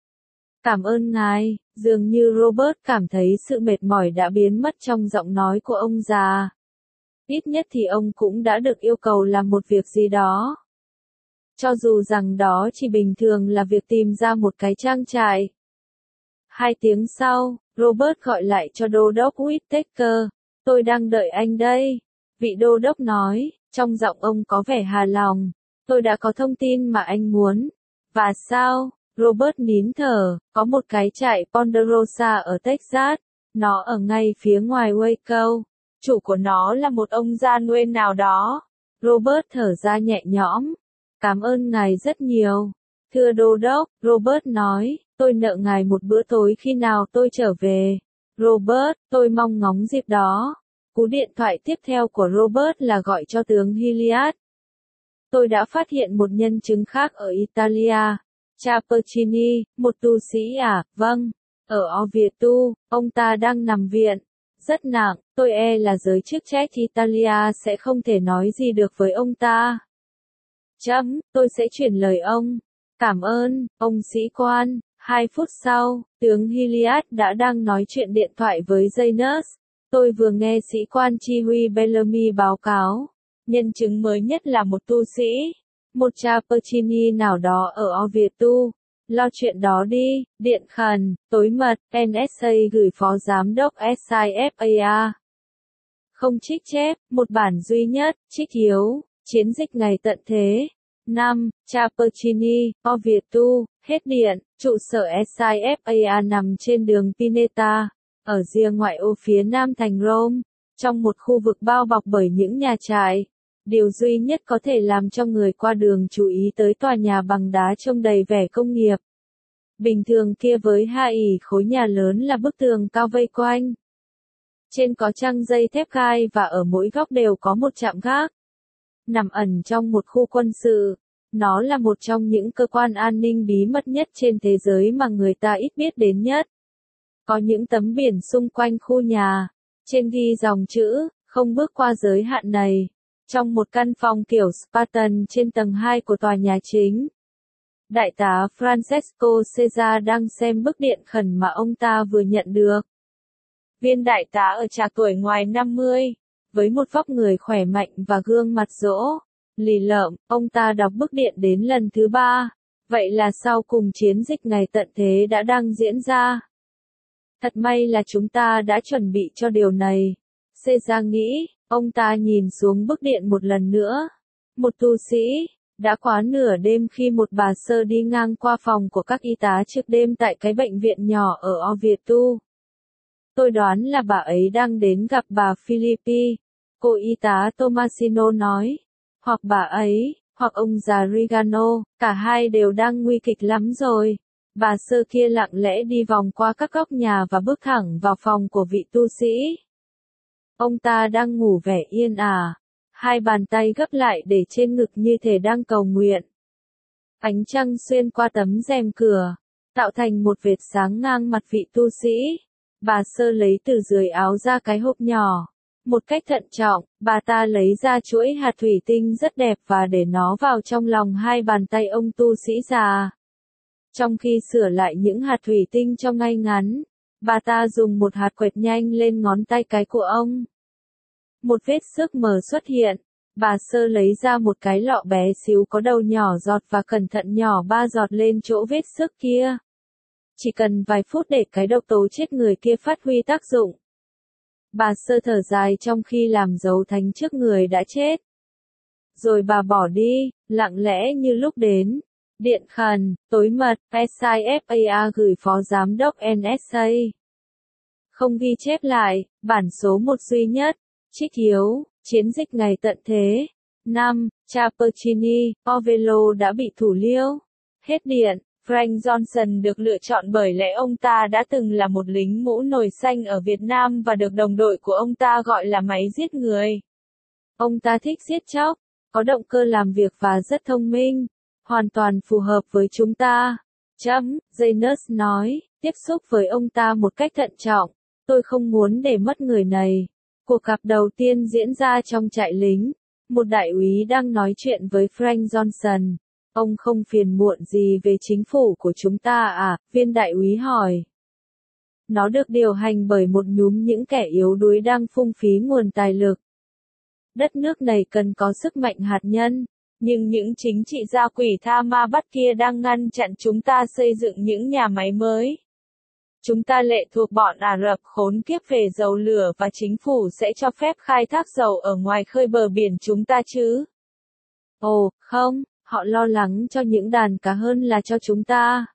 Cảm ơn ngài. Dường như Robert cảm thấy sự mệt mỏi đã biến mất trong giọng nói của ông già. Ít nhất thì ông cũng đã được yêu cầu làm một việc gì đó. Cho dù rằng đó chỉ bình thường là việc tìm ra một cái trang trại. Hai tiếng sau, Robert gọi lại cho đô đốc Whittaker. Tôi đang đợi anh đây. Vị đô đốc nói, trong giọng ông có vẻ hà lòng. Tôi đã có thông tin mà anh muốn. Và sao? Robert nín thở, có một cái trại Ponderosa ở Texas. Nó ở ngay phía ngoài Waco. Chủ của nó là một ông già nuôi nào đó. Robert thở ra nhẹ nhõm. Cảm ơn ngài rất nhiều. Thưa đô đốc, Robert nói, tôi nợ ngài một bữa tối khi nào tôi trở về. Robert, tôi mong ngóng dịp đó. Cú điện thoại tiếp theo của Robert là gọi cho tướng Hilliard. Tôi đã phát hiện một nhân chứng khác ở Italia. Cha Percini, một tu sĩ à? Vâng. Ở Orvieto, ông ta đang nằm viện. Rất nặng, tôi e là giới chức trách Italia sẽ không thể nói gì được với ông ta. Chấm, tôi sẽ chuyển lời ông. Cảm ơn, ông sĩ quan. Hai phút sau, tướng Hilliard đã đang nói chuyện điện thoại với Janus. Tôi vừa nghe sĩ quan chỉ huy Bellamy báo cáo. Nhân chứng mới nhất là một tu sĩ. Một cha Percini nào đó ở Orvieto. Lo chuyện đó đi, điện khẩn, tối mật, en ét a gửi phó giám đốc ét i ép a a. Không trích chép, một bản duy nhất, trích yếu, chiến dịch ngày tận thế. năm. Cha Percini, Orvieto, hết điện, trụ sở ét i ép a a nằm trên đường Pineta, ở rìa ngoại ô phía nam thành Rome, trong một khu vực bao bọc bởi những nhà trại. Điều duy nhất có thể làm cho người qua đường chú ý tới tòa nhà bằng đá trông đầy vẻ công nghiệp. Bình thường kia với hai ỉ khối nhà lớn là bức tường cao vây quanh. Trên có trăng dây thép gai và ở mỗi góc đều có một trạm gác. Nằm ẩn trong một khu quân sự. Nó là một trong những cơ quan an ninh bí mật nhất trên thế giới mà người ta ít biết đến nhất. Có những tấm biển xung quanh khu nhà. Trên ghi dòng chữ, không bước qua giới hạn này. Trong một căn phòng kiểu Spartan trên tầng hai của tòa nhà chính. Đại tá Francesco Cesar đang xem bức điện khẩn mà ông ta vừa nhận được. Viên đại tá ở trạc tuổi ngoài năm mươi, với một vóc người khỏe mạnh và gương mặt rỗ, lì lợm, ông ta đọc bức điện đến lần thứ ba. Vậy là sau cùng chiến dịch ngày tận thế đã đang diễn ra. Thật may là chúng ta đã chuẩn bị cho điều này. Cesar nghĩ, ông ta nhìn xuống bức điện một lần nữa. Một tu sĩ, đã quá nửa đêm khi một bà sơ đi ngang qua phòng của các y tá trước đêm tại cái bệnh viện nhỏ ở Orvieto. Tôi đoán là bà ấy đang đến gặp bà Philippi. Cô y tá Tomasino nói. Hoặc bà ấy, hoặc ông già Rigano, cả hai đều đang nguy kịch lắm rồi. Bà sơ kia lặng lẽ đi vòng qua các góc nhà và bước thẳng vào phòng của vị tu sĩ. Ông ta đang ngủ vẻ yên ả. Hai bàn tay gấp lại để trên ngực như thể đang cầu nguyện. Ánh trăng xuyên qua tấm rèm cửa, tạo thành một vệt sáng ngang mặt vị tu sĩ. Bà sơ lấy từ dưới áo ra cái hộp nhỏ. Một cách thận trọng, bà ta lấy ra chuỗi hạt thủy tinh rất đẹp và để nó vào trong lòng hai bàn tay ông tu sĩ già. Trong khi sửa lại những hạt thủy tinh cho ngay ngắn, bà ta dùng một hạt quẹt nhanh lên ngón tay cái của ông. Một vết xước mờ xuất hiện. Bà sơ lấy ra một cái lọ bé xíu có đầu nhỏ giọt và cẩn thận nhỏ ba giọt lên chỗ vết xước kia. Chỉ cần vài phút để cái độc tố chết người kia phát huy tác dụng. Bà sơ thở dài trong khi làm dấu thánh trước người đã chết. Rồi bà bỏ đi, lặng lẽ như lúc đến. Điện khẩn, tối mật, ét i ép a a gửi phó giám đốc en ét a. Không ghi chép lại, bản số một duy nhất. Trích yếu, chiến dịch ngày tận thế. năm. Trapertini, Ovello đã bị thủ liêu. Hết điện, Frank Johnson được lựa chọn bởi lẽ ông ta đã từng là một lính mũ nồi xanh ở Việt Nam và được đồng đội của ông ta gọi là máy giết người. Ông ta thích giết chóc, có động cơ làm việc và rất thông minh, hoàn toàn phù hợp với chúng ta. Chấm, Janus nói, tiếp xúc với ông ta một cách thận trọng. Tôi không muốn để mất người này. Cuộc gặp đầu tiên diễn ra trong trại lính. Một đại úy đang nói chuyện với Frank Johnson. Ông không phiền muộn gì về chính phủ của chúng ta à? Viên đại úy hỏi. Nó được điều hành bởi một nhúm những kẻ yếu đuối đang phung phí nguồn tài lực. Đất nước này cần có sức mạnh hạt nhân, nhưng những chính trị gia quỷ tha ma bắt kia đang ngăn chặn chúng ta xây dựng những nhà máy mới. Chúng ta lệ thuộc bọn Ả Rập khốn kiếp về dầu lửa và chính phủ sẽ cho phép khai thác dầu ở ngoài khơi bờ biển chúng ta chứ? Ồ, không, họ lo lắng cho những đàn cá hơn là cho chúng ta.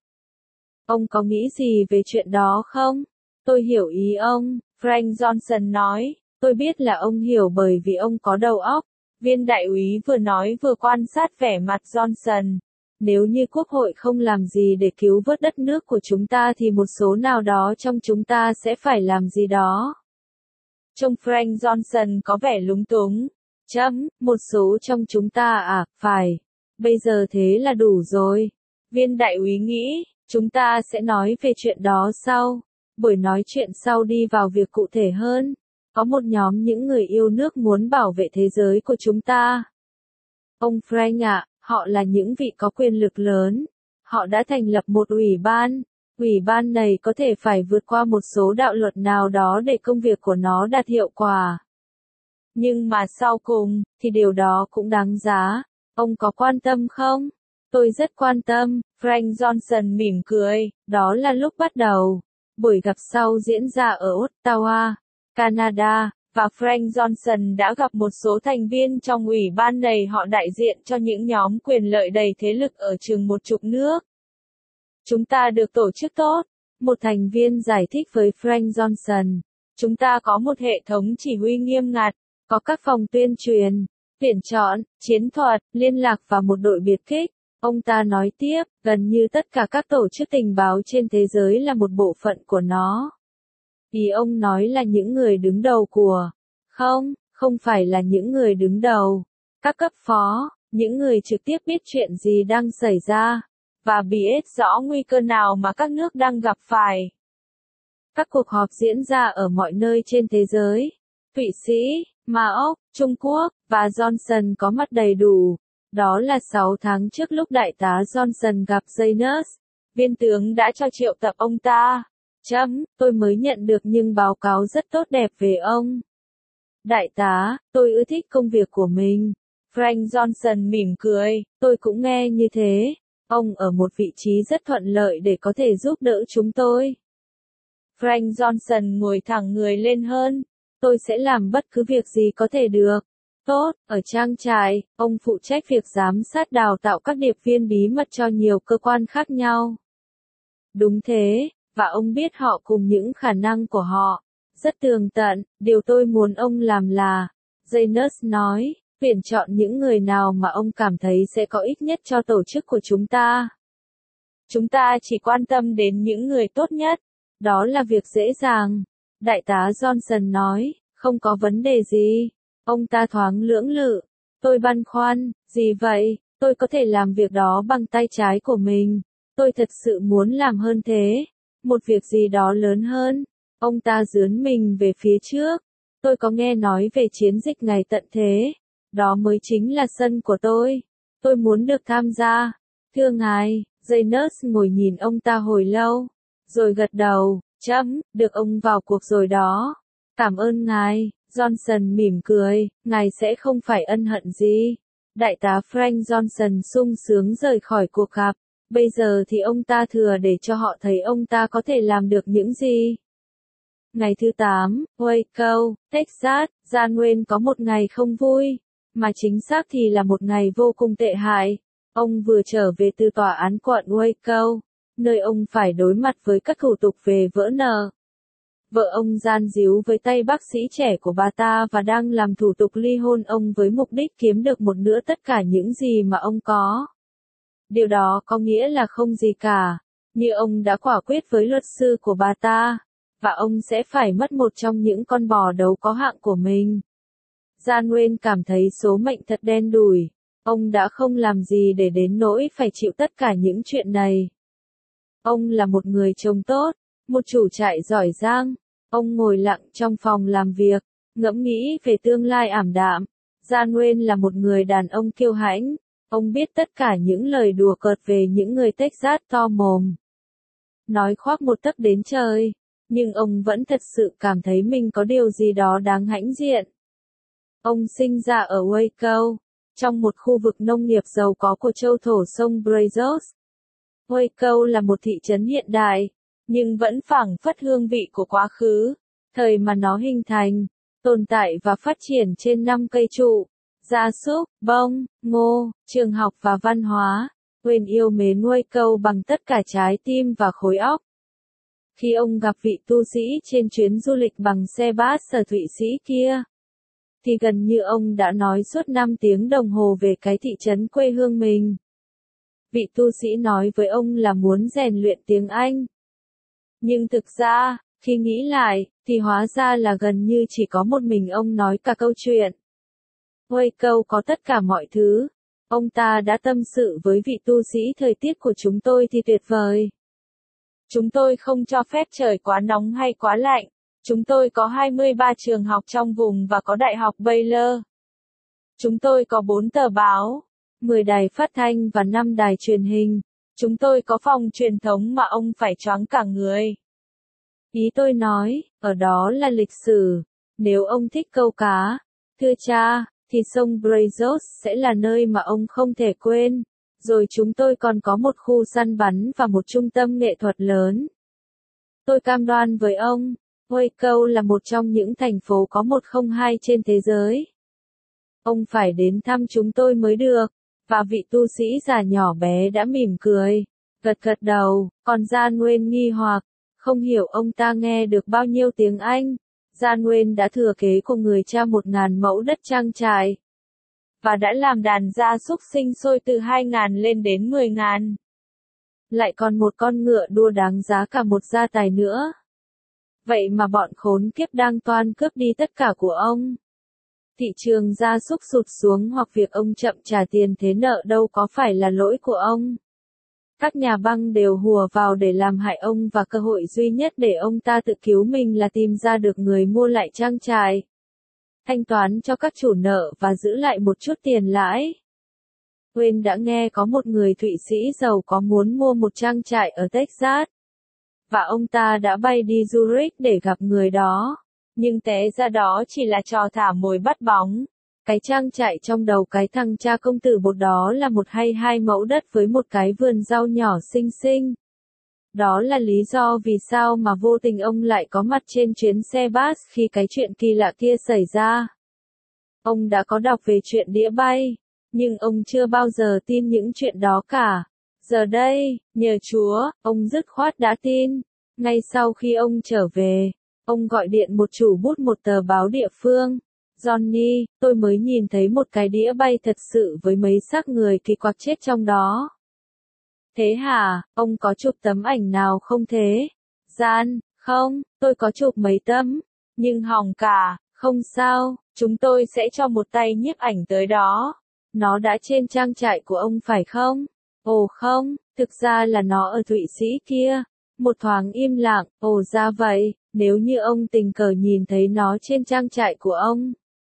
Ông có nghĩ gì về chuyện đó không? Tôi hiểu ý ông, Frank Johnson nói. Tôi biết là ông hiểu bởi vì ông có đầu óc. Viên đại úy vừa nói vừa quan sát vẻ mặt Johnson. Nếu như quốc hội không làm gì để cứu vớt đất nước của chúng ta thì một số nào đó trong chúng ta sẽ phải làm gì đó. Trông Frank Johnson có vẻ lúng túng. Chấm, một số trong chúng ta à, phải. Bây giờ thế là đủ rồi. Viên đại úy nghĩ, chúng ta sẽ nói về chuyện đó sau. Buổi nói chuyện sau đi vào việc cụ thể hơn. Có một nhóm những người yêu nước muốn bảo vệ thế giới của chúng ta. Ông Frank ạ, họ là những vị có quyền lực lớn. Họ đã thành lập một ủy ban. Ủy ban này có thể phải vượt qua một số đạo luật nào đó để công việc của nó đạt hiệu quả. Nhưng mà sau cùng, thì điều đó cũng đáng giá. Ông có quan tâm không? Tôi rất quan tâm, Frank Johnson mỉm cười. Đó là lúc bắt đầu. Buổi gặp sau diễn ra ở Ottawa, Canada, và Frank Johnson đã gặp một số thành viên trong ủy ban này. Họ đại diện cho những nhóm quyền lợi đầy thế lực ở chừng một chục nước. Chúng ta được tổ chức tốt. Một thành viên giải thích với Frank Johnson. Chúng ta có một hệ thống chỉ huy nghiêm ngặt, có các phòng tuyên truyền, tuyển chọn, chiến thuật, liên lạc và một đội biệt kích. Ông ta nói tiếp, gần như tất cả các tổ chức tình báo trên thế giới là một bộ phận của nó. Ý ông nói là những người đứng đầu của. Không, không phải là những người đứng đầu. Các cấp phó, những người trực tiếp biết chuyện gì đang xảy ra, và biết rõ nguy cơ nào mà các nước đang gặp phải. Các cuộc họp diễn ra ở mọi nơi trên thế giới. Thụy Sĩ, Maroc, Trung Quốc, và Johnson có mặt đầy đủ. Đó là sáu tháng trước lúc đại tá Johnson gặp Janus. Viên tướng đã cho triệu tập ông ta. Chấm, tôi mới nhận được những báo cáo rất tốt đẹp về ông. Đại tá, tôi ưa thích công việc của mình. Frank Johnson mỉm cười, tôi cũng nghe như thế. Ông ở một vị trí rất thuận lợi để có thể giúp đỡ chúng tôi. Frank Johnson ngồi thẳng người lên hơn. Tôi sẽ làm bất cứ việc gì có thể được. Tốt, ở trang trại, ông phụ trách việc giám sát đào tạo các điệp viên bí mật cho nhiều cơ quan khác nhau. Đúng thế, và ông biết họ cùng những khả năng của họ. Rất tường tận, điều tôi muốn ông làm là, Janus nói, tuyển chọn những người nào mà ông cảm thấy sẽ có ích nhất cho tổ chức của chúng ta. Chúng ta chỉ quan tâm đến những người tốt nhất. Đó là việc dễ dàng. Đại tá Johnson nói, không có vấn đề gì. Ông ta thoáng lưỡng lự. Tôi băn khoăn, gì vậy? Tôi có thể làm việc đó bằng tay trái của mình. Tôi thật sự muốn làm hơn thế. Một việc gì đó lớn hơn. Ông ta dướn mình về phía trước. Tôi có nghe nói về chiến dịch ngày tận thế. Đó mới chính là sân của tôi. Tôi muốn được tham gia. Thưa ngài, Janus ngồi nhìn ông ta hồi lâu. Rồi gật đầu, chấm, được ông vào cuộc rồi đó. Cảm ơn ngài. Johnson mỉm cười, ngài sẽ không phải ân hận gì. Đại tá Frank Johnson sung sướng rời khỏi cuộc gặp. Bây giờ thì ông ta thừa để cho họ thấy ông ta có thể làm được những gì. Ngày thứ tám, Waco, Texas, Januen có một ngày không vui. Mà chính xác thì là một ngày vô cùng tệ hại. Ông vừa trở về từ tòa án quận Waco, nơi ông phải đối mặt với các thủ tục về vỡ nợ. Vợ ông gian díu với tay bác sĩ trẻ của bà ta và đang làm thủ tục ly hôn ông với mục đích kiếm được một nửa tất cả những gì mà ông có. Điều đó có nghĩa là không gì cả, như ông đã quả quyết với luật sư của bà ta, và ông sẽ phải mất một trong những con bò đấu có hạng của mình. Gian Nguyen cảm thấy số mệnh thật đen đủi, ông đã không làm gì để đến nỗi phải chịu tất cả những chuyện này. Ông là một người chồng tốt, một chủ trại giỏi giang, ông ngồi lặng trong phòng làm việc, ngẫm nghĩ về tương lai ảm đạm. Gian Nguyen là một người đàn ông kiêu hãnh, ông biết tất cả những lời đùa cợt về những người Texas to mồm. Nói khoác một tấc đến trời, nhưng ông vẫn thật sự cảm thấy mình có điều gì đó đáng hãnh diện. Ông sinh ra ở Waco, trong một khu vực nông nghiệp giàu có của châu thổ sông Brazos. Waco là một thị trấn hiện đại, nhưng vẫn phảng phất hương vị của quá khứ, thời mà nó hình thành, tồn tại và phát triển trên năm cây trụ, gia súc, bông, ngô, trường học và văn hóa. Nguyen yêu mến Waco bằng tất cả trái tim và khối óc. Khi ông gặp vị tu sĩ trên chuyến du lịch bằng xe bus ở Thụy Sĩ kia, thì gần như ông đã nói suốt năm tiếng đồng hồ về cái thị trấn quê hương mình. Vị tu sĩ nói với ông là muốn rèn luyện tiếng Anh. Nhưng thực ra, khi nghĩ lại, thì hóa ra là gần như chỉ có một mình ông nói cả câu chuyện. Waco có tất cả mọi thứ. Ông ta đã tâm sự với vị tu sĩ thời tiết của chúng tôi thì tuyệt vời. Chúng tôi không cho phép trời quá nóng hay quá lạnh. Chúng tôi có hai mươi ba trường học trong vùng và có Đại học Baylor. Chúng tôi có bốn tờ báo, mười đài phát thanh và năm đài truyền hình. Chúng tôi có phòng truyền thống mà ông phải choáng cả người. Ý tôi nói, ở đó là lịch sử. Nếu ông thích câu cá, thưa cha, thì sông Brazos sẽ là nơi mà ông không thể quên. Rồi chúng tôi còn có một khu săn bắn và một trung tâm nghệ thuật lớn. Tôi cam đoan với ông, Waco là một trong những thành phố có một không hai trên thế giới. Ông phải đến thăm chúng tôi mới được. Và vị tu sĩ già nhỏ bé đã mỉm cười, gật gật đầu, còn Gian Nguyen nghi hoặc, không hiểu ông ta nghe được bao nhiêu tiếng Anh. Gian Nguyen đã thừa kế của người cha một ngàn mẫu đất trang trại, và đã làm đàn gia súc sinh sôi từ hai ngàn lên đến mười ngàn. Lại còn một con ngựa đua đáng giá cả một gia tài nữa. Vậy mà bọn khốn kiếp đang toan cướp đi tất cả của ông. Thị trường gia súc sụt xuống hoặc việc ông chậm trả tiền thế nợ đâu có phải là lỗi của ông. Các nhà băng đều hùa vào để làm hại ông và cơ hội duy nhất để ông ta tự cứu mình là tìm ra được người mua lại trang trại, thanh toán cho các chủ nợ và giữ lại một chút tiền lãi. Nguyen đã nghe có một người Thụy Sĩ giàu có muốn mua một trang trại ở Texas. Và ông ta đã bay đi Zurich để gặp người đó. Nhưng té ra đó chỉ là trò thả mồi bắt bóng. Cái trang trại trong đầu cái thằng cha công tử bột đó là một hay hai mẫu đất với một cái vườn rau nhỏ xinh xinh. Đó là lý do vì sao mà vô tình ông lại có mặt trên chuyến xe bus khi cái chuyện kỳ lạ kia xảy ra. Ông đã có đọc về chuyện đĩa bay, nhưng ông chưa bao giờ tin những chuyện đó cả. Giờ đây, nhờ Chúa, ông dứt khoát đã tin. Ngay sau khi ông trở về, ông gọi điện một chủ bút một tờ báo địa phương. Johnny, tôi mới nhìn thấy một cái đĩa bay thật sự với mấy xác người kỳ quặc chết trong đó. Thế hả, ông có chụp tấm ảnh nào không thế? Gian, không, tôi có chụp mấy tấm, nhưng hỏng cả, không sao, chúng tôi sẽ cho một tay nhiếp ảnh tới đó. Nó đã trên trang trại của ông phải không? Ồ không, thực ra là nó ở Thụy Sĩ kia. Một thoáng im lặng, ồ ra vậy, nếu như ông tình cờ nhìn thấy nó trên trang trại của ông.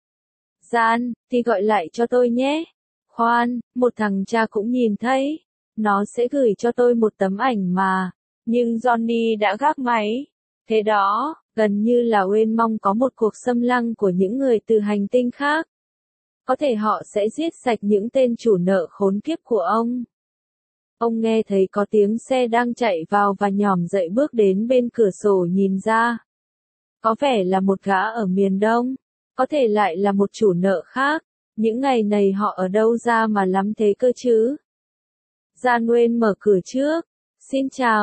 Gian, thì gọi lại cho tôi nhé. Khoan, một thằng cha cũng nhìn thấy. Nó sẽ gửi cho tôi một tấm ảnh mà. Nhưng Johnny đã gác máy. Thế đó, gần như là Nguyen mong có một cuộc xâm lăng của những người từ hành tinh khác. Có thể họ sẽ giết sạch những tên chủ nợ khốn kiếp của ông. Ông nghe thấy có tiếng xe đang chạy vào và nhỏm dậy bước đến bên cửa sổ nhìn ra. Có vẻ là một gã ở miền Đông. Có thể lại là một chủ nợ khác. Những ngày này họ ở đâu ra mà lắm thế cơ chứ? Gian Nguyen mở cửa trước. Xin chào,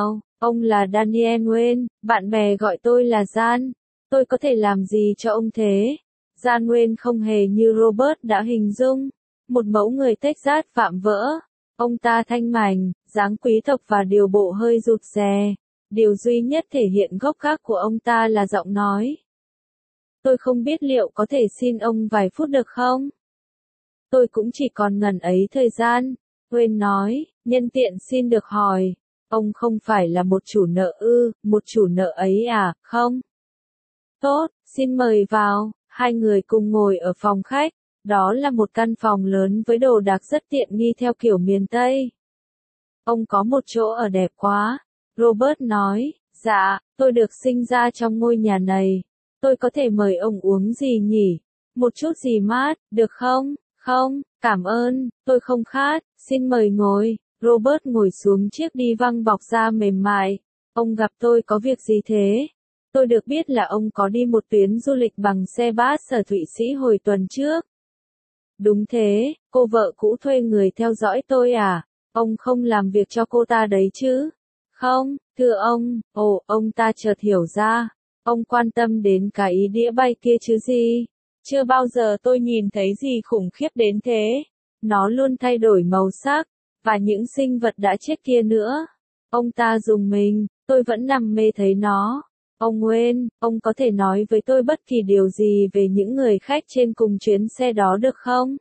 Ông là Daniel Nguyen, bạn bè gọi tôi là Gian. Tôi có thể làm gì cho ông thế? Gian Nguyen không hề như Robert đã hình dung. Một mẫu người Texas vạm vỡ. Ông ta thanh mảnh, dáng quý tộc và điều bộ hơi rụt rè. Điều duy nhất thể hiện gốc gác của ông ta là giọng nói. Tôi không biết liệu có thể xin ông vài phút được không? Tôi cũng chỉ còn ngần ấy thời gian. Nguyen nói, nhân tiện xin được hỏi. Ông không phải là một chủ nợ ư, một chủ nợ ấy à, không? Tốt, xin mời vào. Hai người cùng ngồi ở phòng khách. Đó là một căn phòng lớn với đồ đạc rất tiện nghi theo kiểu miền Tây. Ông có một chỗ ở đẹp quá. Robert nói, dạ, tôi được sinh ra trong ngôi nhà này. Tôi có thể mời ông uống gì nhỉ? Một chút gì mát, được không? Không, cảm ơn, tôi không khát, xin mời ngồi. Robert ngồi xuống chiếc đi văng bọc da mềm mại. Ông gặp tôi có việc gì thế? Tôi được biết là ông có đi một tuyến du lịch bằng xe bus ở Thụy Sĩ hồi tuần trước. Đúng thế, cô vợ cũ thuê người theo dõi tôi à? Ông không làm việc cho cô ta đấy chứ? Không, thưa ông, ồ, ông ta chợt hiểu ra. Ông quan tâm đến cái ý đĩa bay kia chứ gì? Chưa bao giờ tôi nhìn thấy gì khủng khiếp đến thế. Nó luôn thay đổi màu sắc, và những sinh vật đã chết kia nữa. Ông ta dùng mình, tôi vẫn nằm mê thấy nó. Ông Nguyen, ông có thể nói với tôi bất kỳ điều gì về những người khách trên cùng chuyến xe đó được không?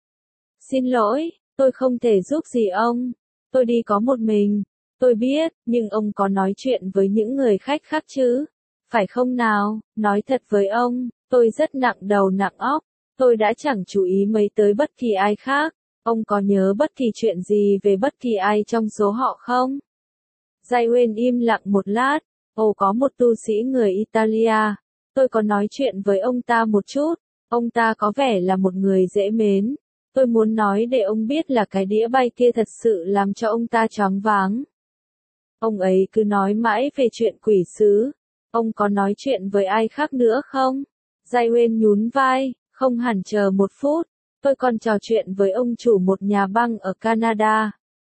Xin lỗi, tôi không thể giúp gì ông. Tôi đi có một mình. Tôi biết, nhưng ông có nói chuyện với những người khách khác chứ? Phải không nào? Nói thật với ông, tôi rất nặng đầu nặng óc. Tôi đã chẳng chú ý mấy tới bất kỳ ai khác. Ông có nhớ bất kỳ chuyện gì về bất kỳ ai trong số họ không? Giai Uyên im lặng một lát. Ồ, có một tu sĩ người Italia. Tôi có nói chuyện với ông ta một chút. Ông ta có vẻ là một người dễ mến. Tôi muốn nói để ông biết là cái đĩa bay kia thật sự làm cho ông ta choáng váng. Ông ấy cứ nói mãi về chuyện quỷ sứ. Ông có nói chuyện với ai khác nữa không? Giai Uyên nhún vai, không hẳn, chờ một phút. Tôi còn trò chuyện với ông chủ một nhà băng ở Canada.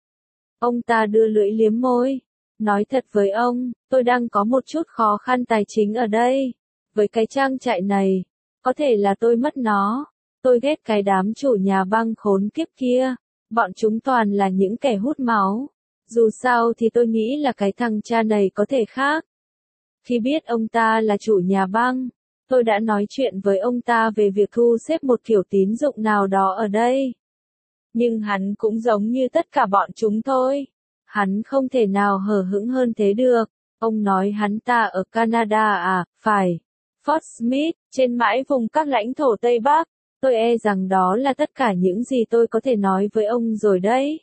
Ông ta đưa lưỡi liếm môi. Nói thật với ông, tôi đang có một chút khó khăn tài chính ở đây. Với cái trang trại này, có thể là tôi mất nó. Tôi ghét cái đám chủ nhà băng khốn kiếp kia. Bọn chúng toàn là những kẻ hút máu. Dù sao thì tôi nghĩ là cái thằng cha này có thể khác. Khi biết ông ta là chủ nhà băng, tôi đã nói chuyện với ông ta về việc thu xếp một kiểu tín dụng nào đó ở đây. Nhưng hắn cũng giống như tất cả bọn chúng thôi. Hắn không thể nào hờ hững hơn thế được. Ông nói hắn ta ở Canada à, phải. Fort Smith, trên mãi vùng các lãnh thổ Tây Bắc. Tôi e rằng đó là tất cả những gì tôi có thể nói với ông rồi đấy.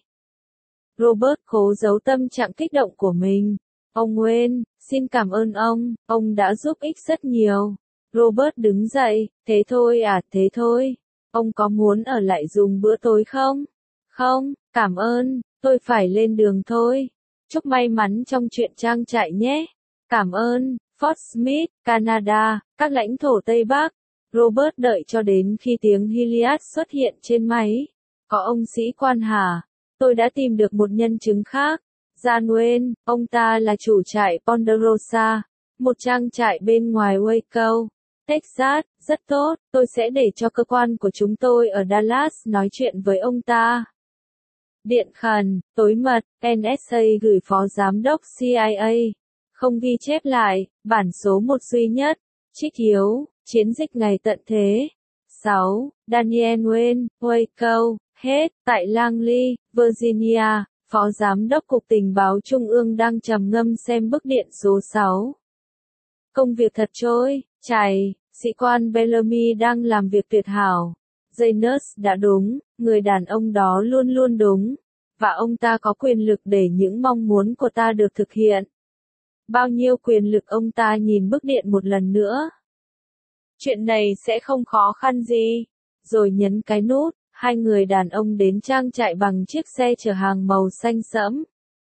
Robert cố giấu tâm trạng kích động của mình. Ông Nguyen, xin cảm ơn ông, ông đã giúp ích rất nhiều. Robert đứng dậy, thế thôi à, thế thôi. Ông có muốn ở lại dùng bữa tối không? Không, cảm ơn, tôi phải lên đường thôi. Chúc may mắn trong chuyện trang trại nhé. Cảm ơn, Fort Smith, Canada, các lãnh thổ Tây Bắc. Robert đợi cho đến khi tiếng Hilliard xuất hiện trên máy. Có ông sĩ quan hả? Tôi đã tìm được một nhân chứng khác. Gian Nguyen, ông ta là chủ trại Ponderosa, một trang trại bên ngoài Waco, Texas. Rất tốt, tôi sẽ để cho cơ quan của chúng tôi ở Dallas nói chuyện với ông ta. Điện khẩn, tối mật, en ét a gửi Phó Giám đốc xê i a. Không ghi chép lại, bản số một duy nhất. Trích yếu, chiến dịch ngày tận thế. sáu. Daniel Nguyen, Waco, hết, tại Langley, Virginia. Phó Giám đốc Cục Tình báo Trung ương đang trầm ngâm xem bức điện số sáu. Công việc thật trôi chảy, sĩ quan Bellamy đang làm việc tuyệt hảo. Janus đã đúng, người đàn ông đó luôn luôn đúng. Và ông ta có quyền lực để những mong muốn của ta được thực hiện. Bao nhiêu quyền lực? Ông ta nhìn bức điện một lần nữa. Chuyện này sẽ không khó khăn gì. Rồi nhấn cái nút. Hai người đàn ông đến trang trại bằng chiếc xe chở hàng màu xanh sẫm.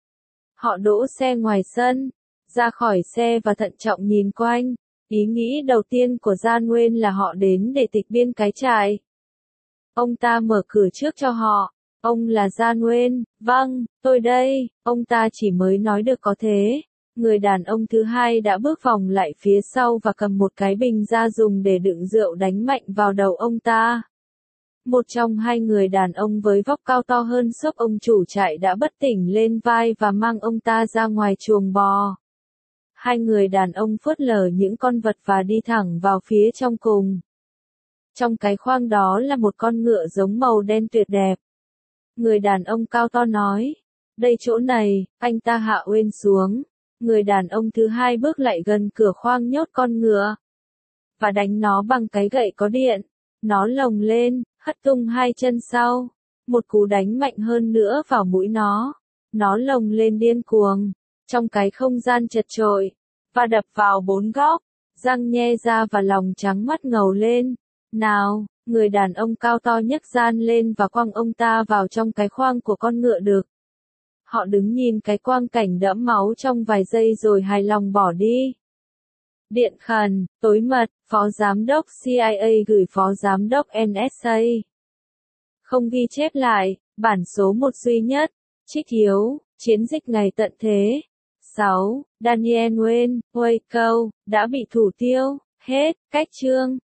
Họ đỗ xe ngoài sân, ra khỏi xe và thận trọng nhìn quanh. Ý nghĩ đầu tiên của Gian Nguyen là họ đến để tịch biên cái trại. Ông ta mở cửa trước cho họ. Ông là Gian Nguyen, vâng, tôi đây. Ông ta chỉ mới nói được có thế. Người đàn ông thứ hai đã bước vòng lại phía sau và cầm một cái bình ra dùng để đựng rượu đánh mạnh vào đầu ông ta. Một trong hai người đàn ông với vóc cao to hơn xốp ông chủ trại đã bất tỉnh lên vai và mang ông ta ra ngoài chuồng bò. Hai người đàn ông phớt lờ những con vật và đi thẳng vào phía trong cùng. Trong cái khoang đó là một con ngựa giống màu đen tuyệt đẹp. Người đàn ông cao to nói, đây chỗ này, anh ta hạ Uyên xuống. Người đàn ông thứ hai bước lại gần cửa khoang nhốt con ngựa và đánh nó bằng cái gậy có điện. Nó lồng lên, hất tung hai chân sau. Một cú đánh mạnh hơn nữa vào mũi nó. Nó lồng lên điên cuồng, trong cái không gian chật chội, và đập vào bốn góc, răng nhe ra và lòng trắng mắt ngầu lên. Nào, người đàn ông cao to nhấc gian lên và quăng ông ta vào trong cái khoang của con ngựa đực. Họ đứng nhìn cái quang cảnh đẫm máu trong vài giây rồi hài lòng bỏ đi. Điện khẩn, tối mật, Phó Giám đốc C I A gửi Phó Giám đốc N S A. Không ghi chép lại, bản số một duy nhất, trích thiếu, chiến dịch ngày tận thế. sáu. Daniel Wayne, Waco, đã bị thủ tiêu, hết, cách chương.